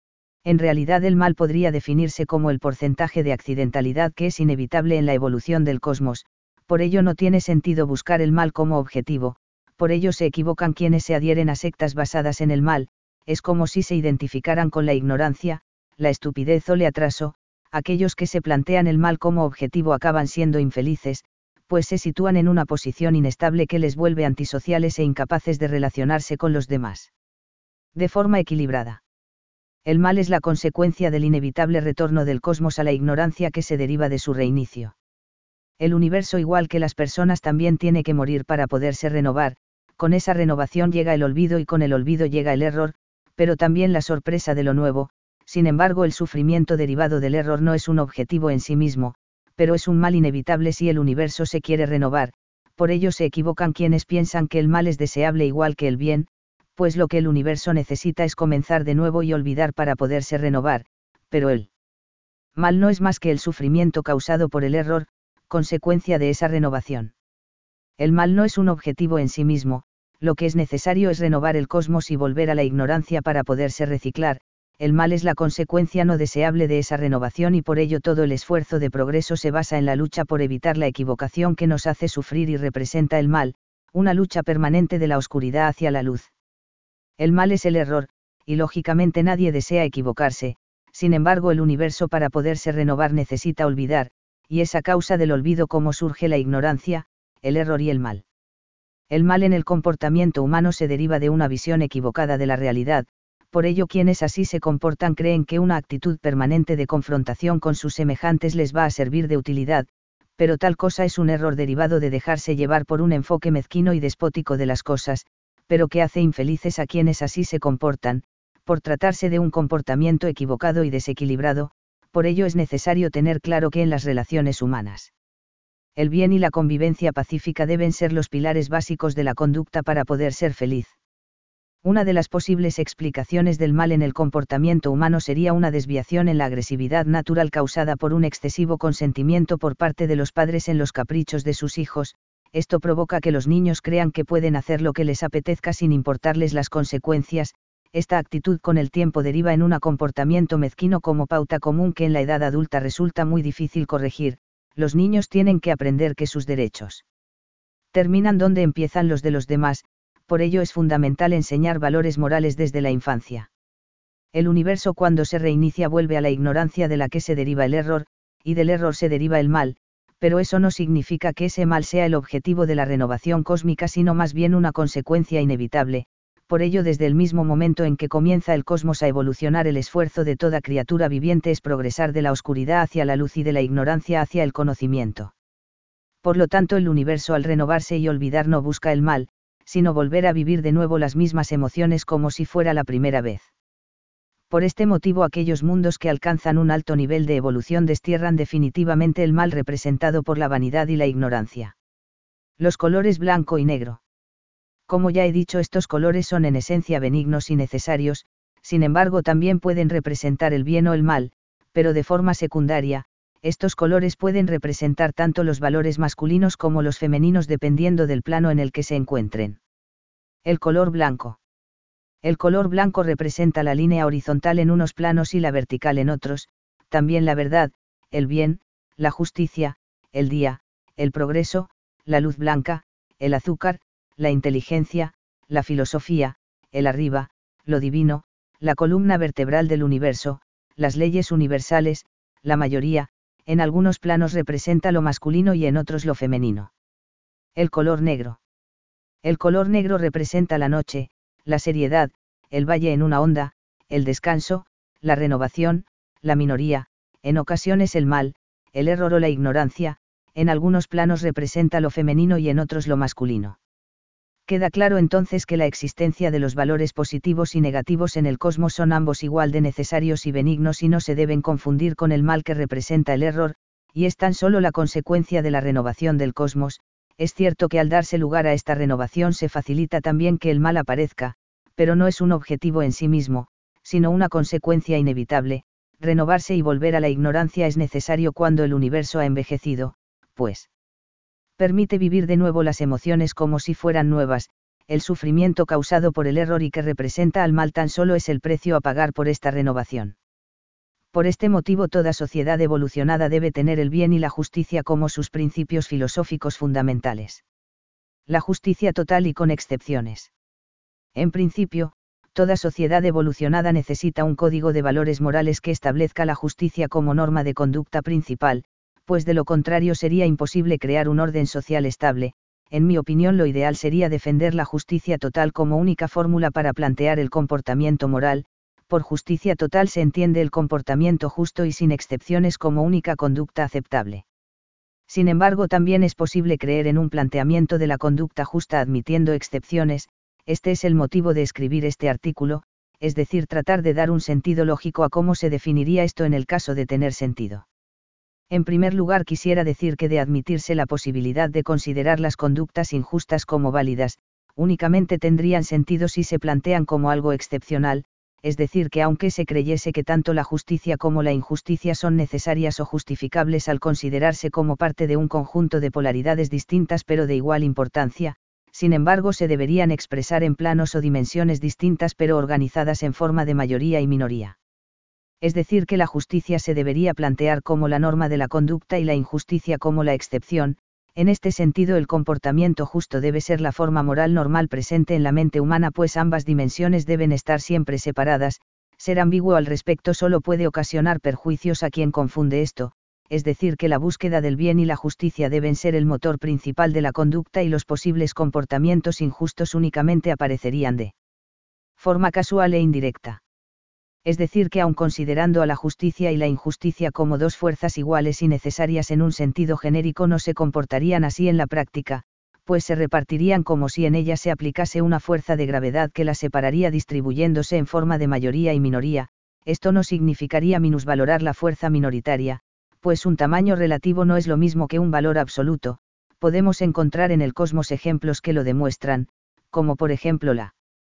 En realidad el mal podría definirse como el porcentaje de accidentalidad que es inevitable en la evolución del cosmos, por ello no tiene sentido buscar el mal como objetivo, por ello se equivocan quienes se adhieren a sectas basadas en el mal, es como si se identificaran con la ignorancia, la estupidez o el atraso, aquellos que se plantean el mal como objetivo acaban siendo infelices, pues se sitúan en una posición inestable que les vuelve antisociales e incapaces de relacionarse con los demás. De forma equilibrada. El mal es la consecuencia del inevitable retorno del cosmos a la ignorancia que se deriva de su reinicio. El universo igual que las personas también tiene que morir para poderse renovar, con esa renovación llega el olvido y con el olvido llega el error, pero también la sorpresa de lo nuevo, sin embargo el sufrimiento derivado del error no es un objetivo en sí mismo, pero es un mal inevitable si el universo se quiere renovar, por ello se equivocan quienes piensan que el mal es deseable igual que el bien, pues lo que el universo necesita es comenzar de nuevo y olvidar para poderse renovar, pero el mal no es más que el sufrimiento causado por el error, consecuencia de esa renovación. El mal no es un objetivo en sí mismo, lo que es necesario es renovar el cosmos y volver a la ignorancia para poderse reciclar, el mal es la consecuencia no deseable de esa renovación y por ello todo el esfuerzo de progreso se basa en la lucha por evitar la equivocación que nos hace sufrir y representa el mal, una lucha permanente de la oscuridad hacia la luz. El mal es el error, y lógicamente nadie desea equivocarse, sin embargo el universo para poderse renovar necesita olvidar, y es a causa del olvido como surge la ignorancia, el error y el mal. El mal en el comportamiento humano se deriva de una visión equivocada de la realidad, por ello quienes así se comportan creen que una actitud permanente de confrontación con sus semejantes les va a servir de utilidad, pero tal cosa es un error derivado de dejarse llevar por un enfoque mezquino y despótico de las cosas, pero que hace infelices a quienes así se comportan, por tratarse de un comportamiento equivocado y desequilibrado, por ello es necesario tener claro que en las relaciones humanas, el bien y la convivencia pacífica deben ser los pilares básicos de la conducta para poder ser feliz. Una de las posibles explicaciones del mal en el comportamiento humano sería una desviación en la agresividad natural causada por un excesivo consentimiento por parte de los padres en los caprichos de sus hijos. Esto provoca que los niños crean que pueden hacer lo que les apetezca sin importarles las consecuencias. Esta actitud con el tiempo deriva en un comportamiento mezquino como pauta común que en la edad adulta resulta muy difícil corregir. Los niños tienen que aprender que sus derechos terminan donde empiezan los de los demás. Por ello es fundamental enseñar valores morales desde la infancia. El universo cuando se reinicia vuelve a la ignorancia de la que se deriva el error, y del error se deriva el mal, pero eso no significa que ese mal sea el objetivo de la renovación cósmica sino más bien una consecuencia inevitable. Por ello desde el mismo momento en que comienza el cosmos a evolucionar el esfuerzo de toda criatura viviente es progresar de la oscuridad hacia la luz y de la ignorancia hacia el conocimiento. Por lo tanto el universo al renovarse y olvidar no busca el mal, sino volver a vivir de nuevo las mismas emociones como si fuera la primera vez. Por este motivo aquellos mundos que alcanzan un alto nivel de evolución destierran definitivamente el mal representado por la vanidad y la ignorancia. Los colores blanco y negro. Como ya he dicho, estos colores son en esencia benignos y necesarios, sin embargo también pueden representar el bien o el mal, pero de forma secundaria. Estos colores pueden representar tanto los valores masculinos como los femeninos dependiendo del plano en el que se encuentren. El color blanco. El color blanco representa la línea horizontal en unos planos y la vertical en otros, también la verdad, el bien, la justicia, el día, el progreso, la luz blanca, el azúcar, la inteligencia, la filosofía, el arriba, lo divino, la columna vertebral del universo, las leyes universales, la mayoría. En algunos planos representa lo masculino y en otros lo femenino. El color negro. El color negro representa la noche, la seriedad, el valle en una onda, el descanso, la renovación, la minoría, en ocasiones el mal, el error o la ignorancia. En algunos planos representa lo femenino y en otros lo masculino. Queda claro entonces que la existencia de los valores positivos y negativos en el cosmos son ambos igual de necesarios y benignos y no se deben confundir con el mal que representa el error, y es tan solo la consecuencia de la renovación del cosmos. Es cierto que al darse lugar a esta renovación se facilita también que el mal aparezca, pero no es un objetivo en sí mismo, sino una consecuencia inevitable. Renovarse y volver a la ignorancia es necesario cuando el universo ha envejecido, pues permite vivir de nuevo las emociones como si fueran nuevas. El sufrimiento causado por el error y que representa al mal tan solo es el precio a pagar por esta renovación. Por este motivo toda sociedad evolucionada debe tener el bien y la justicia como sus principios filosóficos fundamentales. La justicia total y con excepciones. En principio, toda sociedad evolucionada necesita un código de valores morales que establezca la justicia como norma de conducta principal, pues de lo contrario sería imposible crear un orden social estable. En mi opinión lo ideal sería defender la justicia total como única fórmula para plantear el comportamiento moral. Por justicia total se entiende el comportamiento justo y sin excepciones como única conducta aceptable. Sin embargo, también es posible creer en un planteamiento de la conducta justa admitiendo excepciones. Este es el motivo de escribir este artículo, es decir, tratar de dar un sentido lógico a cómo se definiría esto en el caso de tener sentido. En primer lugar, quisiera decir que de admitirse la posibilidad de considerar las conductas injustas como válidas, únicamente tendrían sentido si se plantean como algo excepcional, es decir, que aunque se creyese que tanto la justicia como la injusticia son necesarias o justificables al considerarse como parte de un conjunto de polaridades distintas pero de igual importancia, sin embargo se deberían expresar en planos o dimensiones distintas pero organizadas en forma de mayoría y minoría. Es decir, que la justicia se debería plantear como la norma de la conducta y la injusticia como la excepción. En este sentido, el comportamiento justo debe ser la forma moral normal presente en la mente humana, pues ambas dimensiones deben estar siempre separadas. Ser ambiguo al respecto solo puede ocasionar perjuicios a quien confunde esto, es decir, que la búsqueda del bien y la justicia deben ser el motor principal de la conducta y los posibles comportamientos injustos únicamente aparecerían de forma casual e indirecta. Es decir, que aun considerando a la justicia y la injusticia como dos fuerzas iguales y necesarias en un sentido genérico, no se comportarían así en la práctica, pues se repartirían como si en ellas se aplicase una fuerza de gravedad que las separaría distribuyéndose en forma de mayoría y minoría. Esto no significaría minusvalorar la fuerza minoritaria, pues un tamaño relativo no es lo mismo que un valor absoluto. Podemos encontrar en el cosmos ejemplos que lo demuestran, como por ejemplo la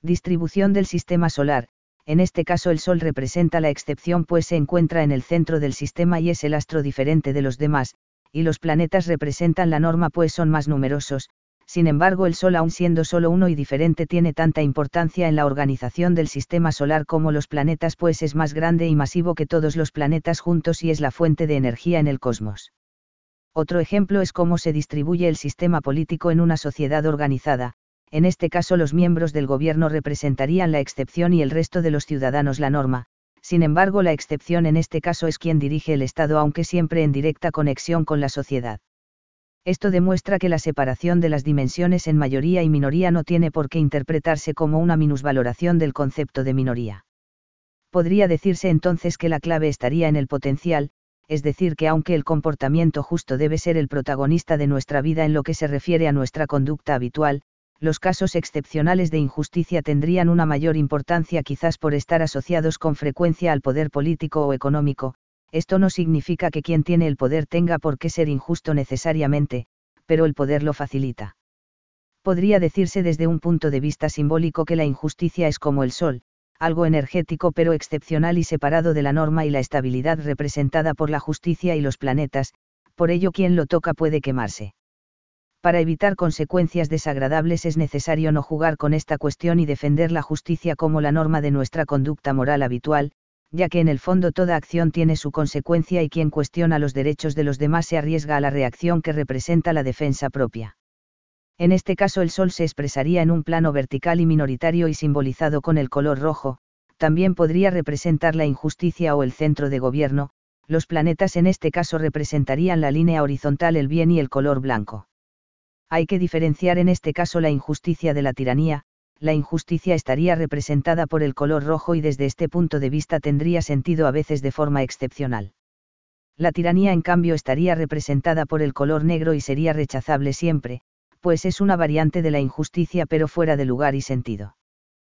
Distribución del sistema solar. En este caso el Sol representa la excepción pues se encuentra en el centro del sistema y es el astro diferente de los demás, y los planetas representan la norma pues son más numerosos. Sin embargo el Sol aun siendo solo uno y diferente tiene tanta importancia en la organización del sistema solar como los planetas pues es más grande y masivo que todos los planetas juntos y es la fuente de energía en el cosmos. Otro ejemplo es cómo se distribuye el sistema político en una sociedad organizada. En este caso los miembros del gobierno representarían la excepción y el resto de los ciudadanos la norma, sin embargo la excepción en este caso es quien dirige el Estado aunque siempre en directa conexión con la sociedad. Esto demuestra que la separación de las dimensiones en mayoría y minoría no tiene por qué interpretarse como una minusvaloración del concepto de minoría. Podría decirse entonces que la clave estaría en el potencial, es decir que aunque el comportamiento justo debe ser el protagonista de nuestra vida en lo que se refiere a nuestra conducta habitual, los casos excepcionales de injusticia tendrían una mayor importancia quizás por estar asociados con frecuencia al poder político o económico. Esto no significa que quien tiene el poder tenga por qué ser injusto necesariamente, pero el poder lo facilita. Podría decirse desde un punto de vista simbólico que la injusticia es como el Sol, algo energético pero excepcional y separado de la norma y la estabilidad representada por la justicia y los planetas, por ello quien lo toca puede quemarse. Para evitar consecuencias desagradables es necesario no jugar con esta cuestión y defender la justicia como la norma de nuestra conducta moral habitual, ya que en el fondo toda acción tiene su consecuencia y quien cuestiona los derechos de los demás se arriesga a la reacción que representa la defensa propia. En este caso el Sol se expresaría en un plano vertical y minoritario y simbolizado con el color rojo, también podría representar la injusticia o el centro de gobierno, los planetas en este caso representarían la línea horizontal, el bien y el color blanco. Hay que diferenciar en este caso la injusticia de la tiranía. La injusticia estaría representada por el color rojo y desde este punto de vista tendría sentido a veces de forma excepcional. La tiranía en cambio estaría representada por el color negro y sería rechazable siempre, pues es una variante de la injusticia pero fuera de lugar y sentido.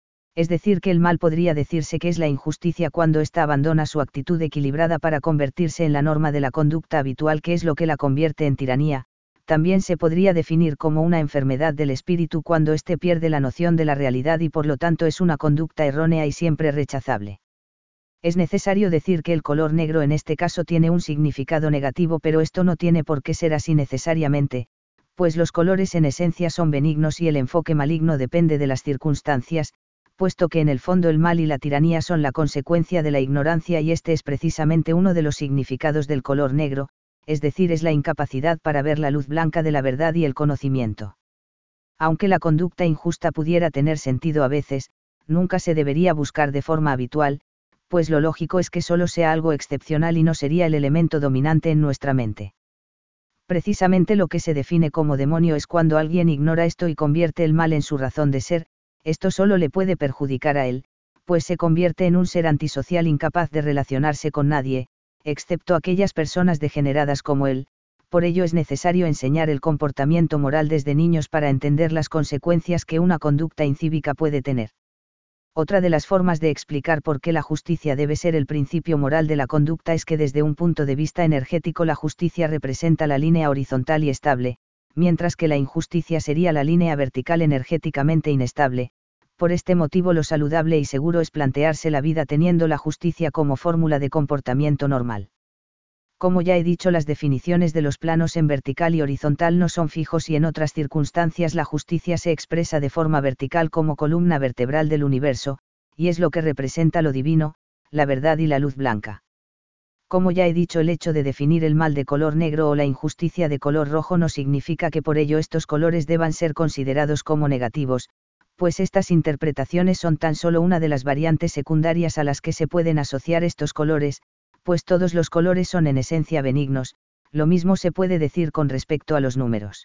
Es decir que el mal podría decirse que es la injusticia cuando ésta abandona su actitud equilibrada para convertirse en la norma de la conducta habitual que es lo que la convierte en tiranía. También se podría definir como una enfermedad del espíritu cuando éste pierde la noción de la realidad y por lo tanto es una conducta errónea y siempre rechazable. Es necesario decir que el color negro en este caso tiene un significado negativo pero esto no tiene por qué ser así necesariamente, pues los colores en esencia son benignos y el enfoque maligno depende de las circunstancias, puesto que en el fondo el mal y la tiranía son la consecuencia de la ignorancia y este es precisamente uno de los significados del color negro, es decir, es la incapacidad para ver la luz blanca de la verdad y el conocimiento. Aunque la conducta injusta pudiera tener sentido a veces, nunca se debería buscar de forma habitual, pues lo lógico es que solo sea algo excepcional y no sería el elemento dominante en nuestra mente. Precisamente lo que se define como demonio es cuando alguien ignora esto y convierte el mal en su razón de ser. Esto solo le puede perjudicar a él, pues se convierte en un ser antisocial incapaz de relacionarse con nadie, excepto aquellas personas degeneradas como él. Por ello es necesario enseñar el comportamiento moral desde niños para entender las consecuencias que una conducta incívica puede tener. Otra de las formas de explicar por qué la justicia debe ser el principio moral de la conducta es que desde un punto de vista energético la justicia representa la línea horizontal y estable, mientras que la injusticia sería la línea vertical energéticamente inestable. Por este motivo lo saludable y seguro es plantearse la vida teniendo la justicia como fórmula de comportamiento normal. Como ya he dicho, las definiciones de los planos en vertical y horizontal no son fijos y en otras circunstancias la justicia se expresa de forma vertical como columna vertebral del universo, y es lo que representa lo divino, la verdad y la luz blanca. Como ya he dicho, el hecho de definir el mal de color negro o la injusticia de color rojo no significa que por ello estos colores deban ser considerados como negativos, pues estas interpretaciones son tan solo una de las variantes secundarias a las que se pueden asociar estos colores, pues todos los colores son en esencia benignos. Lo mismo se puede decir con respecto a los números.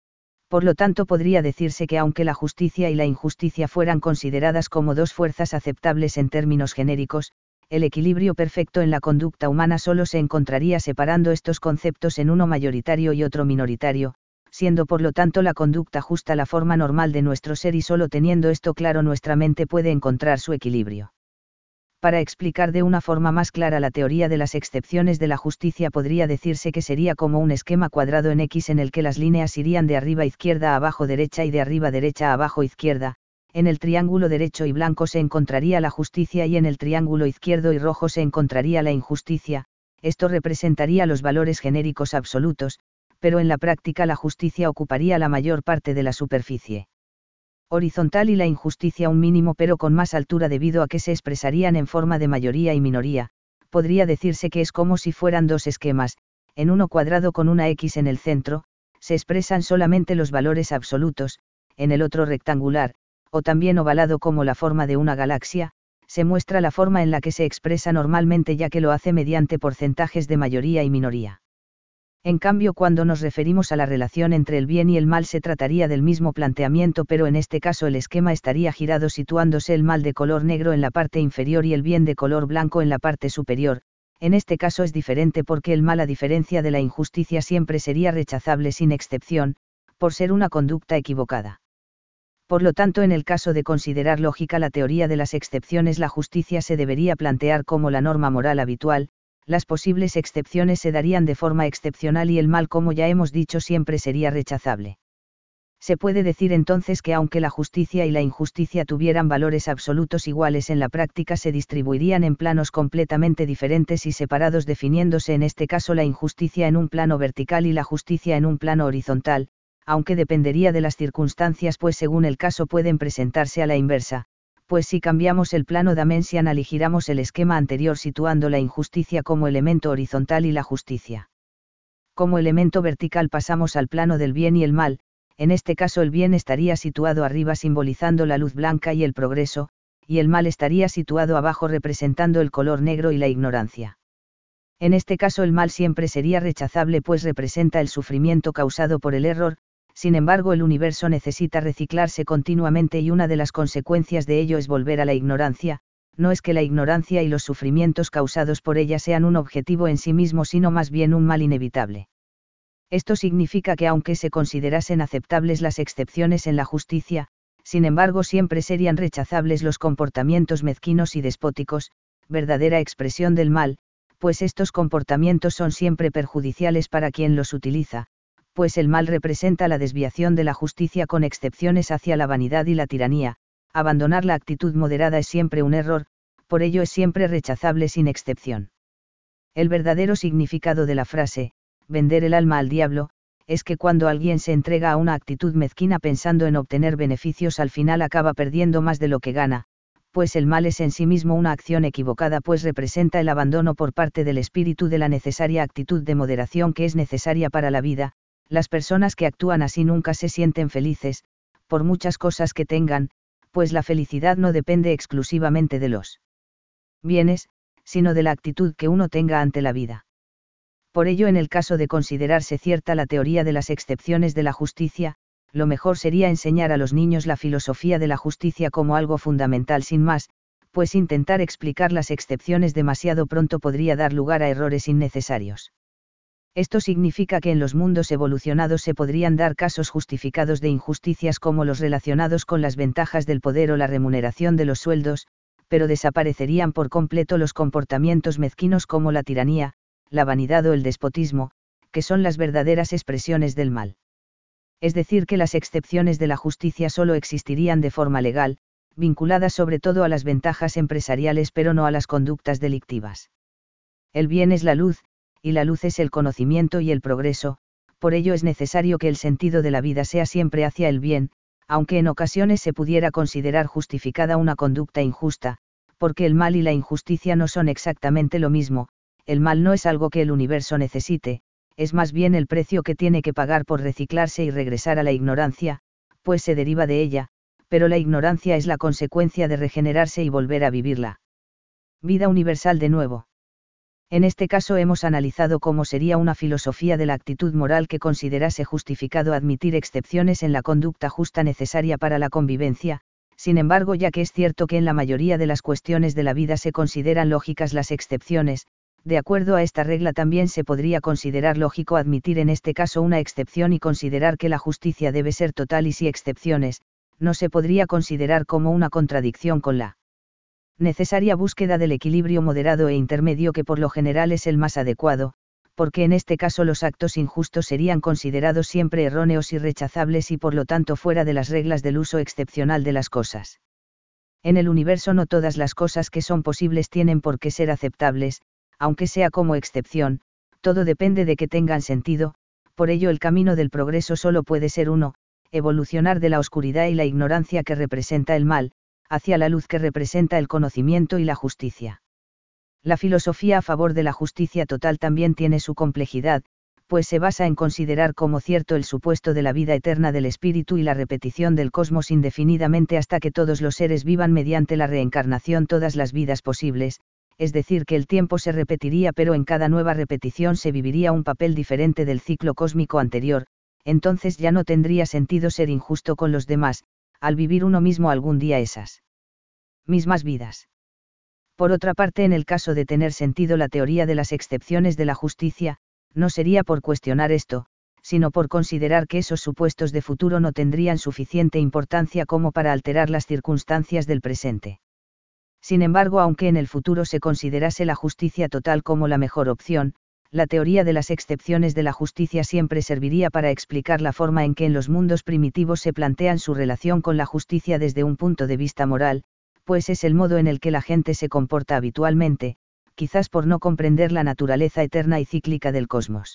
Por lo tanto, podría decirse que aunque la justicia y la injusticia fueran consideradas como dos fuerzas aceptables en términos genéricos, el equilibrio perfecto en la conducta humana solo se encontraría separando estos conceptos en uno mayoritario y otro minoritario, siendo por lo tanto la conducta justa la forma normal de nuestro ser y solo teniendo esto claro nuestra mente puede encontrar su equilibrio. Para explicar de una forma más clara la teoría de las excepciones de la justicia podría decirse que sería como un esquema cuadrado en X en el que las líneas irían de arriba a izquierda a abajo derecha y de arriba derecha a abajo izquierda, en el triángulo derecho y blanco se encontraría la justicia y en el triángulo izquierdo y rojo se encontraría la injusticia. Esto representaría los valores genéricos absolutos, pero en la práctica la justicia ocuparía la mayor parte de la superficie horizontal y la injusticia un mínimo pero con más altura debido a que se expresarían en forma de mayoría y minoría. Podría decirse que es como si fueran dos esquemas, en uno cuadrado con una X en el centro, se expresan solamente los valores absolutos, en el otro rectangular, o también ovalado como la forma de una galaxia, se muestra la forma en la que se expresa normalmente ya que lo hace mediante porcentajes de mayoría y minoría. En cambio, cuando nos referimos a la relación entre el bien y el mal se trataría del mismo planteamiento, pero en este caso el esquema estaría girado situándose el mal de color negro en la parte inferior y el bien de color blanco en la parte superior. En este caso es diferente porque el mal, a diferencia de la injusticia, siempre sería rechazable sin excepción, por ser una conducta equivocada. Por lo tanto, en el caso de considerar lógica la teoría de las excepciones, la justicia se debería plantear como la norma moral habitual. Las posibles excepciones se darían de forma excepcional y el mal, como ya hemos dicho, siempre sería rechazable. Se puede decir entonces que aunque la justicia y la injusticia tuvieran valores absolutos iguales, en la práctica se distribuirían en planos completamente diferentes y separados, definiéndose en este caso la injusticia en un plano vertical y la justicia en un plano horizontal, aunque dependería de las circunstancias, pues según el caso pueden presentarse a la inversa. Pues si cambiamos el plano dimensional y giramos el esquema anterior situando la injusticia como elemento horizontal y la justicia como elemento vertical, pasamos al plano del bien y el mal. En este caso el bien estaría situado arriba simbolizando la luz blanca y el progreso, y el mal estaría situado abajo representando el color negro y la ignorancia. En este caso el mal siempre sería rechazable pues representa el sufrimiento causado por el error. Sin embargo, el universo necesita reciclarse continuamente y una de las consecuencias de ello es volver a la ignorancia. No es que la ignorancia y los sufrimientos causados por ella sean un objetivo en sí mismo, sino más bien un mal inevitable. Esto significa que aunque se considerasen aceptables las excepciones en la justicia, sin embargo siempre serían rechazables los comportamientos mezquinos y despóticos, verdadera expresión del mal, pues estos comportamientos son siempre perjudiciales para quien los utiliza, pues el mal representa la desviación de la justicia con excepciones hacia la vanidad y la tiranía. Abandonar la actitud moderada es siempre un error, por ello es siempre rechazable sin excepción. El verdadero significado de la frase, vender el alma al diablo, es que cuando alguien se entrega a una actitud mezquina pensando en obtener beneficios, al final acaba perdiendo más de lo que gana, pues el mal es en sí mismo una acción equivocada, pues representa el abandono por parte del espíritu de la necesaria actitud de moderación que es necesaria para la vida. Las personas que actúan así nunca se sienten felices, por muchas cosas que tengan, pues la felicidad no depende exclusivamente de los bienes, sino de la actitud que uno tenga ante la vida. Por ello, en el caso de considerarse cierta la teoría de las excepciones de la justicia, lo mejor sería enseñar a los niños la filosofía de la justicia como algo fundamental sin más, pues intentar explicar las excepciones demasiado pronto podría dar lugar a errores innecesarios. Esto significa que en los mundos evolucionados se podrían dar casos justificados de injusticias como los relacionados con las ventajas del poder o la remuneración de los sueldos, pero desaparecerían por completo los comportamientos mezquinos como la tiranía, la vanidad o el despotismo, que son las verdaderas expresiones del mal. Es decir, que las excepciones de la justicia solo existirían de forma legal, vinculadas sobre todo a las ventajas empresariales pero no a las conductas delictivas. El bien es la luz, y la luz es el conocimiento y el progreso, por ello es necesario que el sentido de la vida sea siempre hacia el bien, aunque en ocasiones se pudiera considerar justificada una conducta injusta, porque el mal y la injusticia no son exactamente lo mismo. El mal no es algo que el universo necesite, es más bien el precio que tiene que pagar por reciclarse y regresar a la ignorancia, pues se deriva de ella, pero la ignorancia es la consecuencia de regenerarse y volver a vivirla. Vida universal de nuevo. En este caso hemos analizado cómo sería una filosofía de la actitud moral que considerase justificado admitir excepciones en la conducta justa necesaria para la convivencia. Sin embargo, ya que es cierto que en la mayoría de las cuestiones de la vida se consideran lógicas las excepciones, de acuerdo a esta regla también se podría considerar lógico admitir en este caso una excepción y considerar que la justicia debe ser total, y si excepciones, no se podría considerar como una contradicción con la necesaria búsqueda del equilibrio moderado e intermedio que por lo general es el más adecuado, porque en este caso los actos injustos serían considerados siempre erróneos y rechazables y por lo tanto fuera de las reglas del uso excepcional de las cosas. En el universo no todas las cosas que son posibles tienen por qué ser aceptables, aunque sea como excepción, todo depende de que tengan sentido, por ello el camino del progreso solo puede ser uno, evolucionar de la oscuridad y la ignorancia que representa el mal, hacia la luz que representa el conocimiento y la justicia. La filosofía a favor de la justicia total también tiene su complejidad, pues se basa en considerar como cierto el supuesto de la vida eterna del espíritu y la repetición del cosmos indefinidamente hasta que todos los seres vivan mediante la reencarnación todas las vidas posibles, es decir, que el tiempo se repetiría pero en cada nueva repetición se viviría un papel diferente del ciclo cósmico anterior, entonces ya no tendría sentido ser injusto con los demás, al vivir uno mismo algún día esas mismas vidas. Por otra parte, en el caso de tener sentido la teoría de las excepciones de la justicia, no sería por cuestionar esto, sino por considerar que esos supuestos de futuro no tendrían suficiente importancia como para alterar las circunstancias del presente. Sin embargo, aunque en el futuro se considerase la justicia total como la mejor opción, la teoría de las excepciones de la justicia siempre serviría para explicar la forma en que en los mundos primitivos se plantean su relación con la justicia desde un punto de vista moral, pues es el modo en el que la gente se comporta habitualmente, quizás por no comprender la naturaleza eterna y cíclica del cosmos.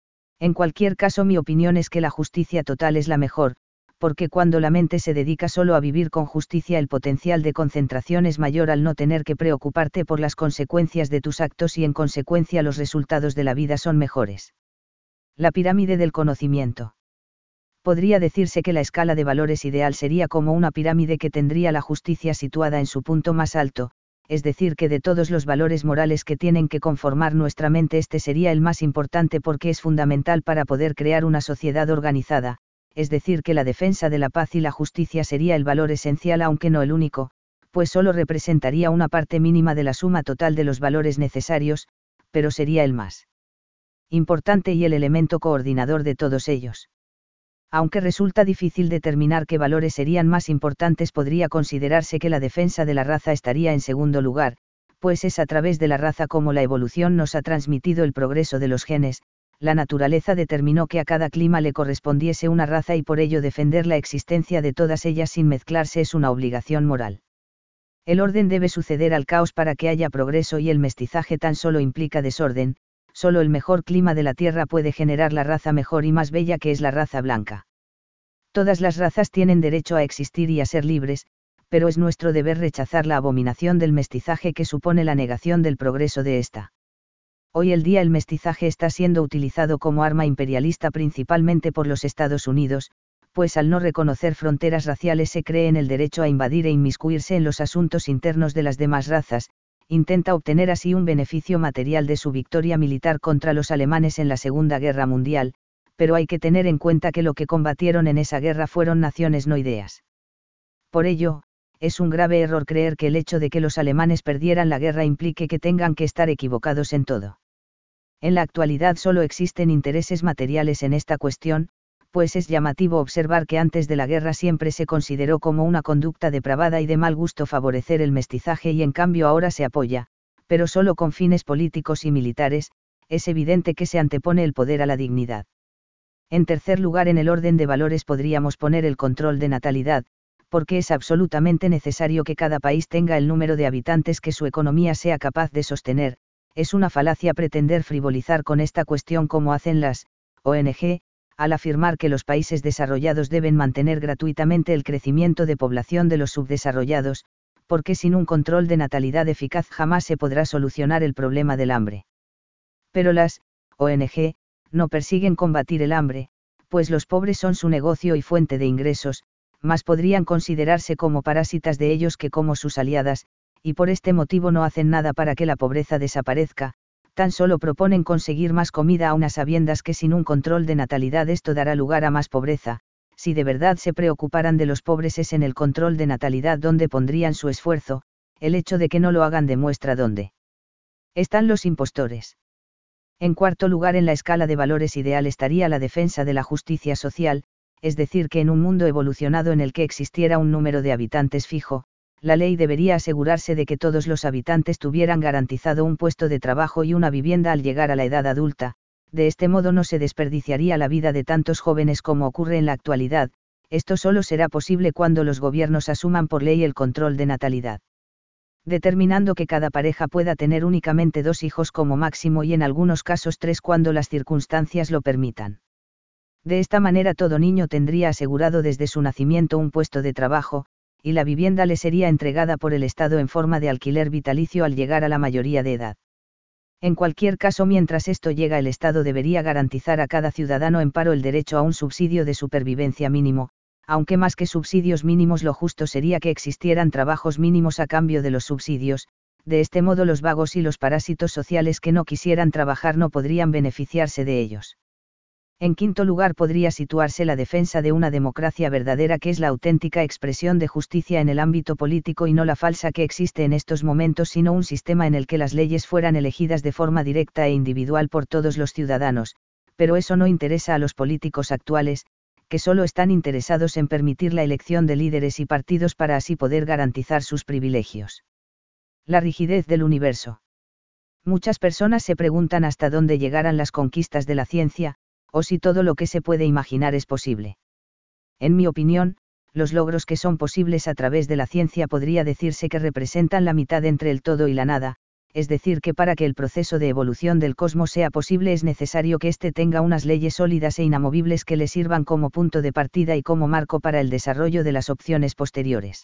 En cualquier caso, mi opinión es que la justicia total es la mejor, porque cuando la mente se dedica solo a vivir con justicia el potencial de concentración es mayor al no tener que preocuparte por las consecuencias de tus actos y en consecuencia los resultados de la vida son mejores. La pirámide del conocimiento. Podría decirse que la escala de valores ideal sería como una pirámide que tendría la justicia situada en su punto más alto, es decir, que de todos los valores morales que tienen que conformar nuestra mente este sería el más importante porque es fundamental para poder crear una sociedad organizada, es decir, que la defensa de la paz y la justicia sería el valor esencial aunque no el único, pues solo representaría una parte mínima de la suma total de los valores necesarios, pero sería el más importante y el elemento coordinador de todos ellos. Aunque resulta difícil determinar qué valores serían más importantes, podría considerarse que la defensa de la raza estaría en segundo lugar, pues es a través de la raza como la evolución nos ha transmitido el progreso de los genes. La naturaleza determinó que a cada clima le correspondiese una raza y por ello defender la existencia de todas ellas sin mezclarse es una obligación moral. El orden debe suceder al caos para que haya progreso y el mestizaje tan solo implica desorden, solo el mejor clima de la Tierra puede generar la raza mejor y más bella que es la raza blanca. Todas las razas tienen derecho a existir y a ser libres, pero es nuestro deber rechazar la abominación del mestizaje que supone la negación del progreso de ésta. Hoy el día el mestizaje está siendo utilizado como arma imperialista principalmente por los Estados Unidos, pues al no reconocer fronteras raciales se cree en el derecho a invadir e inmiscuirse en los asuntos internos de las demás razas, intenta obtener así un beneficio material de su victoria militar contra los alemanes en la Segunda Guerra Mundial, pero hay que tener en cuenta que lo que combatieron en esa guerra fueron naciones no ideas. Por ello, es un grave error creer que el hecho de que los alemanes perdieran la guerra implique que tengan que estar equivocados en todo. En la actualidad solo existen intereses materiales en esta cuestión, pues es llamativo observar que antes de la guerra siempre se consideró como una conducta depravada y de mal gusto favorecer el mestizaje y en cambio ahora se apoya, pero solo con fines políticos y militares, es evidente que se antepone el poder a la dignidad. En tercer lugar, en el orden de valores podríamos poner el control de natalidad, porque es absolutamente necesario que cada país tenga el número de habitantes que su economía sea capaz de sostener. Es una falacia pretender frivolizar con esta cuestión como hacen las O N G, al afirmar que los países desarrollados deben mantener gratuitamente el crecimiento de población de los subdesarrollados, porque sin un control de natalidad eficaz jamás se podrá solucionar el problema del hambre. Pero las O N G no persiguen combatir el hambre, pues los pobres son su negocio y fuente de ingresos, más podrían considerarse como parásitas de ellos que como sus aliadas, y por este motivo no hacen nada para que la pobreza desaparezca, tan solo proponen conseguir más comida a unas sabiendas que sin un control de natalidad esto dará lugar a más pobreza. Si de verdad se preocuparan de los pobres es en el control de natalidad donde pondrían su esfuerzo, el hecho de que no lo hagan demuestra dónde están los impostores. En cuarto lugar, en la escala de valores ideal estaría la defensa de la justicia social, es decir, que en un mundo evolucionado en el que existiera un número de habitantes fijo, la ley debería asegurarse de que todos los habitantes tuvieran garantizado un puesto de trabajo y una vivienda al llegar a la edad adulta. De este modo no se desperdiciaría la vida de tantos jóvenes como ocurre en la actualidad. Esto solo será posible cuando los gobiernos asuman por ley el control de natalidad, determinando que cada pareja pueda tener únicamente dos hijos como máximo y en algunos casos tres cuando las circunstancias lo permitan. De esta manera todo niño tendría asegurado desde su nacimiento un puesto de trabajo, y la vivienda le sería entregada por el Estado en forma de alquiler vitalicio al llegar a la mayoría de edad. En cualquier caso, mientras esto llega, el Estado debería garantizar a cada ciudadano en paro el derecho a un subsidio de supervivencia mínimo, aunque más que subsidios mínimos lo justo sería que existieran trabajos mínimos a cambio de los subsidios. De este modo los vagos y los parásitos sociales que no quisieran trabajar no podrían beneficiarse de ellos. En quinto lugar podría situarse la defensa de una democracia verdadera, que es la auténtica expresión de justicia en el ámbito político y no la falsa que existe en estos momentos, sino un sistema en el que las leyes fueran elegidas de forma directa e individual por todos los ciudadanos, pero eso no interesa a los políticos actuales, que solo están interesados en permitir la elección de líderes y partidos para así poder garantizar sus privilegios. La rigidez del universo. Muchas personas se preguntan hasta dónde llegarán las conquistas de la ciencia, o si todo lo que se puede imaginar es posible. En mi opinión, los logros que son posibles a través de la ciencia podría decirse que representan la mitad entre el todo y la nada, es decir, que para que el proceso de evolución del cosmos sea posible es necesario que éste tenga unas leyes sólidas e inamovibles que le sirvan como punto de partida y como marco para el desarrollo de las opciones posteriores.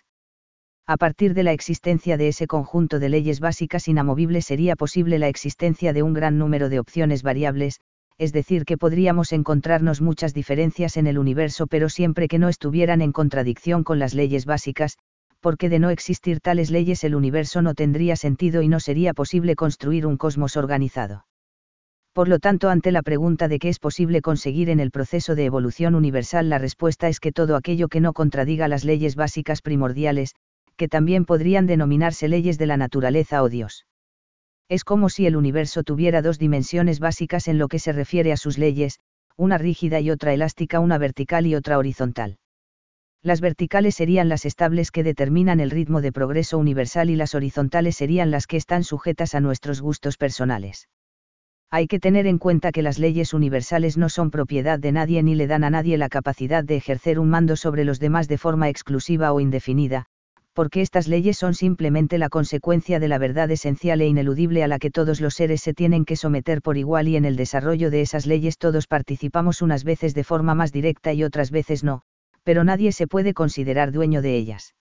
A partir de la existencia de ese conjunto de leyes básicas inamovibles sería posible la existencia de un gran número de opciones variables, es decir, que podríamos encontrarnos muchas diferencias en el universo, pero siempre que no estuvieran en contradicción con las leyes básicas, porque de no existir tales leyes el universo no tendría sentido y no sería posible construir un cosmos organizado. Por lo tanto, ante la pregunta de qué es posible conseguir en el proceso de evolución universal, la respuesta es que todo aquello que no contradiga las leyes básicas primordiales, que también podrían denominarse leyes de la naturaleza o Dios. Es como si el universo tuviera dos dimensiones básicas en lo que se refiere a sus leyes, una rígida y otra elástica, una vertical y otra horizontal. Las verticales serían las estables que determinan el ritmo de progreso universal y las horizontales serían las que están sujetas a nuestros gustos personales. Hay que tener en cuenta que las leyes universales no son propiedad de nadie ni le dan a nadie la capacidad de ejercer un mando sobre los demás de forma exclusiva o indefinida, porque estas leyes son simplemente la consecuencia de la verdad esencial e ineludible a la que todos los seres se tienen que someter por igual, y en el desarrollo de esas leyes todos participamos unas veces de forma más directa y otras veces no, pero nadie se puede considerar dueño de ellas.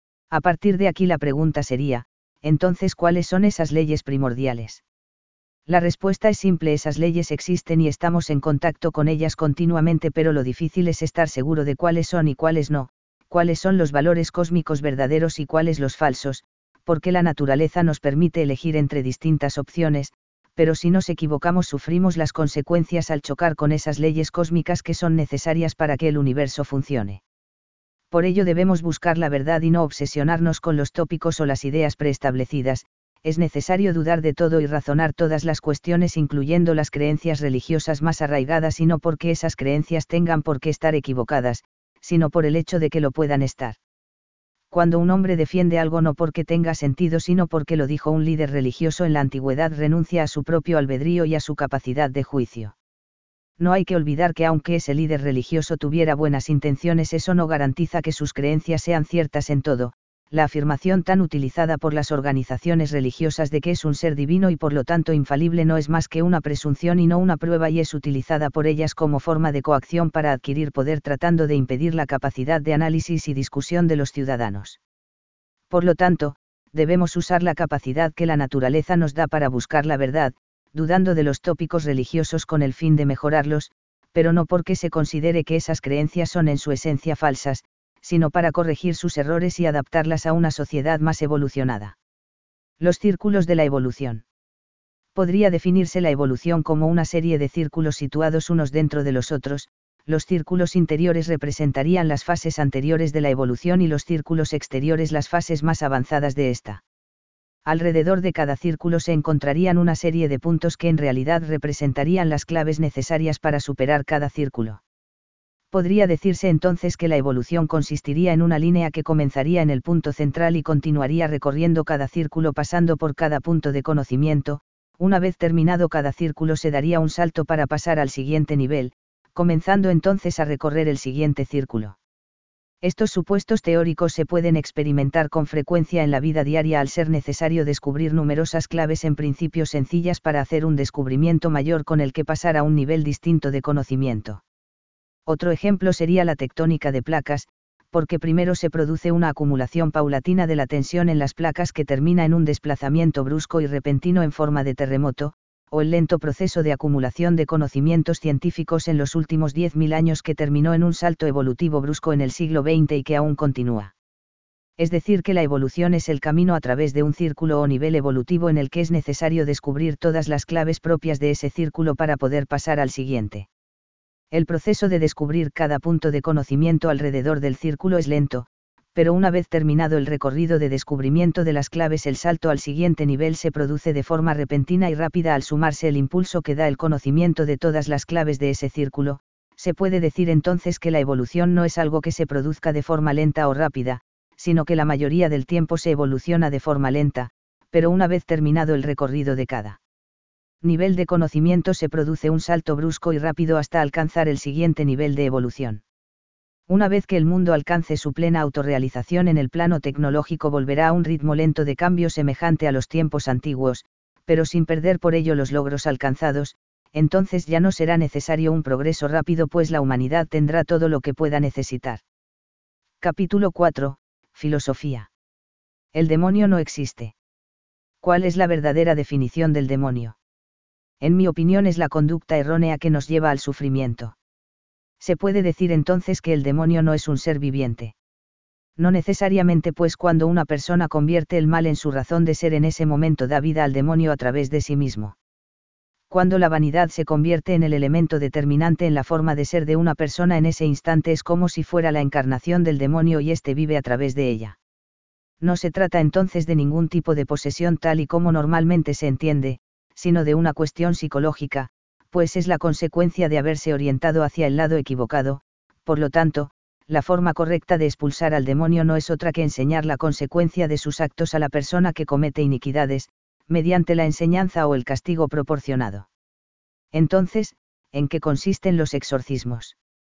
A partir de aquí la pregunta sería, entonces, ¿cuáles son esas leyes primordiales? La respuesta es simple: esas leyes existen y estamos en contacto con ellas continuamente, pero lo difícil es estar seguro de cuáles son y cuáles no, cuáles son los valores cósmicos verdaderos y cuáles los falsos, porque la naturaleza nos permite elegir entre distintas opciones, pero si nos equivocamos sufrimos las consecuencias al chocar con esas leyes cósmicas que son necesarias para que el universo funcione. Por ello debemos buscar la verdad y no obsesionarnos con los tópicos o las ideas preestablecidas. Es necesario dudar de todo y razonar todas las cuestiones, incluyendo las creencias religiosas más arraigadas, y no porque esas creencias tengan por qué estar equivocadas, sino por el hecho de que lo puedan estar. Cuando un hombre defiende algo no porque tenga sentido, sino porque lo dijo un líder religioso en la antigüedad, renuncia a su propio albedrío y a su capacidad de juicio. No hay que olvidar que aunque ese líder religioso tuviera buenas intenciones, eso no garantiza que sus creencias sean ciertas en todo. La afirmación tan utilizada por las organizaciones religiosas de que es un ser divino y por lo tanto infalible no es más que una presunción y no una prueba, y es utilizada por ellas como forma de coacción para adquirir poder, tratando de impedir la capacidad de análisis y discusión de los ciudadanos. Por lo tanto, debemos usar la capacidad que la naturaleza nos da para buscar la verdad, dudando de los tópicos religiosos con el fin de mejorarlos, pero no porque se considere que esas creencias son en su esencia falsas, sino para corregir sus errores y adaptarlas a una sociedad más evolucionada. Los círculos de la evolución. Podría definirse la evolución como una serie de círculos situados unos dentro de los otros. Los círculos interiores representarían las fases anteriores de la evolución y los círculos exteriores las fases más avanzadas de esta. Alrededor de cada círculo se encontrarían una serie de puntos que en realidad representarían las claves necesarias para superar cada círculo. Podría decirse entonces que la evolución consistiría en una línea que comenzaría en el punto central y continuaría recorriendo cada círculo pasando por cada punto de conocimiento. Una vez terminado cada círculo se daría un salto para pasar al siguiente nivel, comenzando entonces a recorrer el siguiente círculo. Estos supuestos teóricos se pueden experimentar con frecuencia en la vida diaria al ser necesario descubrir numerosas claves en principio sencillas para hacer un descubrimiento mayor con el que pasar a un nivel distinto de conocimiento. Otro ejemplo sería la tectónica de placas, porque primero se produce una acumulación paulatina de la tensión en las placas que termina en un desplazamiento brusco y repentino en forma de terremoto, o el lento proceso de acumulación de conocimientos científicos en los últimos diez mil años que terminó en un salto evolutivo brusco en el siglo veinte y que aún continúa. Es decir, que la evolución es el camino a través de un círculo o nivel evolutivo en el que es necesario descubrir todas las claves propias de ese círculo para poder pasar al siguiente. El proceso de descubrir cada punto de conocimiento alrededor del círculo es lento, pero una vez terminado el recorrido de descubrimiento de las claves, el salto al siguiente nivel se produce de forma repentina y rápida al sumarse el impulso que da el conocimiento de todas las claves de ese círculo. Se puede decir entonces que la evolución no es algo que se produzca de forma lenta o rápida, sino que la mayoría del tiempo se evoluciona de forma lenta, pero una vez terminado el recorrido de cada nivel de conocimiento se produce un salto brusco y rápido hasta alcanzar el siguiente nivel de evolución. Una vez que el mundo alcance su plena autorrealización en el plano tecnológico, volverá a un ritmo lento de cambio semejante a los tiempos antiguos, pero sin perder por ello los logros alcanzados. Entonces ya no será necesario un progreso rápido, pues la humanidad tendrá todo lo que pueda necesitar. Capítulo cuatro. Filosofía. El demonio no existe. ¿Cuál es la verdadera definición del demonio? En mi opinión es la conducta errónea que nos lleva al sufrimiento. Se puede decir entonces que el demonio no es un ser viviente. No necesariamente, pues cuando una persona convierte el mal en su razón de ser, en ese momento da vida al demonio a través de sí mismo. Cuando la vanidad se convierte en el elemento determinante en la forma de ser de una persona, en ese instante es como si fuera la encarnación del demonio y éste vive a través de ella. No se trata entonces de ningún tipo de posesión tal y como normalmente se entiende, sino de una cuestión psicológica, pues es la consecuencia de haberse orientado hacia el lado equivocado. Por lo tanto, la forma correcta de expulsar al demonio no es otra que enseñar la consecuencia de sus actos a la persona que comete iniquidades, mediante la enseñanza o el castigo proporcionado. Entonces, ¿en qué consisten los exorcismos?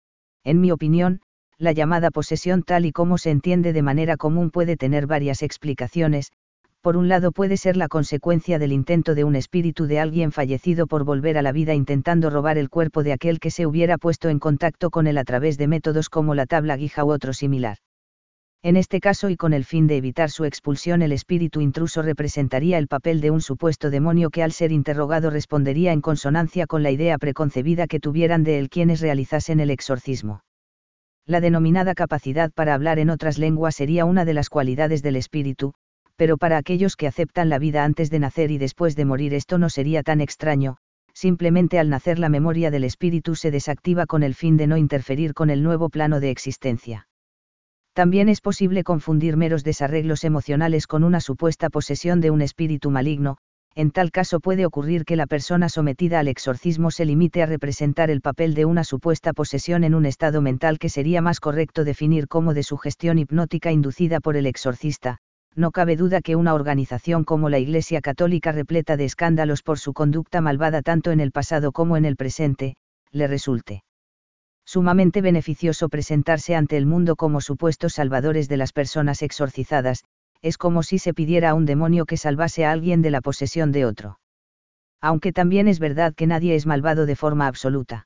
En mi opinión, la llamada posesión tal y como se entiende de manera común puede tener varias explicaciones. Por un lado, puede ser la consecuencia del intento de un espíritu de alguien fallecido por volver a la vida intentando robar el cuerpo de aquel que se hubiera puesto en contacto con él a través de métodos como la tabla guija u otro similar. En este caso, y con el fin de evitar su expulsión, el espíritu intruso representaría el papel de un supuesto demonio que, al ser interrogado, respondería en consonancia con la idea preconcebida que tuvieran de él quienes realizasen el exorcismo. La denominada capacidad para hablar en otras lenguas sería una de las cualidades del espíritu, pero para aquellos que aceptan la vida antes de nacer y después de morir esto no sería tan extraño. Simplemente al nacer la memoria del espíritu se desactiva con el fin de no interferir con el nuevo plano de existencia. También es posible confundir meros desarreglos emocionales con una supuesta posesión de un espíritu maligno. En tal caso puede ocurrir que la persona sometida al exorcismo se limite a representar el papel de una supuesta posesión en un estado mental que sería más correcto definir como de sugestión hipnótica inducida por el exorcista. No cabe duda que una organización como la Iglesia Católica, repleta de escándalos por su conducta malvada tanto en el pasado como en el presente, le resulte sumamente beneficioso presentarse ante el mundo como supuestos salvadores de las personas exorcizadas. Es como si se pidiera a un demonio que salvase a alguien de la posesión de otro. Aunque también es verdad que nadie es malvado de forma absoluta.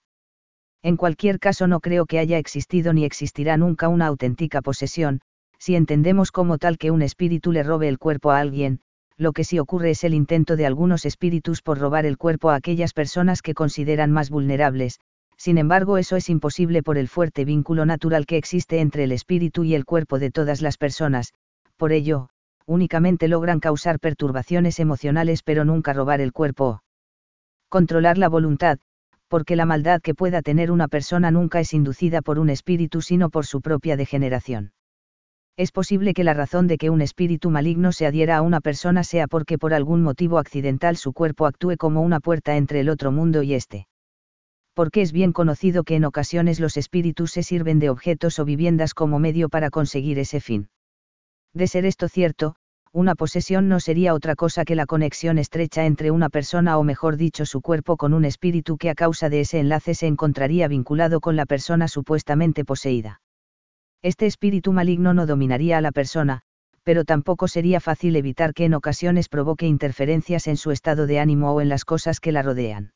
En cualquier caso, no creo que haya existido ni existirá nunca una auténtica posesión, si entendemos como tal que un espíritu le robe el cuerpo a alguien. Lo que sí ocurre es el intento de algunos espíritus por robar el cuerpo a aquellas personas que consideran más vulnerables. Sin embargo, eso es imposible por el fuerte vínculo natural que existe entre el espíritu y el cuerpo de todas las personas. Por ello, únicamente logran causar perturbaciones emocionales pero nunca robar el cuerpo o controlar la voluntad, porque la maldad que pueda tener una persona nunca es inducida por un espíritu sino por su propia degeneración. Es posible que la razón de que un espíritu maligno se adhiera a una persona sea porque por algún motivo accidental su cuerpo actúe como una puerta entre el otro mundo y este. Porque es bien conocido que en ocasiones los espíritus se sirven de objetos o viviendas como medio para conseguir ese fin. De ser esto cierto, una posesión no sería otra cosa que la conexión estrecha entre una persona o mejor dicho su cuerpo con un espíritu que a causa de ese enlace se encontraría vinculado con la persona supuestamente poseída. Este espíritu maligno no dominaría a la persona, pero tampoco sería fácil evitar que en ocasiones provoque interferencias en su estado de ánimo o en las cosas que la rodean.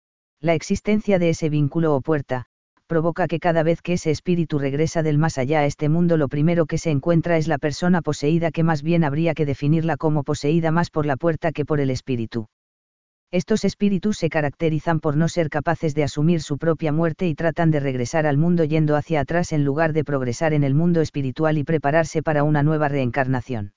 La existencia de ese vínculo o puerta, provoca que cada vez que ese espíritu regresa del más allá a este mundo lo primero que se encuentra es la persona poseída, que más bien habría que definirla como poseída más por la puerta que por el espíritu. Estos espíritus se caracterizan por no ser capaces de asumir su propia muerte y tratan de regresar al mundo yendo hacia atrás en lugar de progresar en el mundo espiritual y prepararse para una nueva reencarnación.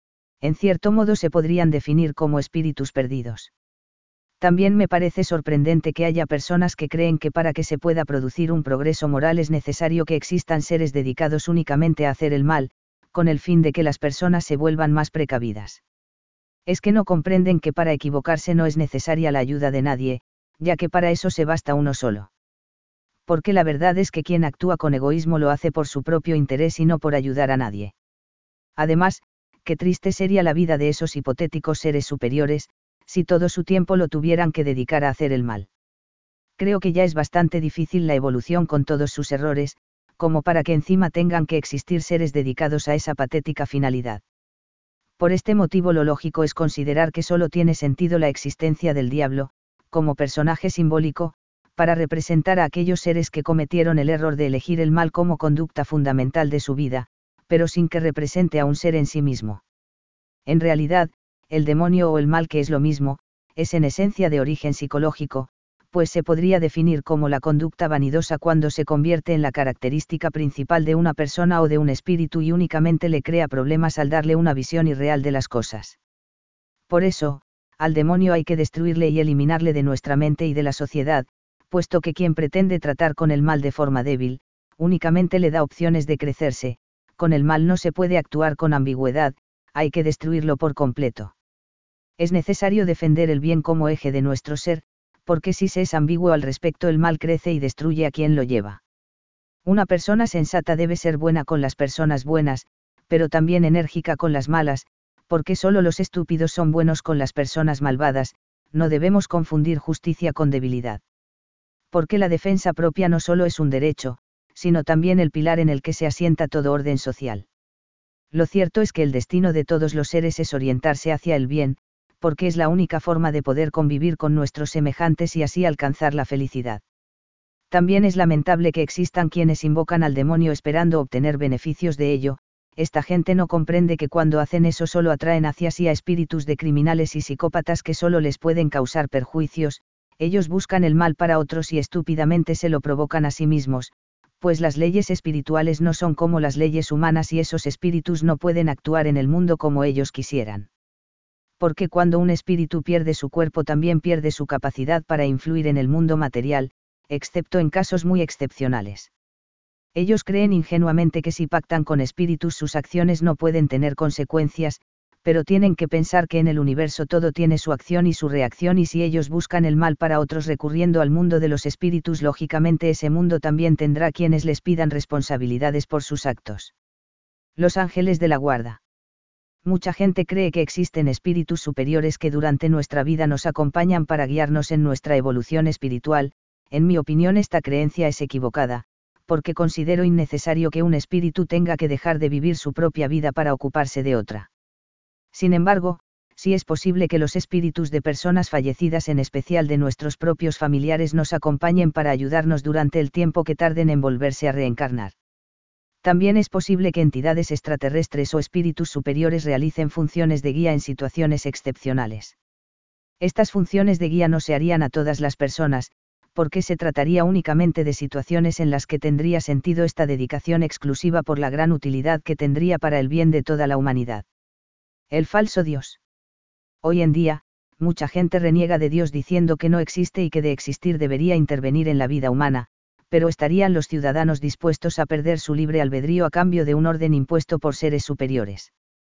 En cierto modo se podrían definir como espíritus perdidos. También me parece sorprendente que haya personas que creen que para que se pueda producir un progreso moral es necesario que existan seres dedicados únicamente a hacer el mal, con el fin de que las personas se vuelvan más precavidas. Es que no comprenden que para equivocarse no es necesaria la ayuda de nadie, ya que para eso se basta uno solo. Porque la verdad es que quien actúa con egoísmo lo hace por su propio interés y no por ayudar a nadie. Además, qué triste sería la vida de esos hipotéticos seres superiores, si todo su tiempo lo tuvieran que dedicar a hacer el mal. Creo que ya es bastante difícil la evolución con todos sus errores, como para que encima tengan que existir seres dedicados a esa patética finalidad. Por este motivo lo lógico es considerar que solo tiene sentido la existencia del diablo, como personaje simbólico, para representar a aquellos seres que cometieron el error de elegir el mal como conducta fundamental de su vida, pero sin que represente a un ser en sí mismo. En realidad, el demonio o el mal, que es lo mismo, es en esencia de origen psicológico, pues se podría definir como la conducta vanidosa cuando se convierte en la característica principal de una persona o de un espíritu y únicamente le crea problemas al darle una visión irreal de las cosas. Por eso, al demonio hay que destruirle y eliminarle de nuestra mente y de la sociedad, puesto que quien pretende tratar con el mal de forma débil, únicamente le da opciones de crecerse. Con el mal no se puede actuar con ambigüedad, hay que destruirlo por completo. Es necesario defender el bien como eje de nuestro ser, porque si se es ambiguo al respecto el mal crece y destruye a quien lo lleva. Una persona sensata debe ser buena con las personas buenas, pero también enérgica con las malas, porque solo los estúpidos son buenos con las personas malvadas. No debemos confundir justicia con debilidad. Porque la defensa propia no solo es un derecho, sino también el pilar en el que se asienta todo orden social. Lo cierto es que el destino de todos los seres es orientarse hacia el bien, porque es la única forma de poder convivir con nuestros semejantes y así alcanzar la felicidad. También es lamentable que existan quienes invocan al demonio esperando obtener beneficios de ello. Esta gente no comprende que cuando hacen eso solo atraen hacia sí a espíritus de criminales y psicópatas que solo les pueden causar perjuicios. Ellos buscan el mal para otros y estúpidamente se lo provocan a sí mismos, pues las leyes espirituales no son como las leyes humanas y esos espíritus no pueden actuar en el mundo como ellos quisieran. Porque cuando un espíritu pierde su cuerpo también pierde su capacidad para influir en el mundo material, excepto en casos muy excepcionales. Ellos creen ingenuamente que si pactan con espíritus sus acciones no pueden tener consecuencias, pero tienen que pensar que en el universo todo tiene su acción y su reacción, y si ellos buscan el mal para otros recurriendo al mundo de los espíritus, lógicamente ese mundo también tendrá quienes les pidan responsabilidades por sus actos. Los ángeles de la guarda. Mucha gente cree que existen espíritus superiores que durante nuestra vida nos acompañan para guiarnos en nuestra evolución espiritual. En mi opinión esta creencia es equivocada, porque considero innecesario que un espíritu tenga que dejar de vivir su propia vida para ocuparse de otra. Sin embargo, sí es posible que los espíritus de personas fallecidas, en especial de nuestros propios familiares, nos acompañen para ayudarnos durante el tiempo que tarden en volverse a reencarnar. También es posible que entidades extraterrestres o espíritus superiores realicen funciones de guía en situaciones excepcionales. Estas funciones de guía no se harían a todas las personas, porque se trataría únicamente de situaciones en las que tendría sentido esta dedicación exclusiva por la gran utilidad que tendría para el bien de toda la humanidad. El falso Dios. Hoy en día, mucha gente reniega de Dios diciendo que no existe y que de existir debería intervenir en la vida humana, pero ¿estarían los ciudadanos dispuestos a perder su libre albedrío a cambio de un orden impuesto por seres superiores?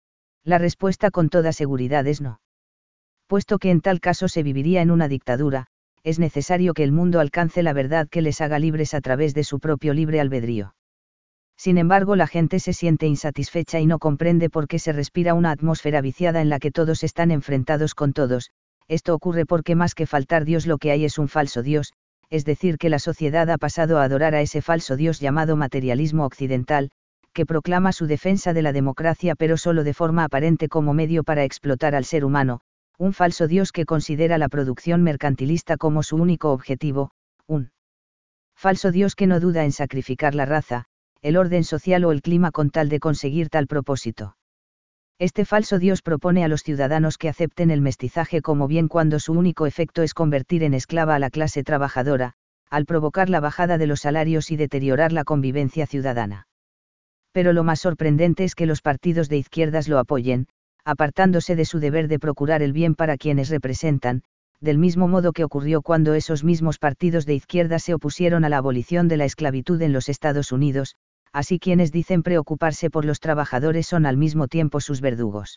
La respuesta con toda seguridad es no. Puesto que en tal caso se viviría en una dictadura, es necesario que el mundo alcance la verdad que les haga libres a través de su propio libre albedrío. Sin embargo, la gente se siente insatisfecha y no comprende por qué se respira una atmósfera viciada en la que todos están enfrentados con todos. Esto ocurre porque más que faltar Dios, lo que hay es un falso Dios, es decir, que la sociedad ha pasado a adorar a ese falso Dios llamado materialismo occidental, que proclama su defensa de la democracia pero solo de forma aparente como medio para explotar al ser humano, un falso Dios que considera la producción mercantilista como su único objetivo, un falso Dios que no duda en sacrificar la raza, el orden social o el clima con tal de conseguir tal propósito. Este falso Dios propone a los ciudadanos que acepten el mestizaje como bien cuando su único efecto es convertir en esclava a la clase trabajadora, al provocar la bajada de los salarios y deteriorar la convivencia ciudadana. Pero lo más sorprendente es que los partidos de izquierdas lo apoyen, apartándose de su deber de procurar el bien para quienes representan, del mismo modo que ocurrió cuando esos mismos partidos de izquierda se opusieron a la abolición de la esclavitud en los Estados Unidos. Así quienes dicen preocuparse por los trabajadores son al mismo tiempo sus verdugos.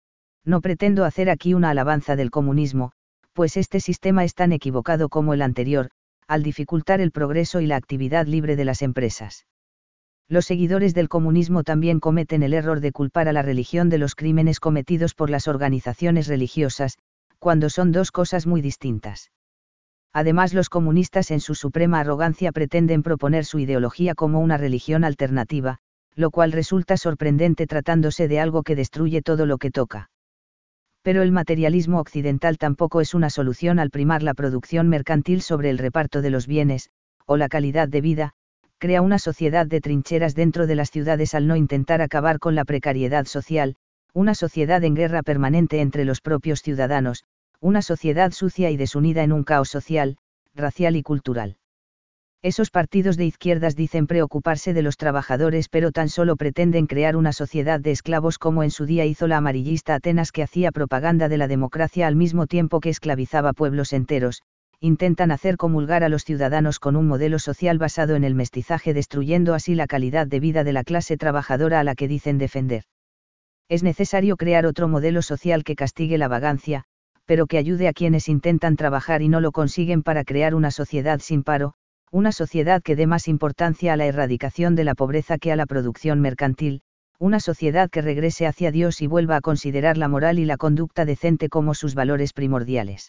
No pretendo hacer aquí una alabanza del comunismo, pues este sistema es tan equivocado como el anterior, al dificultar el progreso y la actividad libre de las empresas. Los seguidores del comunismo también cometen el error de culpar a la religión de los crímenes cometidos por las organizaciones religiosas, cuando son dos cosas muy distintas. Además, los comunistas en su suprema arrogancia pretenden proponer su ideología como una religión alternativa, lo cual resulta sorprendente tratándose de algo que destruye todo lo que toca. Pero el materialismo occidental tampoco es una solución al primar la producción mercantil sobre el reparto de los bienes, o la calidad de vida, crea una sociedad de trincheras dentro de las ciudades al no intentar acabar con la precariedad social, una sociedad en guerra permanente entre los propios ciudadanos, una sociedad sucia y desunida en un caos social, racial y cultural. Esos partidos de izquierdas dicen preocuparse de los trabajadores pero tan solo pretenden crear una sociedad de esclavos como en su día hizo la amarillista Atenas, que hacía propaganda de la democracia al mismo tiempo que esclavizaba pueblos enteros. Intentan hacer comulgar a los ciudadanos con un modelo social basado en el mestizaje, destruyendo así la calidad de vida de la clase trabajadora a la que dicen defender. Es necesario crear otro modelo social que castigue la vagancia, pero que ayude a quienes intentan trabajar y no lo consiguen, para crear una sociedad sin paro, una sociedad que dé más importancia a la erradicación de la pobreza que a la producción mercantil, una sociedad que regrese hacia Dios y vuelva a considerar la moral y la conducta decente como sus valores primordiales.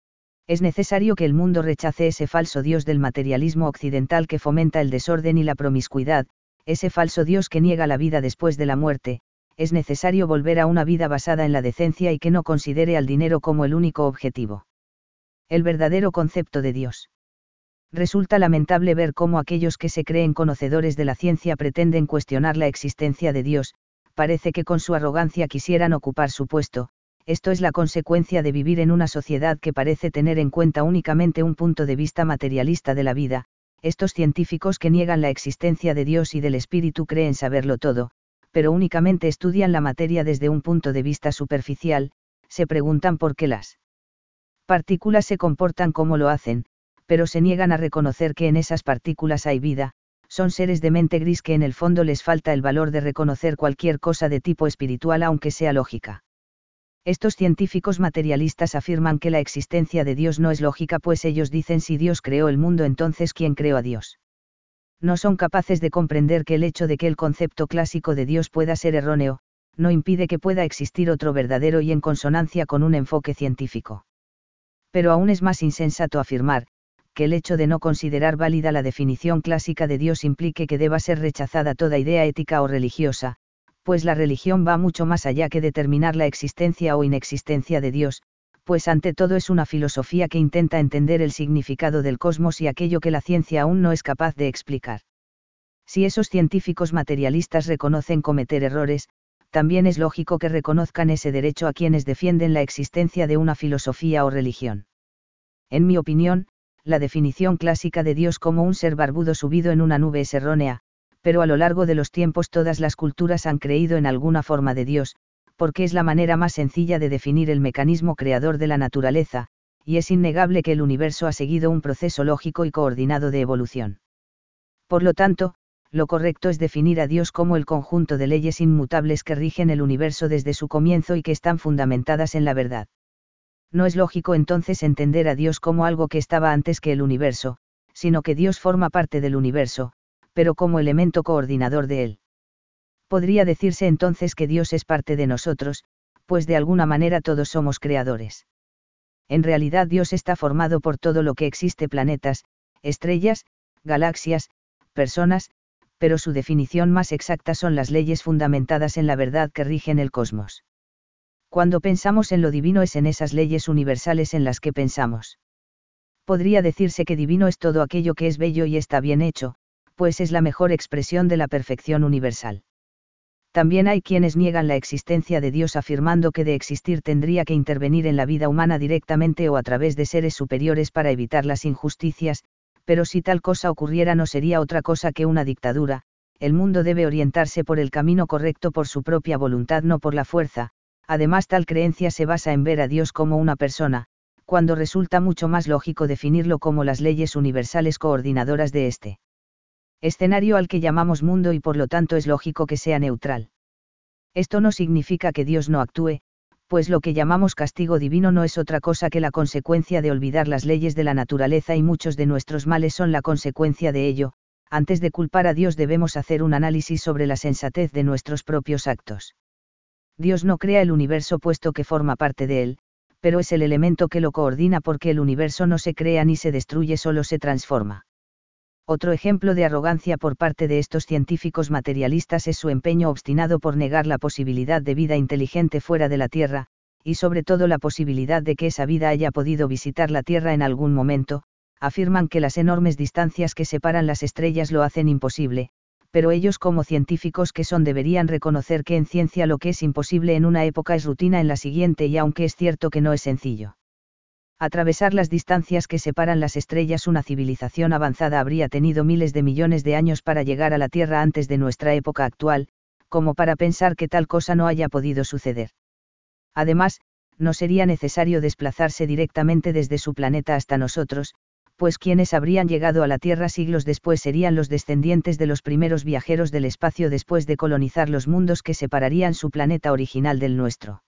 Es necesario que el mundo rechace ese falso Dios del materialismo occidental que fomenta el desorden y la promiscuidad, ese falso Dios que niega la vida después de la muerte. Es necesario volver a una vida basada en la decencia y que no considere al dinero como el único objetivo. El verdadero concepto de Dios. Resulta lamentable ver cómo aquellos que se creen conocedores de la ciencia pretenden cuestionar la existencia de Dios. Parece que con su arrogancia quisieran ocupar su puesto. Esto es la consecuencia de vivir en una sociedad que parece tener en cuenta únicamente un punto de vista materialista de la vida. Estos científicos que niegan la existencia de Dios y del espíritu creen saberlo todo, pero únicamente estudian la materia desde un punto de vista superficial. Se preguntan por qué las partículas se comportan como lo hacen, pero se niegan a reconocer que en esas partículas hay vida. Son seres de mente gris que en el fondo les falta el valor de reconocer cualquier cosa de tipo espiritual aunque sea lógica. Estos científicos materialistas afirman que la existencia de Dios no es lógica, pues ellos dicen: si Dios creó el mundo, entonces ¿quién creó a Dios? No son capaces de comprender que el hecho de que el concepto clásico de Dios pueda ser erróneo, no impide que pueda existir otro verdadero y en consonancia con un enfoque científico. Pero aún es más insensato afirmar que el hecho de no considerar válida la definición clásica de Dios implique que deba ser rechazada toda idea ética o religiosa, pues la religión va mucho más allá que determinar la existencia o inexistencia de Dios, pues ante todo es una filosofía que intenta entender el significado del cosmos y aquello que la ciencia aún no es capaz de explicar. Si esos científicos materialistas reconocen cometer errores, también es lógico que reconozcan ese derecho a quienes defienden la existencia de una filosofía o religión. En mi opinión, la definición clásica de Dios como un ser barbudo subido en una nube es errónea, pero a lo largo de los tiempos todas las culturas han creído en alguna forma de Dios, porque es la manera más sencilla de definir el mecanismo creador de la naturaleza, y es innegable que el universo ha seguido un proceso lógico y coordinado de evolución. Por lo tanto, lo correcto es definir a Dios como el conjunto de leyes inmutables que rigen el universo desde su comienzo y que están fundamentadas en la verdad. No es lógico entonces entender a Dios como algo que estaba antes que el universo, sino que Dios forma parte del universo, pero como elemento coordinador de él. Podría decirse entonces que Dios es parte de nosotros, pues de alguna manera todos somos creadores. En realidad Dios está formado por todo lo que existe: planetas, estrellas, galaxias, personas, pero su definición más exacta son las leyes fundamentadas en la verdad que rigen el cosmos. Cuando pensamos en lo divino es en esas leyes universales en las que pensamos. Podría decirse que divino es todo aquello que es bello y está bien hecho, pues es la mejor expresión de la perfección universal. También hay quienes niegan la existencia de Dios afirmando que de existir tendría que intervenir en la vida humana directamente o a través de seres superiores para evitar las injusticias, pero si tal cosa ocurriera no sería otra cosa que una dictadura. El mundo debe orientarse por el camino correcto por su propia voluntad, no por la fuerza. Además, tal creencia se basa en ver a Dios como una persona, cuando resulta mucho más lógico definirlo como las leyes universales coordinadoras de este escenario al que llamamos mundo, y por lo tanto es lógico que sea neutral. Esto no significa que Dios no actúe, pues lo que llamamos castigo divino no es otra cosa que la consecuencia de olvidar las leyes de la naturaleza, y muchos de nuestros males son la consecuencia de ello. Antes de culpar a Dios debemos hacer un análisis sobre la sensatez de nuestros propios actos. Dios no crea el universo puesto que forma parte de él, pero es el elemento que lo coordina, porque el universo no se crea ni se destruye, solo se transforma. Otro ejemplo de arrogancia por parte de estos científicos materialistas es su empeño obstinado por negar la posibilidad de vida inteligente fuera de la Tierra, y sobre todo la posibilidad de que esa vida haya podido visitar la Tierra en algún momento. Afirman que las enormes distancias que separan las estrellas lo hacen imposible, pero ellos como científicos que son deberían reconocer que en ciencia lo que es imposible en una época es rutina en la siguiente, y aunque es cierto que no es sencillo atravesar las distancias que separan las estrellas, una civilización avanzada habría tenido miles de millones de años para llegar a la Tierra antes de nuestra época actual, como para pensar que tal cosa no haya podido suceder. Además, no sería necesario desplazarse directamente desde su planeta hasta nosotros, pues quienes habrían llegado a la Tierra siglos después serían los descendientes de los primeros viajeros del espacio después de colonizar los mundos que separarían su planeta original del nuestro.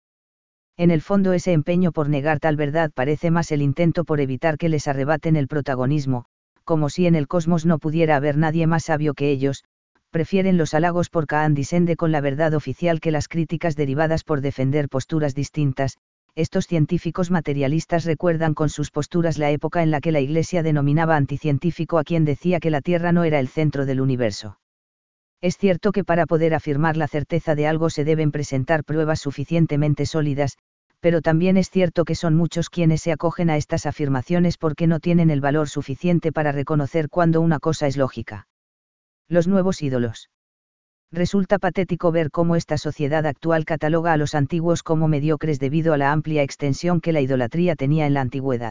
En el fondo, ese empeño por negar tal verdad parece más el intento por evitar que les arrebaten el protagonismo, como si en el cosmos no pudiera haber nadie más sabio que ellos. Prefieren los halagos por condescender con la verdad oficial que las críticas derivadas por defender posturas distintas. Estos científicos materialistas recuerdan con sus posturas la época en la que la Iglesia denominaba anticientífico a quien decía que la Tierra no era el centro del universo. Es cierto que para poder afirmar la certeza de algo se deben presentar pruebas suficientemente sólidas, pero también es cierto que son muchos quienes se acogen a estas afirmaciones porque no tienen el valor suficiente para reconocer cuando una cosa es lógica. Los nuevos ídolos. Resulta patético ver cómo esta sociedad actual cataloga a los antiguos como mediocres debido a la amplia extensión que la idolatría tenía en la antigüedad.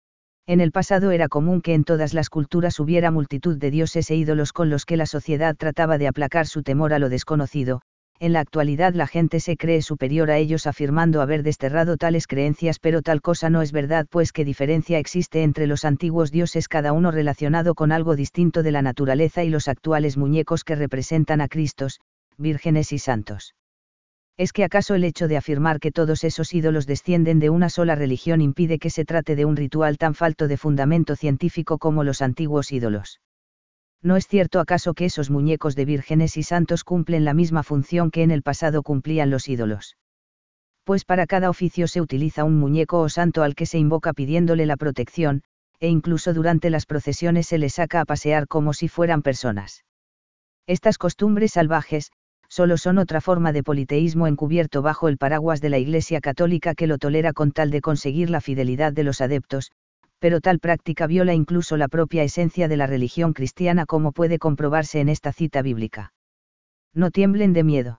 En el pasado era común que en todas las culturas hubiera multitud de dioses e ídolos con los que la sociedad trataba de aplacar su temor a lo desconocido. En la actualidad la gente se cree superior a ellos afirmando haber desterrado tales creencias, pero tal cosa no es verdad, pues qué diferencia existe entre los antiguos dioses, cada uno relacionado con algo distinto de la naturaleza, y los actuales muñecos que representan a Cristos, vírgenes y santos. ¿Es que acaso el hecho de afirmar que todos esos ídolos descienden de una sola religión impide que se trate de un ritual tan falto de fundamento científico como los antiguos ídolos? ¿No es cierto acaso que esos muñecos de vírgenes y santos cumplen la misma función que en el pasado cumplían los ídolos? Pues para cada oficio se utiliza un muñeco o santo al que se invoca pidiéndole la protección, e incluso durante las procesiones se les saca a pasear como si fueran personas. Estas costumbres salvajes, solo son otra forma de politeísmo encubierto bajo el paraguas de la Iglesia Católica, que lo tolera con tal de conseguir la fidelidad de los adeptos, pero tal práctica viola incluso la propia esencia de la religión cristiana, como puede comprobarse en esta cita bíblica. No tiemblen de miedo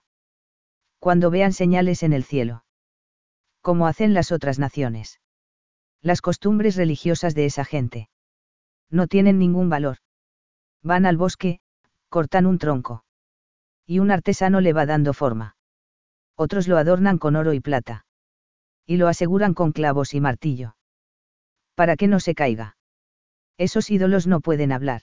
cuando vean señales en el cielo, como hacen las otras naciones. Las costumbres religiosas de esa gente no tienen ningún valor. Van al bosque, cortan un tronco, y un artesano le va dando forma. Otros lo adornan con oro y plata, y lo aseguran con clavos y martillo, para que no se caiga. Esos ídolos no pueden hablar.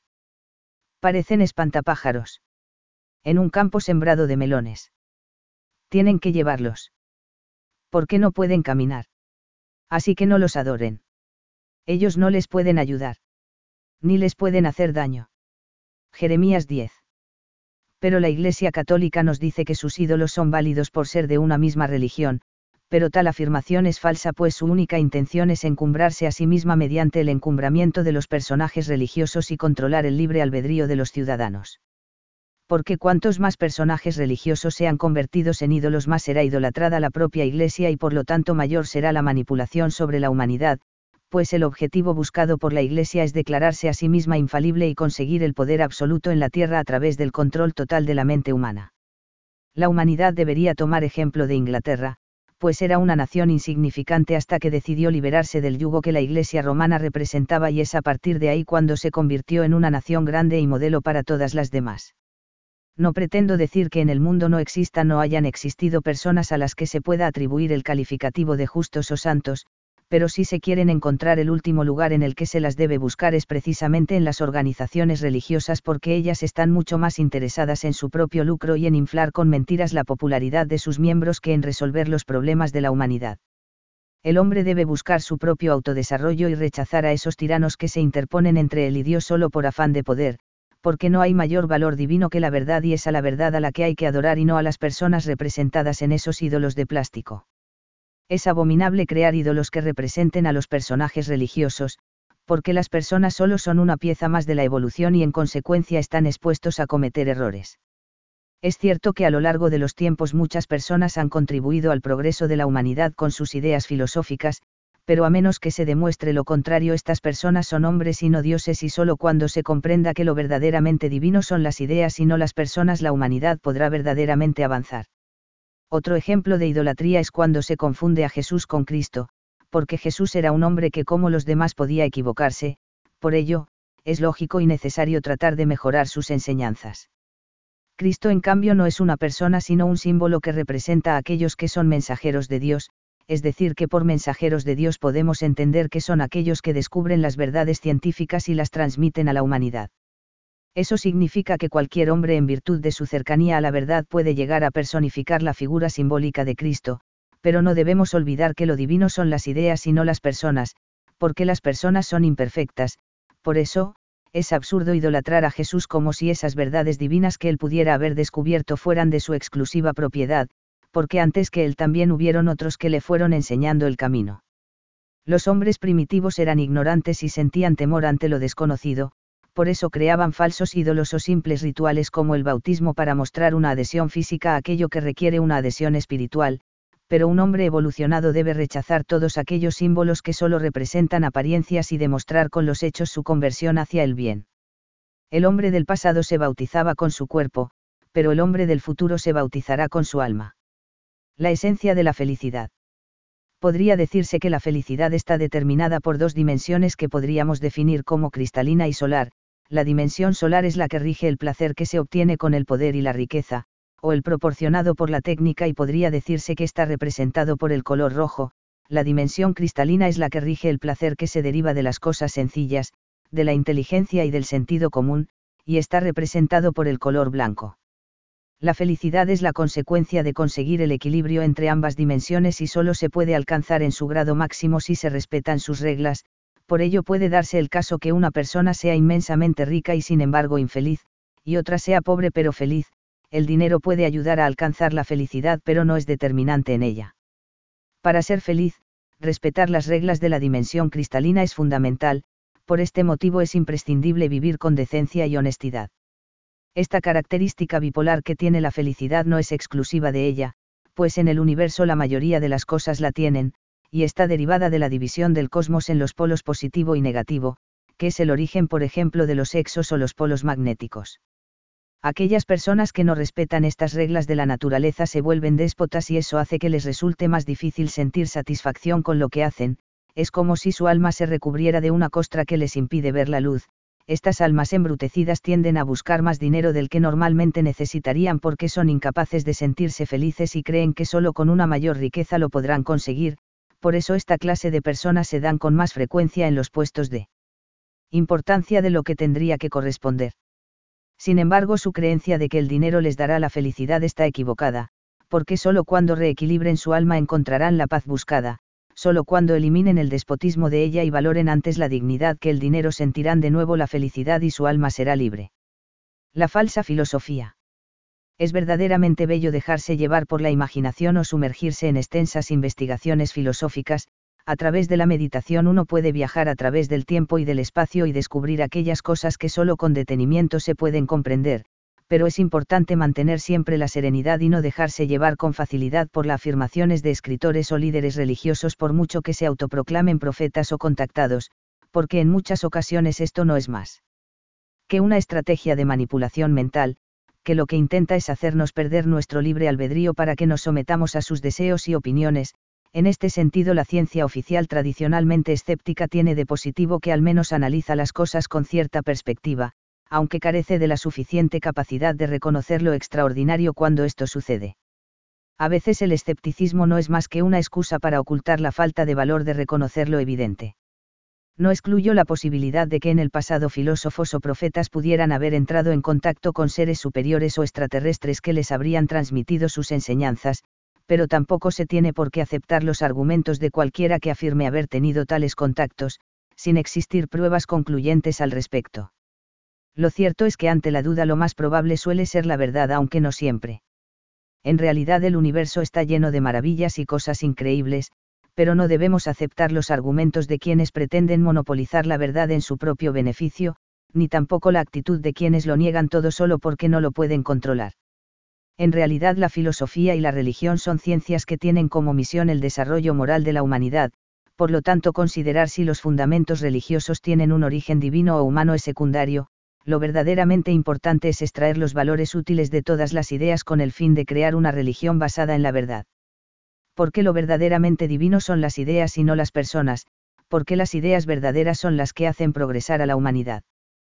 Parecen espantapájaros en un campo sembrado de melones. Tienen que llevarlos. ¿Por qué no pueden caminar? Así que no los adoren. Ellos no les pueden ayudar. Ni les pueden hacer daño. Jeremías diez. Pero la Iglesia Católica nos dice que sus ídolos son válidos por ser de una misma religión, pero tal afirmación es falsa pues su única intención es encumbrarse a sí misma mediante el encumbramiento de los personajes religiosos y controlar el libre albedrío de los ciudadanos. Porque cuantos más personajes religiosos sean convertidos en ídolos más será idolatrada la propia Iglesia y por lo tanto mayor será la manipulación sobre la humanidad, pues el objetivo buscado por la Iglesia es declararse a sí misma infalible y conseguir el poder absoluto en la tierra a través del control total de la mente humana. La humanidad debería tomar ejemplo de Inglaterra, pues era una nación insignificante hasta que decidió liberarse del yugo que la Iglesia romana representaba y es a partir de ahí cuando se convirtió en una nación grande y modelo para todas las demás. No pretendo decir que en el mundo no existan o hayan existido personas a las que se pueda atribuir el calificativo de justos o santos, pero si se quieren encontrar el último lugar en el que se las debe buscar es precisamente en las organizaciones religiosas porque ellas están mucho más interesadas en su propio lucro y en inflar con mentiras la popularidad de sus miembros que en resolver los problemas de la humanidad. El hombre debe buscar su propio autodesarrollo y rechazar a esos tiranos que se interponen entre él y Dios solo por afán de poder, porque no hay mayor valor divino que la verdad y es a la verdad a la que hay que adorar y no a las personas representadas en esos ídolos de plástico. Es abominable crear ídolos que representen a los personajes religiosos, porque las personas solo son una pieza más de la evolución y en consecuencia están expuestos a cometer errores. Es cierto que a lo largo de los tiempos muchas personas han contribuido al progreso de la humanidad con sus ideas filosóficas, pero a menos que se demuestre lo contrario estas personas son hombres y no dioses y solo cuando se comprenda que lo verdaderamente divino son las ideas y no las personas la humanidad podrá verdaderamente avanzar. Otro ejemplo de idolatría es cuando se confunde a Jesús con Cristo, porque Jesús era un hombre que como los demás podía equivocarse, por ello, es lógico y necesario tratar de mejorar sus enseñanzas. Cristo en cambio no es una persona sino un símbolo que representa a aquellos que son mensajeros de Dios, es decir que por mensajeros de Dios podemos entender que son aquellos que descubren las verdades científicas y las transmiten a la humanidad. Eso significa que cualquier hombre en virtud de su cercanía a la verdad puede llegar a personificar la figura simbólica de Cristo, pero no debemos olvidar que lo divino son las ideas y no las personas, porque las personas son imperfectas, por eso, es absurdo idolatrar a Jesús como si esas verdades divinas que él pudiera haber descubierto fueran de su exclusiva propiedad, porque antes que él también hubieron otros que le fueron enseñando el camino. Los hombres primitivos eran ignorantes y sentían temor ante lo desconocido, por eso creaban falsos ídolos o simples rituales como el bautismo para mostrar una adhesión física a aquello que requiere una adhesión espiritual, pero un hombre evolucionado debe rechazar todos aquellos símbolos que solo representan apariencias y demostrar con los hechos su conversión hacia el bien. El hombre del pasado se bautizaba con su cuerpo, pero el hombre del futuro se bautizará con su alma. La esencia de la felicidad. Podría decirse que la felicidad está determinada por dos dimensiones que podríamos definir como cristalina y solar. La dimensión solar es la que rige el placer que se obtiene con el poder y la riqueza, o el proporcionado por la técnica y podría decirse que está representado por el color rojo. La dimensión cristalina es la que rige el placer que se deriva de las cosas sencillas, de la inteligencia y del sentido común, y está representado por el color blanco. La felicidad es la consecuencia de conseguir el equilibrio entre ambas dimensiones y solo se puede alcanzar en su grado máximo si se respetan sus reglas, por ello puede darse el caso que una persona sea inmensamente rica y sin embargo infeliz, y otra sea pobre pero feliz. El dinero puede ayudar a alcanzar la felicidad pero no es determinante en ella. Para ser feliz, respetar las reglas de la dimensión cristalina es fundamental, por este motivo es imprescindible vivir con decencia y honestidad. Esta característica bipolar que tiene la felicidad no es exclusiva de ella, pues en el universo la mayoría de las cosas la tienen, y está derivada de la división del cosmos en los polos positivo y negativo, que es el origen por ejemplo de los sexos o los polos magnéticos. Aquellas personas que no respetan estas reglas de la naturaleza se vuelven déspotas y eso hace que les resulte más difícil sentir satisfacción con lo que hacen, es como si su alma se recubriera de una costra que les impide ver la luz. Estas almas embrutecidas tienden a buscar más dinero del que normalmente necesitarían porque son incapaces de sentirse felices y creen que solo con una mayor riqueza lo podrán conseguir, por eso esta clase de personas se dan con más frecuencia en los puestos de importancia de lo que tendría que corresponder. Sin embargo, su creencia de que el dinero les dará la felicidad está equivocada, porque solo cuando reequilibren su alma encontrarán la paz buscada, solo cuando eliminen el despotismo de ella y valoren antes la dignidad que el dinero sentirán de nuevo la felicidad y su alma será libre. La falsa filosofía. Es verdaderamente bello dejarse llevar por la imaginación o sumergirse en extensas investigaciones filosóficas. A través de la meditación uno puede viajar a través del tiempo y del espacio y descubrir aquellas cosas que solo con detenimiento se pueden comprender, pero es importante mantener siempre la serenidad y no dejarse llevar con facilidad por las afirmaciones de escritores o líderes religiosos por mucho que se autoproclamen profetas o contactados, porque en muchas ocasiones esto no es más que una estrategia de manipulación mental, que lo que intenta es hacernos perder nuestro libre albedrío para que nos sometamos a sus deseos y opiniones. En este sentido, la ciencia oficial tradicionalmente escéptica tiene de positivo que al menos analiza las cosas con cierta perspectiva, aunque carece de la suficiente capacidad de reconocer lo extraordinario cuando esto sucede. A veces el escepticismo no es más que una excusa para ocultar la falta de valor de reconocer lo evidente. No excluyo la posibilidad de que en el pasado filósofos o profetas pudieran haber entrado en contacto con seres superiores o extraterrestres que les habrían transmitido sus enseñanzas, pero tampoco se tiene por qué aceptar los argumentos de cualquiera que afirme haber tenido tales contactos, sin existir pruebas concluyentes al respecto. Lo cierto es que ante la duda lo más probable suele ser la verdad, aunque no siempre. En realidad el universo está lleno de maravillas y cosas increíbles, pero no debemos aceptar los argumentos de quienes pretenden monopolizar la verdad en su propio beneficio, ni tampoco la actitud de quienes lo niegan todo solo porque no lo pueden controlar. En realidad la filosofía y la religión son ciencias que tienen como misión el desarrollo moral de la humanidad, por lo tanto considerar si los fundamentos religiosos tienen un origen divino o humano es secundario. Lo verdaderamente importante es extraer los valores útiles de todas las ideas con el fin de crear una religión basada en la verdad. Porque lo verdaderamente divino son las ideas y no las personas, porque las ideas verdaderas son las que hacen progresar a la humanidad.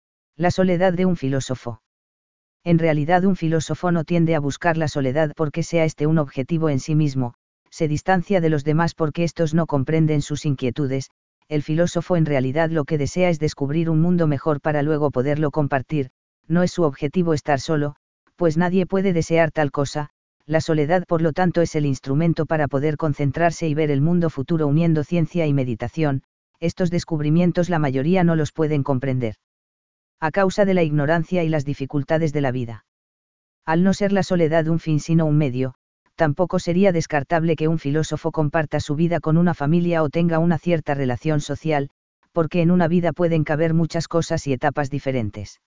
La soledad de un filósofo. En realidad un filósofo no tiende a buscar la soledad porque sea este un objetivo en sí mismo, se distancia de los demás porque éstos no comprenden sus inquietudes. El filósofo en realidad lo que desea es descubrir un mundo mejor para luego poderlo compartir, no es su objetivo estar solo, pues nadie puede desear tal cosa. La soledad por lo tanto es el instrumento para poder concentrarse y ver el mundo futuro uniendo ciencia y meditación. Estos descubrimientos la mayoría no los pueden comprender. A causa de la ignorancia y las dificultades de la vida. Al no ser la soledad un fin sino un medio, tampoco sería descartable que un filósofo comparta su vida con una familia o tenga una cierta relación social, porque en una vida pueden caber muchas cosas y etapas diferentes.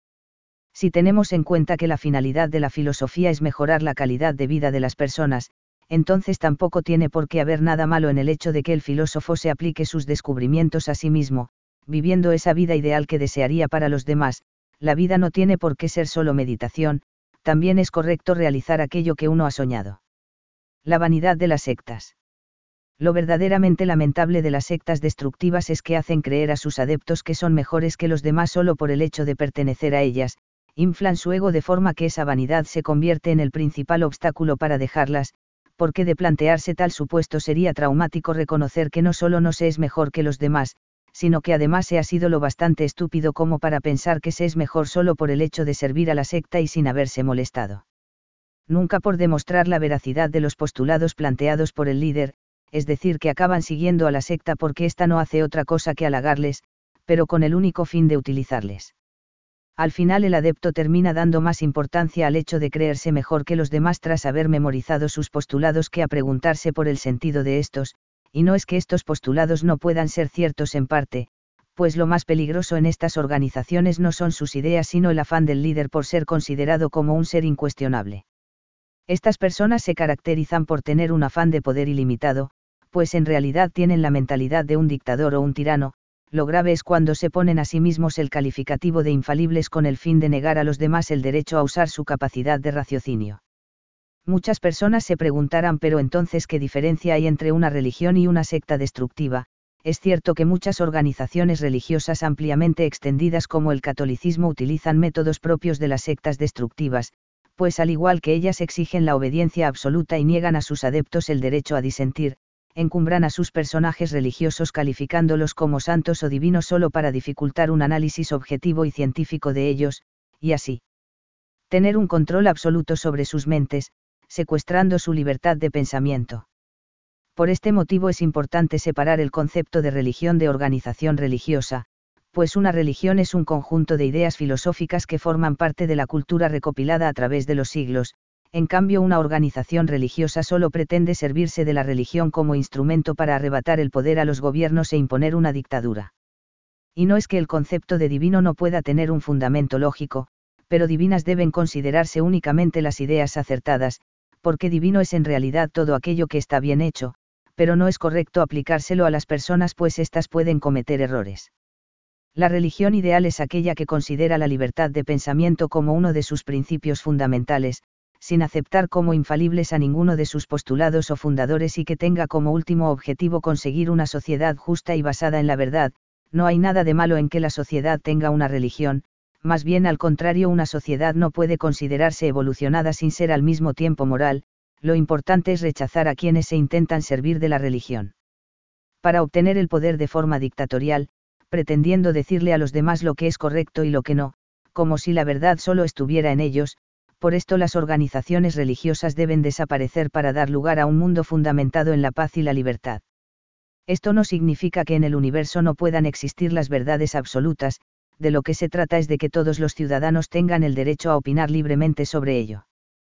Si tenemos en cuenta que la finalidad de la filosofía es mejorar la calidad de vida de las personas, entonces tampoco tiene por qué haber nada malo en el hecho de que el filósofo se aplique sus descubrimientos a sí mismo, viviendo esa vida ideal que desearía para los demás. La vida no tiene por qué ser solo meditación, también es correcto realizar aquello que uno ha soñado. La vanidad de las sectas. Lo verdaderamente lamentable de las sectas destructivas es que hacen creer a sus adeptos que son mejores que los demás solo por el hecho de pertenecer a ellas, inflan su ego de forma que esa vanidad se convierte en el principal obstáculo para dejarlas, porque de plantearse tal supuesto sería traumático reconocer que no solo no se es mejor que los demás, sino que además se ha sido lo bastante estúpido como para pensar que se es mejor solo por el hecho de servir a la secta y sin haberse molestado. Nunca por demostrar la veracidad de los postulados planteados por el líder, es decir, que acaban siguiendo a la secta porque ésta no hace otra cosa que halagarles, pero con el único fin de utilizarles. Al final el adepto termina dando más importancia al hecho de creerse mejor que los demás tras haber memorizado sus postulados que a preguntarse por el sentido de estos, y no es que estos postulados no puedan ser ciertos en parte, pues lo más peligroso en estas organizaciones no son sus ideas sino el afán del líder por ser considerado como un ser incuestionable. Estas personas se caracterizan por tener un afán de poder ilimitado, pues en realidad tienen la mentalidad de un dictador o un tirano. Lo grave es cuando se ponen a sí mismos el calificativo de infalibles con el fin de negar a los demás el derecho a usar su capacidad de raciocinio. Muchas personas se preguntarán, pero entonces, ¿qué diferencia hay entre una religión y una secta destructiva? Es cierto que muchas organizaciones religiosas ampliamente extendidas como el catolicismo utilizan métodos propios de las sectas destructivas, pues al igual que ellas exigen la obediencia absoluta y niegan a sus adeptos el derecho a disentir, encumbran a sus personajes religiosos calificándolos como santos o divinos solo para dificultar un análisis objetivo y científico de ellos, y así tener un control absoluto sobre sus mentes, secuestrando su libertad de pensamiento. Por este motivo es importante separar el concepto de religión de organización religiosa, pues una religión es un conjunto de ideas filosóficas que forman parte de la cultura recopilada a través de los siglos. En cambio, una organización religiosa solo pretende servirse de la religión como instrumento para arrebatar el poder a los gobiernos e imponer una dictadura. Y no es que el concepto de divino no pueda tener un fundamento lógico, pero divinas deben considerarse únicamente las ideas acertadas, porque divino es en realidad todo aquello que está bien hecho, pero no es correcto aplicárselo a las personas pues éstas pueden cometer errores. La religión ideal es aquella que considera la libertad de pensamiento como uno de sus principios fundamentales, sin aceptar como infalibles a ninguno de sus postulados o fundadores y que tenga como último objetivo conseguir una sociedad justa y basada en la verdad. No hay nada de malo en que la sociedad tenga una religión, más bien al contrario, una sociedad no puede considerarse evolucionada sin ser al mismo tiempo moral. Lo importante es rechazar a quienes se intentan servir de la religión para obtener el poder de forma dictatorial, pretendiendo decirle a los demás lo que es correcto y lo que no, como si la verdad solo estuviera en ellos. Por esto las organizaciones religiosas deben desaparecer para dar lugar a un mundo fundamentado en la paz y la libertad. Esto no significa que en el universo no puedan existir las verdades absolutas, de lo que se trata es de que todos los ciudadanos tengan el derecho a opinar libremente sobre ello.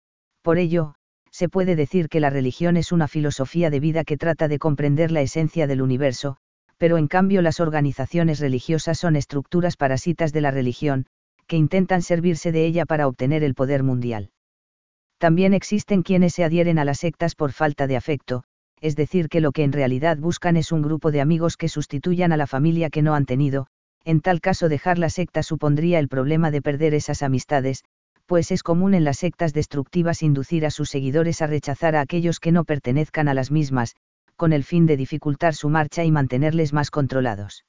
Por ello, se puede decir que la religión es una filosofía de vida que trata de comprender la esencia del universo, pero en cambio las organizaciones religiosas son estructuras parásitas de la religión, que intentan servirse de ella para obtener el poder mundial. También existen quienes se adhieren a las sectas por falta de afecto, es decir, que lo que en realidad buscan es un grupo de amigos que sustituyan a la familia que no han tenido. En tal caso dejar la secta supondría el problema de perder esas amistades, pues es común en las sectas destructivas inducir a sus seguidores a rechazar a aquellos que no pertenezcan a las mismas, con el fin de dificultar su marcha y mantenerles más controlados.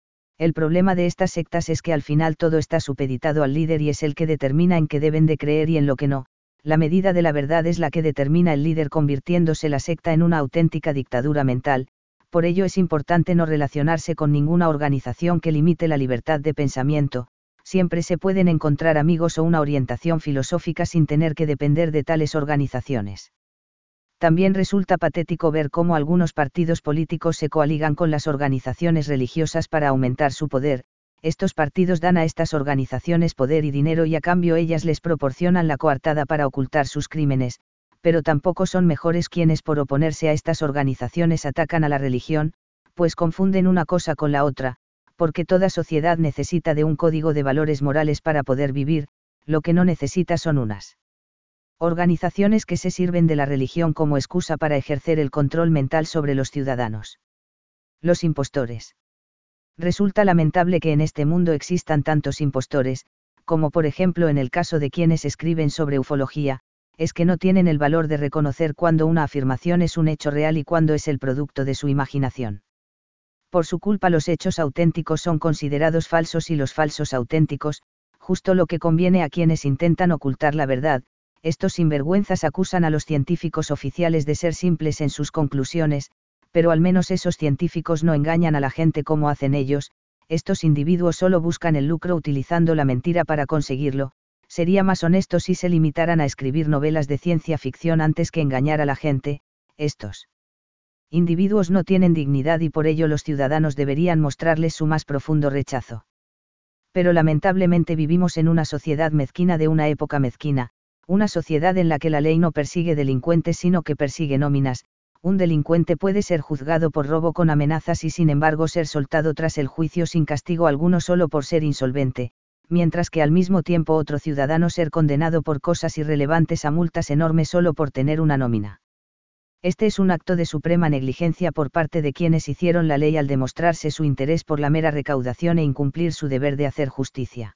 El problema de estas sectas es que al final todo está supeditado al líder y es el que determina en qué deben de creer y en lo que no. La medida de la verdad es la que determina el líder, convirtiéndose la secta en una auténtica dictadura mental. Por ello es importante no relacionarse con ninguna organización que limite la libertad de pensamiento. Siempre se pueden encontrar amigos o una orientación filosófica sin tener que depender de tales organizaciones. También resulta patético ver cómo algunos partidos políticos se coaligan con las organizaciones religiosas para aumentar su poder. Estos partidos dan a estas organizaciones poder y dinero y a cambio ellas les proporcionan la coartada para ocultar sus crímenes, pero tampoco son mejores quienes por oponerse a estas organizaciones atacan a la religión, pues confunden una cosa con la otra, porque toda sociedad necesita de un código de valores morales para poder vivir. Lo que no necesita son unas organizaciones que se sirven de la religión como excusa para ejercer el control mental sobre los ciudadanos. Los impostores. Resulta lamentable que en este mundo existan tantos impostores, como por ejemplo en el caso de quienes escriben sobre ufología, es que no tienen el valor de reconocer cuando una afirmación es un hecho real y cuando es el producto de su imaginación. Por su culpa los hechos auténticos son considerados falsos y los falsos auténticos, justo lo que conviene a quienes intentan ocultar la verdad. Estos sinvergüenzas acusan a los científicos oficiales de ser simples en sus conclusiones, pero al menos esos científicos no engañan a la gente como hacen ellos. Estos individuos solo buscan el lucro utilizando la mentira para conseguirlo. Sería más honesto si se limitaran a escribir novelas de ciencia ficción antes que engañar a la gente. Estos individuos no tienen dignidad y por ello los ciudadanos deberían mostrarles su más profundo rechazo. Pero lamentablemente vivimos en una sociedad mezquina de una época mezquina, una sociedad en la que la ley no persigue delincuentes sino que persigue nóminas. Un delincuente puede ser juzgado por robo con amenazas y sin embargo ser soltado tras el juicio sin castigo alguno solo por ser insolvente, mientras que al mismo tiempo otro ciudadano ser condenado por cosas irrelevantes a multas enormes solo por tener una nómina. Este es un acto de suprema negligencia por parte de quienes hicieron la ley al demostrarse su interés por la mera recaudación e incumplir su deber de hacer justicia.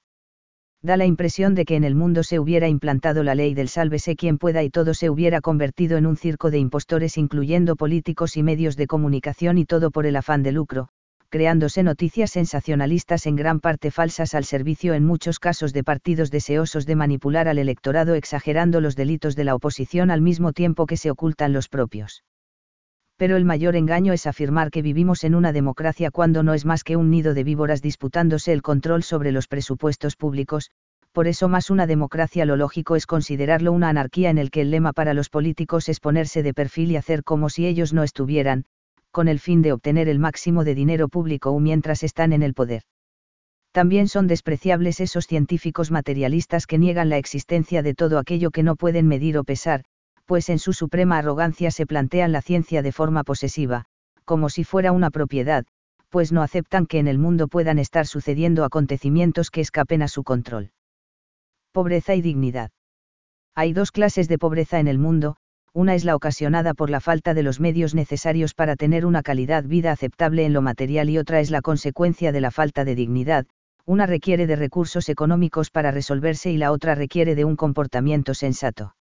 Da la impresión de que en el mundo se hubiera implantado la ley del sálvese quien pueda y todo se hubiera convertido en un circo de impostores incluyendo políticos y medios de comunicación y todo por el afán de lucro, creándose noticias sensacionalistas en gran parte falsas al servicio en muchos casos de partidos deseosos de manipular al electorado exagerando los delitos de la oposición al mismo tiempo que se ocultan los propios. Pero el mayor engaño es afirmar que vivimos en una democracia cuando no es más que un nido de víboras disputándose el control sobre los presupuestos públicos, por eso más una democracia lo lógico es considerarlo una anarquía en el que el lema para los políticos es ponerse de perfil y hacer como si ellos no estuvieran, con el fin de obtener el máximo de dinero público mientras están en el poder. También son despreciables esos científicos materialistas que niegan la existencia de todo aquello que no pueden medir o pesar, pues en su suprema arrogancia se plantean la ciencia de forma posesiva, como si fuera una propiedad, pues no aceptan que en el mundo puedan estar sucediendo acontecimientos que escapen a su control. Pobreza y dignidad. Hay dos clases de pobreza en el mundo, una es la ocasionada por la falta de los medios necesarios para tener una calidad vida aceptable en lo material y otra es la consecuencia de la falta de dignidad, una requiere de recursos económicos para resolverse y la otra requiere de un comportamiento sensato.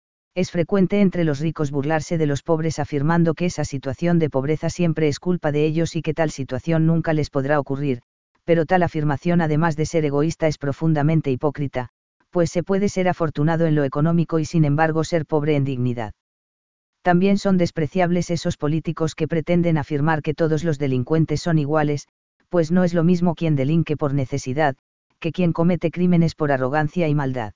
Es frecuente entre los ricos burlarse de los pobres afirmando que esa situación de pobreza siempre es culpa de ellos y que tal situación nunca les podrá ocurrir, pero tal afirmación además de ser egoísta es profundamente hipócrita, pues se puede ser afortunado en lo económico y sin embargo ser pobre en dignidad. También son despreciables esos políticos que pretenden afirmar que todos los delincuentes son iguales, pues no es lo mismo quien delinque por necesidad, que quien comete crímenes por arrogancia y maldad.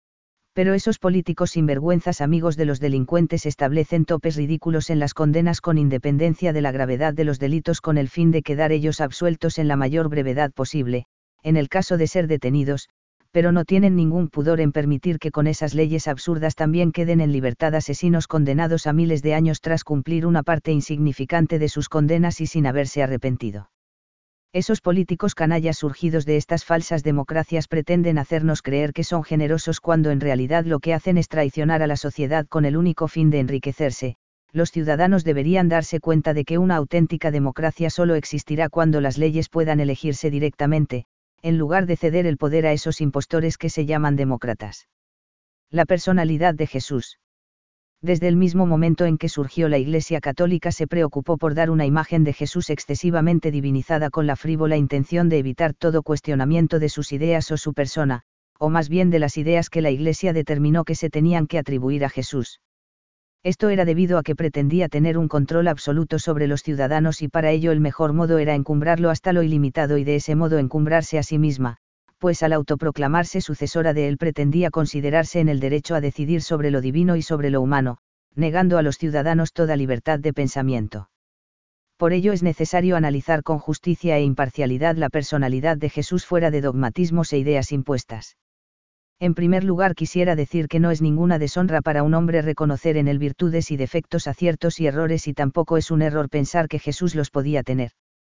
Pero esos políticos sinvergüenzas amigos de los delincuentes establecen topes ridículos en las condenas con independencia de la gravedad de los delitos con el fin de quedar ellos absueltos en la mayor brevedad posible, en el caso de ser detenidos, pero no tienen ningún pudor en permitir que con esas leyes absurdas también queden en libertad asesinos condenados a miles de años tras cumplir una parte insignificante de sus condenas y sin haberse arrepentido. Esos políticos canallas surgidos de estas falsas democracias pretenden hacernos creer que son generosos cuando en realidad lo que hacen es traicionar a la sociedad con el único fin de enriquecerse. Los ciudadanos deberían darse cuenta de que una auténtica democracia solo existirá cuando las leyes puedan elegirse directamente, en lugar de ceder el poder a esos impostores que se llaman demócratas. La personalidad de Jesús. Desde el mismo momento en que surgió la Iglesia Católica se preocupó por dar una imagen de Jesús excesivamente divinizada con la frívola intención de evitar todo cuestionamiento de sus ideas o su persona, o más bien de las ideas que la Iglesia determinó que se tenían que atribuir a Jesús. Esto era debido a que pretendía tener un control absoluto sobre los ciudadanos y para ello el mejor modo era encumbrarlo hasta lo ilimitado y de ese modo encumbrarse a sí misma, pues al autoproclamarse sucesora de él pretendía considerarse en el derecho a decidir sobre lo divino y sobre lo humano, negando a los ciudadanos toda libertad de pensamiento. Por ello es necesario analizar con justicia e imparcialidad la personalidad de Jesús fuera de dogmatismos e ideas impuestas. En primer lugar quisiera decir que no es ninguna deshonra para un hombre reconocer en él virtudes y defectos, aciertos y errores, y tampoco es un error pensar que Jesús los podía tener.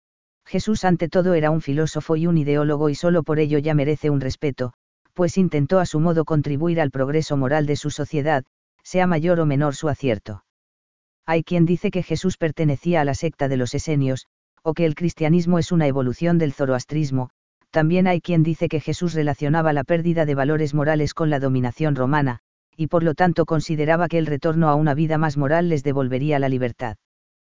Jesús ante todo era un filósofo y un ideólogo y solo por ello ya merece un respeto, pues intentó a su modo contribuir al progreso moral de su sociedad, sea mayor o menor su acierto. Hay quien dice que Jesús pertenecía a la secta de los esenios, o que el cristianismo es una evolución del zoroastrismo. También hay quien dice que Jesús relacionaba la pérdida de valores morales con la dominación romana, y por lo tanto consideraba que el retorno a una vida más moral les devolvería la libertad.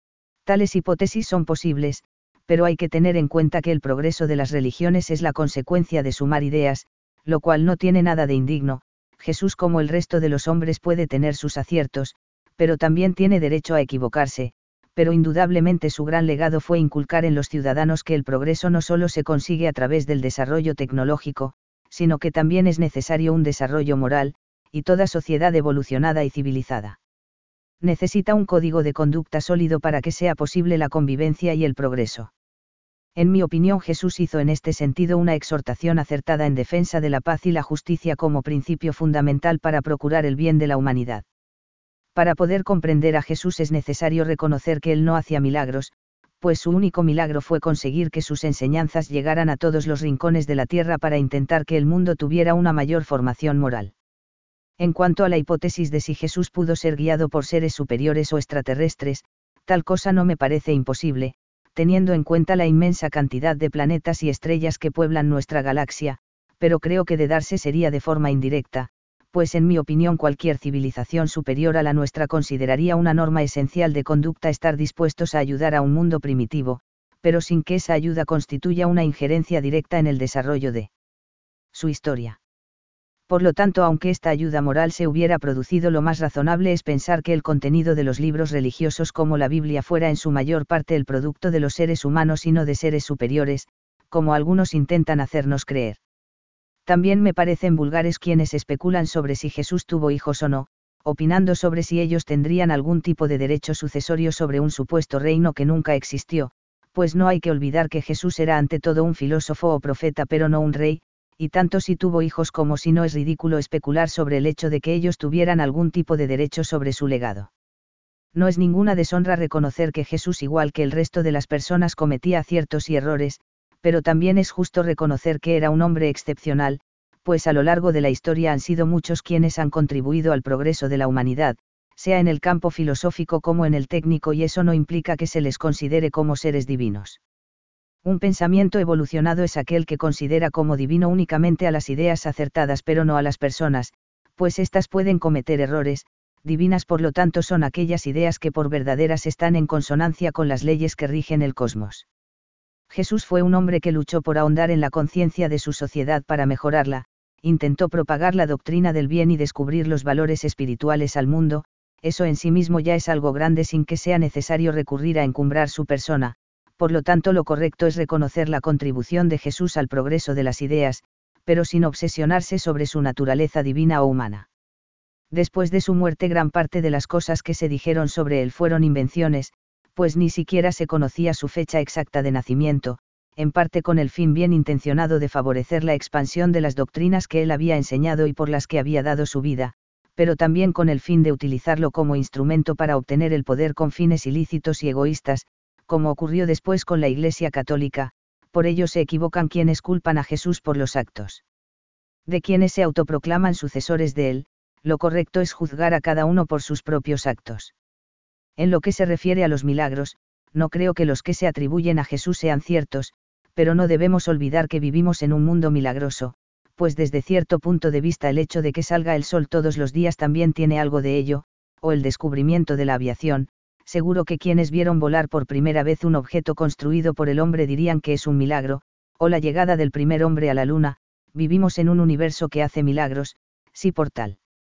Tales hipótesis son posibles, pero hay que tener en cuenta que el progreso de las religiones es la consecuencia de sumar ideas, lo cual no tiene nada de indigno. Jesús, como el resto de los hombres, puede tener sus aciertos, pero también tiene derecho a equivocarse, pero indudablemente su gran legado fue inculcar en los ciudadanos que el progreso no solo se consigue a través del desarrollo tecnológico, sino que también es necesario un desarrollo moral, y toda sociedad evolucionada y civilizada necesita un código de conducta sólido para que sea posible la convivencia y el progreso. En mi opinión, Jesús hizo en este sentido una exhortación acertada en defensa de la paz y la justicia como principio fundamental para procurar el bien de la humanidad. Para poder comprender a Jesús es necesario reconocer que él no hacía milagros, pues su único milagro fue conseguir que sus enseñanzas llegaran a todos los rincones de la tierra para intentar que el mundo tuviera una mayor formación moral. En cuanto a la hipótesis de si Jesús pudo ser guiado por seres superiores o extraterrestres, tal cosa no me parece imposible, teniendo en cuenta la inmensa cantidad de planetas y estrellas que pueblan nuestra galaxia, pero creo que de darse sería de forma indirecta, pues en mi opinión cualquier civilización superior a la nuestra consideraría una norma esencial de conducta estar dispuestos a ayudar a un mundo primitivo, pero sin que esa ayuda constituya una injerencia directa en el desarrollo de su historia. Por lo tanto, aunque esta ayuda moral se hubiera producido, lo más razonable es pensar que el contenido de los libros religiosos como la Biblia fuera en su mayor parte el producto de los seres humanos y no de seres superiores, como algunos intentan hacernos creer. También me parecen vulgares quienes especulan sobre si Jesús tuvo hijos o no, opinando sobre si ellos tendrían algún tipo de derecho sucesorio sobre un supuesto reino que nunca existió, pues no hay que olvidar que Jesús era ante todo un filósofo o profeta pero no un rey, y tanto si tuvo hijos como si no es ridículo especular sobre el hecho de que ellos tuvieran algún tipo de derecho sobre su legado. No es ninguna deshonra reconocer que Jesús, igual que el resto de las personas, cometía aciertos y errores, pero también es justo reconocer que era un hombre excepcional, pues a lo largo de la historia han sido muchos quienes han contribuido al progreso de la humanidad, sea en el campo filosófico como en el técnico, y eso no implica que se les considere como seres divinos. Un pensamiento evolucionado es aquel que considera como divino únicamente a las ideas acertadas pero no a las personas, pues éstas pueden cometer errores. Divinas por lo tanto son aquellas ideas que por verdaderas están en consonancia con las leyes que rigen el cosmos. Jesús fue un hombre que luchó por ahondar en la conciencia de su sociedad para mejorarla, intentó propagar la doctrina del bien y descubrir los valores espirituales al mundo. Eso en sí mismo ya es algo grande sin que sea necesario recurrir a encumbrar su persona. Por lo tanto, lo correcto es reconocer la contribución de Jesús al progreso de las ideas, pero sin obsesionarse sobre su naturaleza divina o humana. Después de su muerte, gran parte de las cosas que se dijeron sobre él fueron invenciones, pues ni siquiera se conocía su fecha exacta de nacimiento, en parte con el fin bien intencionado de favorecer la expansión de las doctrinas que él había enseñado y por las que había dado su vida, pero también con el fin de utilizarlo como instrumento para obtener el poder con fines ilícitos y egoístas, como ocurrió después con la Iglesia Católica. Por ello se equivocan quienes culpan a Jesús por los actos de quienes se autoproclaman sucesores de él. Lo correcto es juzgar a cada uno por sus propios actos. En lo que se refiere a los milagros, no creo que los que se atribuyen a Jesús sean ciertos, pero no debemos olvidar que vivimos en un mundo milagroso, pues desde cierto punto de vista el hecho de que salga el sol todos los días también tiene algo de ello, o el descubrimiento de la aviación. Seguro que quienes vieron volar por primera vez un objeto construido por el hombre dirían que es un milagro, o la llegada del primer hombre a la luna. Vivimos en un universo que hace milagros, sí, por tal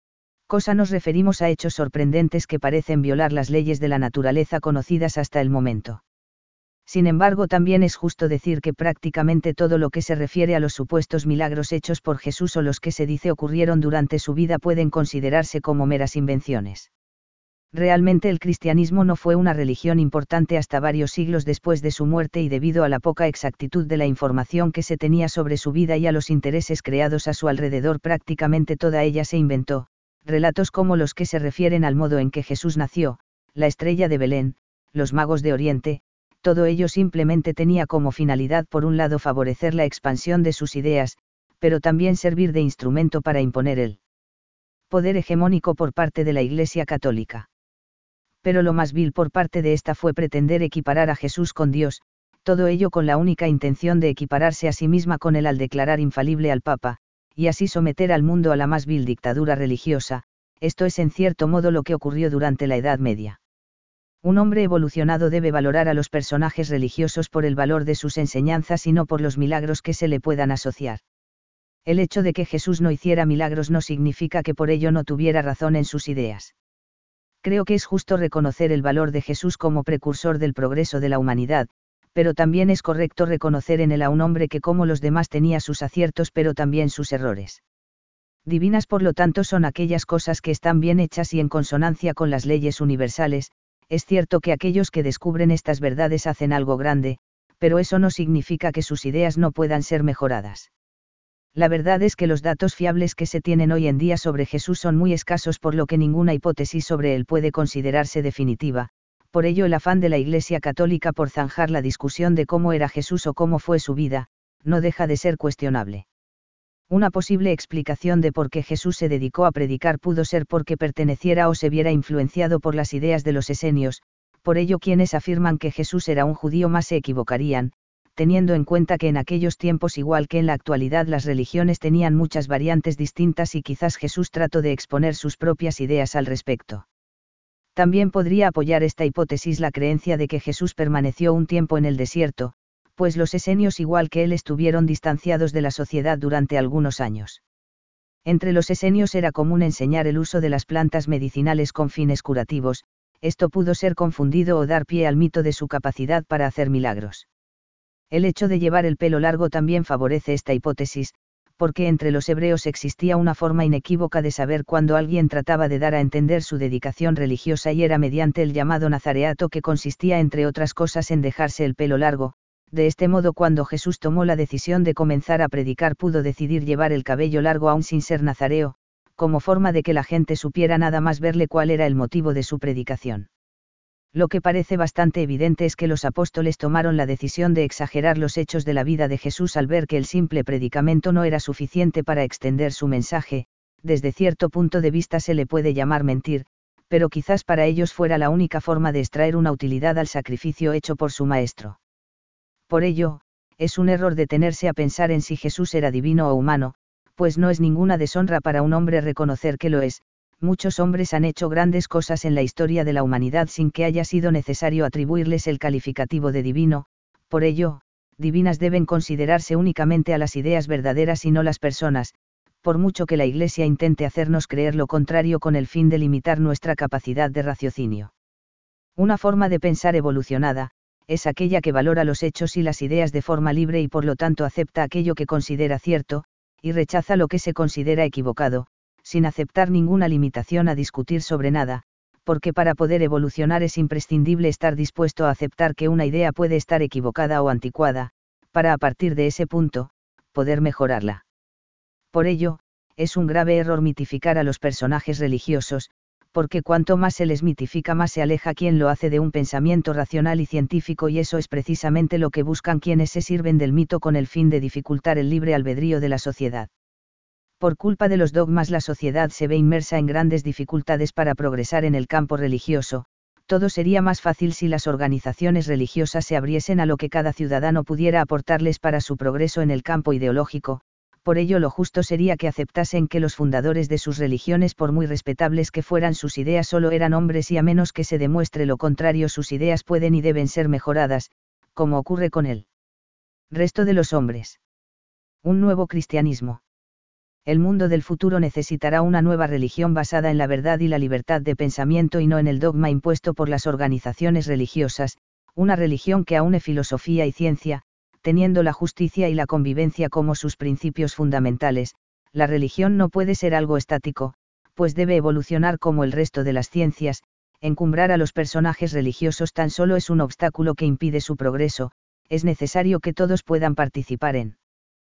cosa nos referimos a hechos sorprendentes que parecen violar las leyes de la naturaleza conocidas hasta el momento. Sin embargo, también es justo decir que prácticamente todo lo que se refiere a los supuestos milagros hechos por Jesús o los que se dice ocurrieron durante su vida pueden considerarse como meras invenciones. Realmente el cristianismo no fue una religión importante hasta varios siglos después de su muerte, y debido a la poca exactitud de la información que se tenía sobre su vida y a los intereses creados a su alrededor, prácticamente toda ella se inventó. Relatos como los que se refieren al modo en que Jesús nació, la estrella de Belén, los magos de Oriente, todo ello simplemente tenía como finalidad por un lado favorecer la expansión de sus ideas, pero también servir de instrumento para imponer el poder hegemónico por parte de la Iglesia Católica. Pero lo más vil por parte de esta fue pretender equiparar a Jesús con Dios, todo ello con la única intención de equipararse a sí misma con él al declarar infalible al Papa, y así someter al mundo a la más vil dictadura religiosa. Esto es en cierto modo lo que ocurrió durante la Edad Media. Un hombre evolucionado debe valorar a los personajes religiosos por el valor de sus enseñanzas y no por los milagros que se le puedan asociar. El hecho de que Jesús no hiciera milagros no significa que por ello no tuviera razón en sus ideas. Creo que es justo reconocer el valor de Jesús como precursor del progreso de la humanidad, pero también es correcto reconocer en él a un hombre que como los demás tenía sus aciertos pero también sus errores. Divinas por lo tanto son aquellas cosas que están bien hechas y en consonancia con las leyes universales. Es cierto que aquellos que descubren estas verdades hacen algo grande, pero eso no significa que sus ideas no puedan ser mejoradas. La verdad es que los datos fiables que se tienen hoy en día sobre Jesús son muy escasos, por lo que ninguna hipótesis sobre él puede considerarse definitiva. Por ello el afán de la Iglesia Católica por zanjar la discusión de cómo era Jesús o cómo fue su vida, no deja de ser cuestionable. Una posible explicación de por qué Jesús se dedicó a predicar pudo ser porque perteneciera o se viera influenciado por las ideas de los esenios. Por ello quienes afirman que Jesús era un judío más se equivocarían, teniendo en cuenta que en aquellos tiempos, igual que en la actualidad, las religiones tenían muchas variantes distintas y quizás Jesús trató de exponer sus propias ideas al respecto. También podría apoyar esta hipótesis la creencia de que Jesús permaneció un tiempo en el desierto, pues los esenios igual que él estuvieron distanciados de la sociedad durante algunos años. Entre los esenios era común enseñar el uso de las plantas medicinales con fines curativos. Esto pudo ser confundido o dar pie al mito de su capacidad para hacer milagros. El hecho de llevar el pelo largo también favorece esta hipótesis, porque entre los hebreos existía una forma inequívoca de saber cuando alguien trataba de dar a entender su dedicación religiosa y era mediante el llamado nazareato, que consistía entre otras cosas en dejarse el pelo largo. De este modo, cuando Jesús tomó la decisión de comenzar a predicar, pudo decidir llevar el cabello largo aún sin ser nazareo, como forma de que la gente supiera nada más verle cuál era el motivo de su predicación. Lo que parece bastante evidente es que los apóstoles tomaron la decisión de exagerar los hechos de la vida de Jesús al ver que el simple predicamento no era suficiente para extender su mensaje. Desde cierto punto de vista se le puede llamar mentir, pero quizás para ellos fuera la única forma de extraer una utilidad al sacrificio hecho por su maestro. Por ello, es un error detenerse a pensar en si Jesús era divino o humano, pues no es ninguna deshonra para un hombre reconocer que lo es. Muchos hombres han hecho grandes cosas en la historia de la humanidad sin que haya sido necesario atribuirles el calificativo de divino. Por ello, divinas deben considerarse únicamente a las ideas verdaderas y no las personas, por mucho que la Iglesia intente hacernos creer lo contrario con el fin de limitar nuestra capacidad de raciocinio. Una forma de pensar evolucionada, es aquella que valora los hechos y las ideas de forma libre y por lo tanto acepta aquello que considera cierto, y rechaza lo que se considera equivocado, sin aceptar ninguna limitación a discutir sobre nada, porque para poder evolucionar es imprescindible estar dispuesto a aceptar que una idea puede estar equivocada o anticuada, para a partir de ese punto, poder mejorarla. Por ello, es un grave error mitificar a los personajes religiosos, porque cuanto más se les mitifica, más se aleja quien lo hace de un pensamiento racional y científico, y eso es precisamente lo que buscan quienes se sirven del mito con el fin de dificultar el libre albedrío de la sociedad. Por culpa de los dogmas, la sociedad se ve inmersa en grandes dificultades para progresar en el campo religioso. Todo sería más fácil si las organizaciones religiosas se abriesen a lo que cada ciudadano pudiera aportarles para su progreso en el campo ideológico. Por ello, lo justo sería que aceptasen que los fundadores de sus religiones, por muy respetables que fueran sus ideas, solo eran hombres y a menos que se demuestre lo contrario, sus ideas pueden y deben ser mejoradas, como ocurre con el resto de los hombres. Un nuevo cristianismo. El mundo del futuro necesitará una nueva religión basada en la verdad y la libertad de pensamiento y no en el dogma impuesto por las organizaciones religiosas, una religión que aúne filosofía y ciencia, teniendo la justicia y la convivencia como sus principios fundamentales. La religión no puede ser algo estático, pues debe evolucionar como el resto de las ciencias. Encumbrar a los personajes religiosos tan solo es un obstáculo que impide su progreso. Es necesario que todos puedan participar en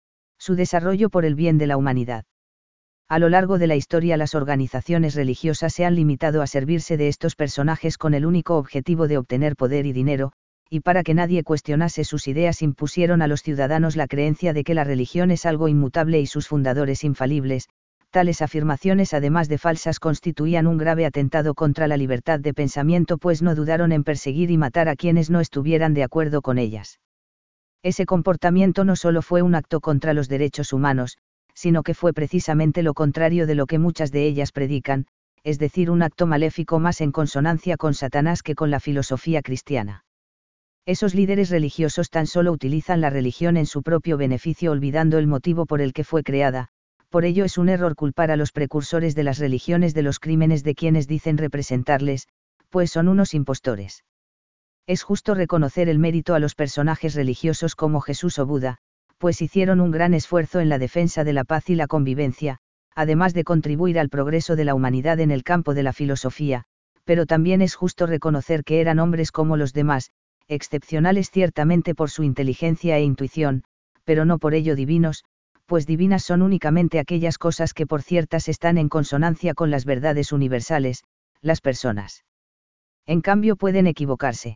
su desarrollo por el bien de la humanidad. A lo largo de la historia, las organizaciones religiosas se han limitado a servirse de estos personajes con el único objetivo de obtener poder y dinero, y para que nadie cuestionase sus ideas impusieron a los ciudadanos la creencia de que la religión es algo inmutable y sus fundadores infalibles. Tales afirmaciones, además de falsas, constituían un grave atentado contra la libertad de pensamiento, pues no dudaron en perseguir y matar a quienes no estuvieran de acuerdo con ellas. Ese comportamiento no solo fue un acto contra los derechos humanos, sino que fue precisamente lo contrario de lo que muchas de ellas predican, es decir, un acto maléfico más en consonancia con Satanás que con la filosofía cristiana. Esos líderes religiosos tan solo utilizan la religión en su propio beneficio, olvidando el motivo por el que fue creada. Por ello es un error culpar a los precursores de las religiones de los crímenes de quienes dicen representarles, pues son unos impostores. Es justo reconocer el mérito a los personajes religiosos como Jesús o Buda, pues hicieron un gran esfuerzo en la defensa de la paz y la convivencia, además de contribuir al progreso de la humanidad en el campo de la filosofía, pero también es justo reconocer que eran hombres como los demás, excepcionales ciertamente por su inteligencia e intuición, pero no por ello divinos, pues divinas son únicamente aquellas cosas que por ciertas están en consonancia con las verdades universales. Las personas, en cambio, pueden equivocarse.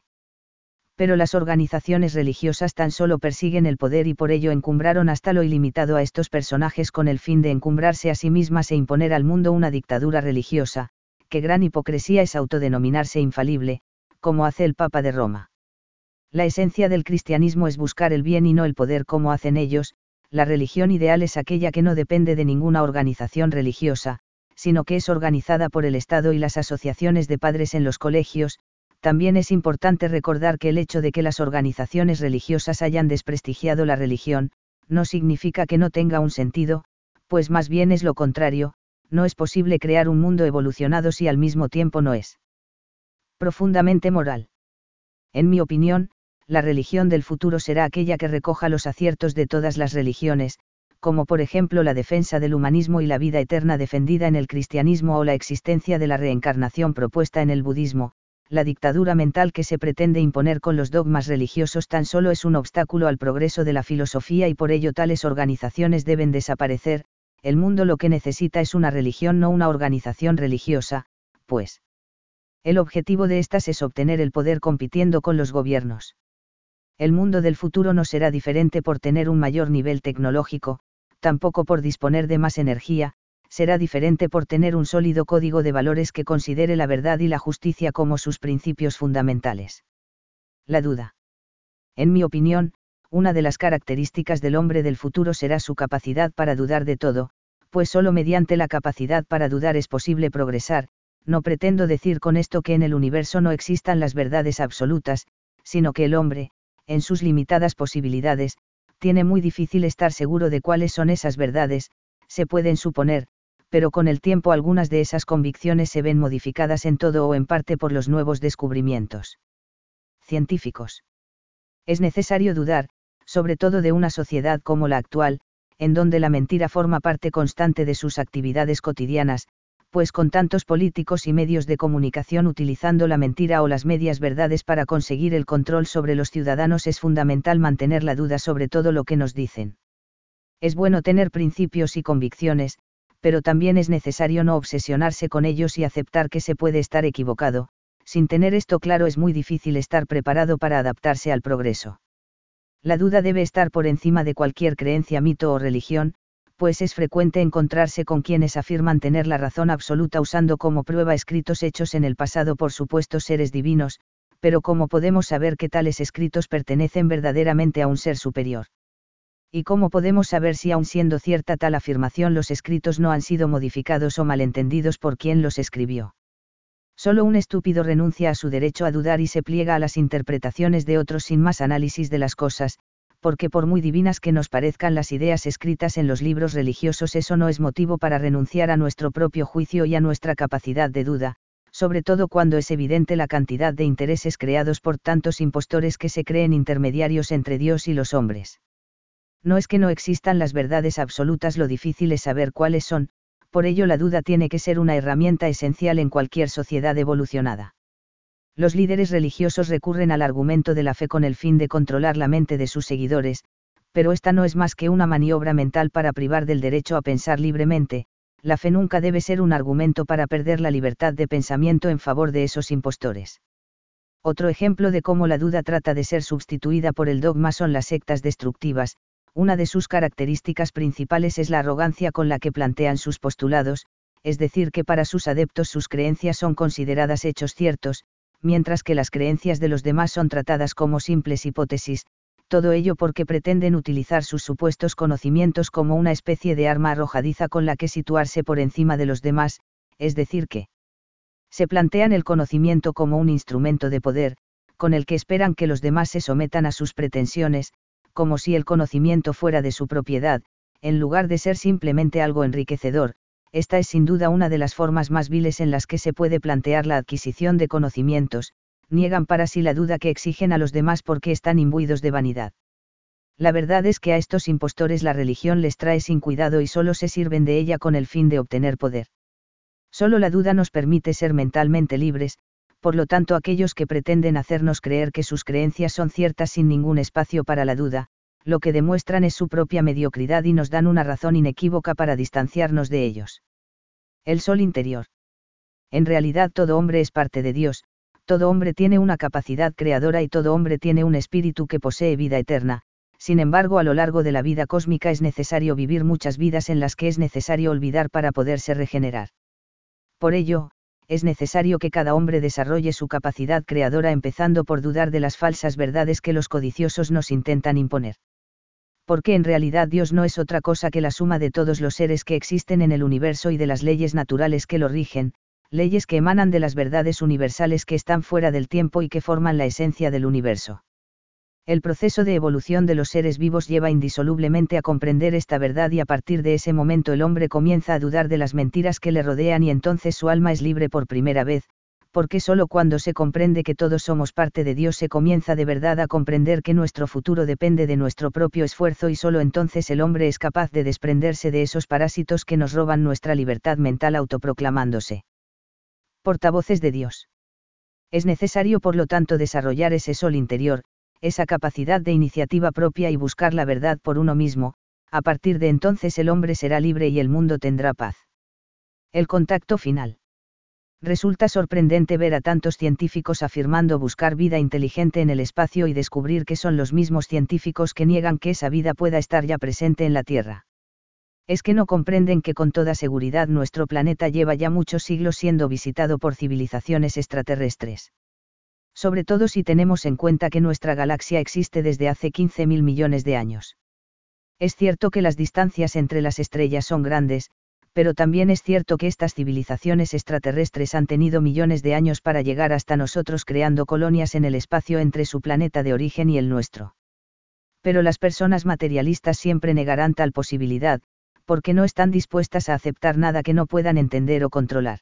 Pero las organizaciones religiosas tan solo persiguen el poder y por ello encumbraron hasta lo ilimitado a estos personajes con el fin de encumbrarse a sí mismas e imponer al mundo una dictadura religiosa. Qué gran hipocresía es autodenominarse infalible, como hace el Papa de Roma. La esencia del cristianismo es buscar el bien y no el poder como hacen ellos. La religión ideal es aquella que no depende de ninguna organización religiosa, sino que es organizada por el Estado y las asociaciones de padres en los colegios. También es importante recordar que el hecho de que las organizaciones religiosas hayan desprestigiado la religión, no significa que no tenga un sentido, pues más bien es lo contrario. No es posible crear un mundo evolucionado si al mismo tiempo no es profundamente moral. En mi opinión, la religión del futuro será aquella que recoja los aciertos de todas las religiones, como por ejemplo la defensa del humanismo y la vida eterna defendida en el cristianismo o la existencia de la reencarnación propuesta en el budismo, la dictadura mental que se pretende imponer con los dogmas religiosos tan solo es un obstáculo al progreso de la filosofía y por ello tales organizaciones deben desaparecer. El mundo lo que necesita es una religión, no una organización religiosa, pues el objetivo de estas es obtener el poder compitiendo con los gobiernos. El mundo del futuro no será diferente por tener un mayor nivel tecnológico, tampoco por disponer de más energía, será diferente por tener un sólido código de valores que considere la verdad y la justicia como sus principios fundamentales. La duda. En mi opinión, una de las características del hombre del futuro será su capacidad para dudar de todo, pues solo mediante la capacidad para dudar es posible progresar. No pretendo decir con esto que en el universo no existan las verdades absolutas, sino que el hombre, en sus limitadas posibilidades, tiene muy difícil estar seguro de cuáles son esas verdades, se pueden suponer, pero con el tiempo algunas de esas convicciones se ven modificadas en todo o en parte por los nuevos descubrimientos científicos. Es necesario dudar, sobre todo de una sociedad como la actual, en donde la mentira forma parte constante de sus actividades cotidianas, pues con tantos políticos y medios de comunicación utilizando la mentira o las medias verdades para conseguir el control sobre los ciudadanos es fundamental mantener la duda sobre todo lo que nos dicen. Es bueno tener principios y convicciones, pero también es necesario no obsesionarse con ellos y aceptar que se puede estar equivocado. Sin tener esto claro es muy difícil estar preparado para adaptarse al progreso. La duda debe estar por encima de cualquier creencia, mito o religión, pues es frecuente encontrarse con quienes afirman tener la razón absoluta usando como prueba escritos hechos en el pasado por supuestos seres divinos, pero ¿cómo podemos saber que tales escritos pertenecen verdaderamente a un ser superior? ¿Y cómo podemos saber si aun siendo cierta tal afirmación los escritos no han sido modificados o malentendidos por quien los escribió? Solo un estúpido renuncia a su derecho a dudar y se pliega a las interpretaciones de otros sin más análisis de las cosas, porque por muy divinas que nos parezcan las ideas escritas en los libros religiosos, eso no es motivo para renunciar a nuestro propio juicio y a nuestra capacidad de duda, sobre todo cuando es evidente la cantidad de intereses creados por tantos impostores que se creen intermediarios entre Dios y los hombres. No es que no existan las verdades absolutas, lo difícil es saber cuáles son, por ello la duda tiene que ser una herramienta esencial en cualquier sociedad evolucionada. Los líderes religiosos recurren al argumento de la fe con el fin de controlar la mente de sus seguidores, pero esta no es más que una maniobra mental para privar del derecho a pensar libremente. La fe nunca debe ser un argumento para perder la libertad de pensamiento en favor de esos impostores. Otro ejemplo de cómo la duda trata de ser sustituida por el dogma son las sectas destructivas. Una de sus características principales es la arrogancia con la que plantean sus postulados, es decir, que para sus adeptos sus creencias son consideradas hechos ciertos, mientras que las creencias de los demás son tratadas como simples hipótesis, todo ello porque pretenden utilizar sus supuestos conocimientos como una especie de arma arrojadiza con la que situarse por encima de los demás, es decir que se plantean el conocimiento como un instrumento de poder, con el que esperan que los demás se sometan a sus pretensiones, como si el conocimiento fuera de su propiedad, en lugar de ser simplemente algo enriquecedor. Esta es sin duda una de las formas más viles en las que se puede plantear la adquisición de conocimientos, niegan para sí la duda que exigen a los demás porque están imbuidos de vanidad. La verdad es que a estos impostores la religión les trae sin cuidado y solo se sirven de ella con el fin de obtener poder. Solo la duda nos permite ser mentalmente libres, por lo tanto aquellos que pretenden hacernos creer que sus creencias son ciertas sin ningún espacio para la duda, lo que demuestran es su propia mediocridad y nos dan una razón inequívoca para distanciarnos de ellos. El sol interior. En realidad todo hombre es parte de Dios, todo hombre tiene una capacidad creadora y todo hombre tiene un espíritu que posee vida eterna. Sin embargo, a lo largo de la vida cósmica es necesario vivir muchas vidas en las que es necesario olvidar para poderse regenerar. Por ello, es necesario que cada hombre desarrolle su capacidad creadora empezando por dudar de las falsas verdades que los codiciosos nos intentan imponer. Porque en realidad Dios no es otra cosa que la suma de todos los seres que existen en el universo y de las leyes naturales que lo rigen, leyes que emanan de las verdades universales que están fuera del tiempo y que forman la esencia del universo. El proceso de evolución de los seres vivos lleva indisolublemente a comprender esta verdad y a partir de ese momento el hombre comienza a dudar de las mentiras que le rodean y entonces su alma es libre por primera vez, porque solo cuando se comprende que todos somos parte de Dios se comienza de verdad a comprender que nuestro futuro depende de nuestro propio esfuerzo y solo entonces el hombre es capaz de desprenderse de esos parásitos que nos roban nuestra libertad mental autoproclamándose portavoces de Dios. Es necesario por lo tanto desarrollar ese sol interior, esa capacidad de iniciativa propia y buscar la verdad por uno mismo, a partir de entonces el hombre será libre y el mundo tendrá paz. El contacto final. Resulta sorprendente ver a tantos científicos afirmando buscar vida inteligente en el espacio y descubrir que son los mismos científicos que niegan que esa vida pueda estar ya presente en la Tierra. Es que no comprenden que con toda seguridad nuestro planeta lleva ya muchos siglos siendo visitado por civilizaciones extraterrestres. Sobre todo si tenemos en cuenta que nuestra galaxia existe desde hace quince mil millones de años. Es cierto que las distancias entre las estrellas son grandes, pero también es cierto que estas civilizaciones extraterrestres han tenido millones de años para llegar hasta nosotros creando colonias en el espacio entre su planeta de origen y el nuestro. Pero las personas materialistas siempre negarán tal posibilidad, porque no están dispuestas a aceptar nada que no puedan entender o controlar.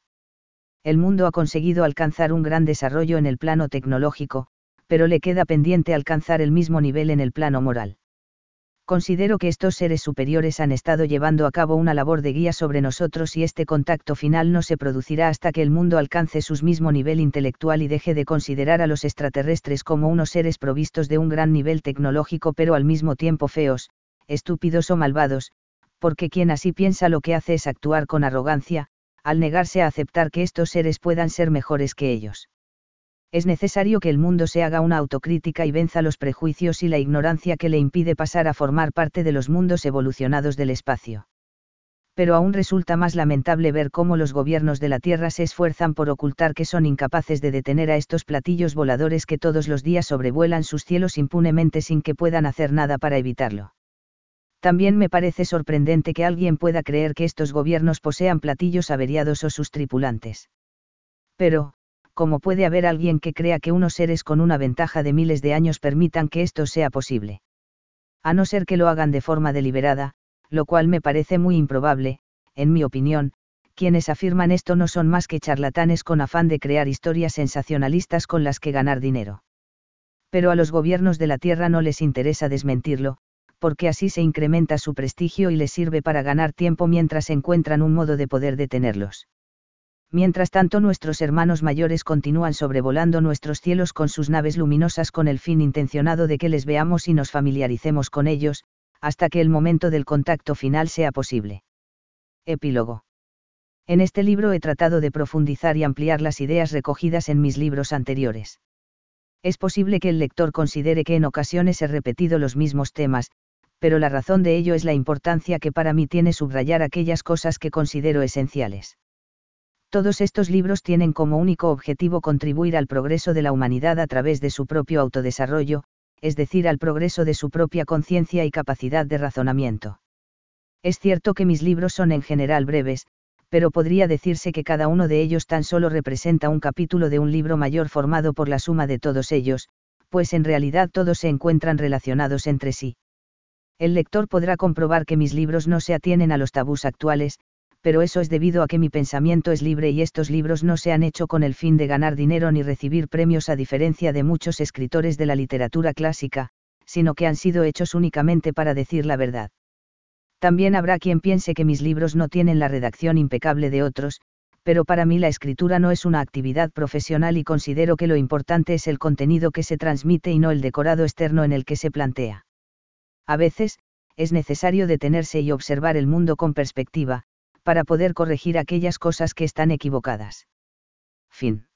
El mundo ha conseguido alcanzar un gran desarrollo en el plano tecnológico, pero le queda pendiente alcanzar el mismo nivel en el plano moral. Considero que estos seres superiores han estado llevando a cabo una labor de guía sobre nosotros y este contacto final no se producirá hasta que el mundo alcance su mismo nivel intelectual y deje de considerar a los extraterrestres como unos seres provistos de un gran nivel tecnológico pero al mismo tiempo feos, estúpidos o malvados, porque quien así piensa lo que hace es actuar con arrogancia, al negarse a aceptar que estos seres puedan ser mejores que ellos. Es necesario que el mundo se haga una autocrítica y venza los prejuicios y la ignorancia que le impide pasar a formar parte de los mundos evolucionados del espacio. Pero aún resulta más lamentable ver cómo los gobiernos de la Tierra se esfuerzan por ocultar que son incapaces de detener a estos platillos voladores que todos los días sobrevuelan sus cielos impunemente sin que puedan hacer nada para evitarlo. También me parece sorprendente que alguien pueda creer que estos gobiernos posean platillos averiados o sus tripulantes. Pero, ¿cómo puede haber alguien que crea que unos seres con una ventaja de miles de años permitan que esto sea posible? A no ser que lo hagan de forma deliberada, lo cual me parece muy improbable, en mi opinión, quienes afirman esto no son más que charlatanes con afán de crear historias sensacionalistas con las que ganar dinero. Pero a los gobiernos de la Tierra no les interesa desmentirlo, porque así se incrementa su prestigio y les sirve para ganar tiempo mientras encuentran un modo de poder detenerlos. Mientras tanto nuestros hermanos mayores continúan sobrevolando nuestros cielos con sus naves luminosas con el fin intencionado de que les veamos y nos familiaricemos con ellos, hasta que el momento del contacto final sea posible. Epílogo. En este libro he tratado de profundizar y ampliar las ideas recogidas en mis libros anteriores. Es posible que el lector considere que en ocasiones he repetido los mismos temas, pero la razón de ello es la importancia que para mí tiene subrayar aquellas cosas que considero esenciales. Todos estos libros tienen como único objetivo contribuir al progreso de la humanidad a través de su propio autodesarrollo, es decir, al progreso de su propia conciencia y capacidad de razonamiento. Es cierto que mis libros son en general breves, pero podría decirse que cada uno de ellos tan solo representa un capítulo de un libro mayor formado por la suma de todos ellos, pues en realidad todos se encuentran relacionados entre sí. El lector podrá comprobar que mis libros no se atienen a los tabús actuales, pero eso es debido a que mi pensamiento es libre y estos libros no se han hecho con el fin de ganar dinero ni recibir premios a diferencia de muchos escritores de la literatura clásica, sino que han sido hechos únicamente para decir la verdad. También habrá quien piense que mis libros no tienen la redacción impecable de otros, pero para mí la escritura no es una actividad profesional y considero que lo importante es el contenido que se transmite y no el decorado externo en el que se plantea. A veces, es necesario detenerse y observar el mundo con perspectiva, para poder corregir aquellas cosas que están equivocadas. Fin.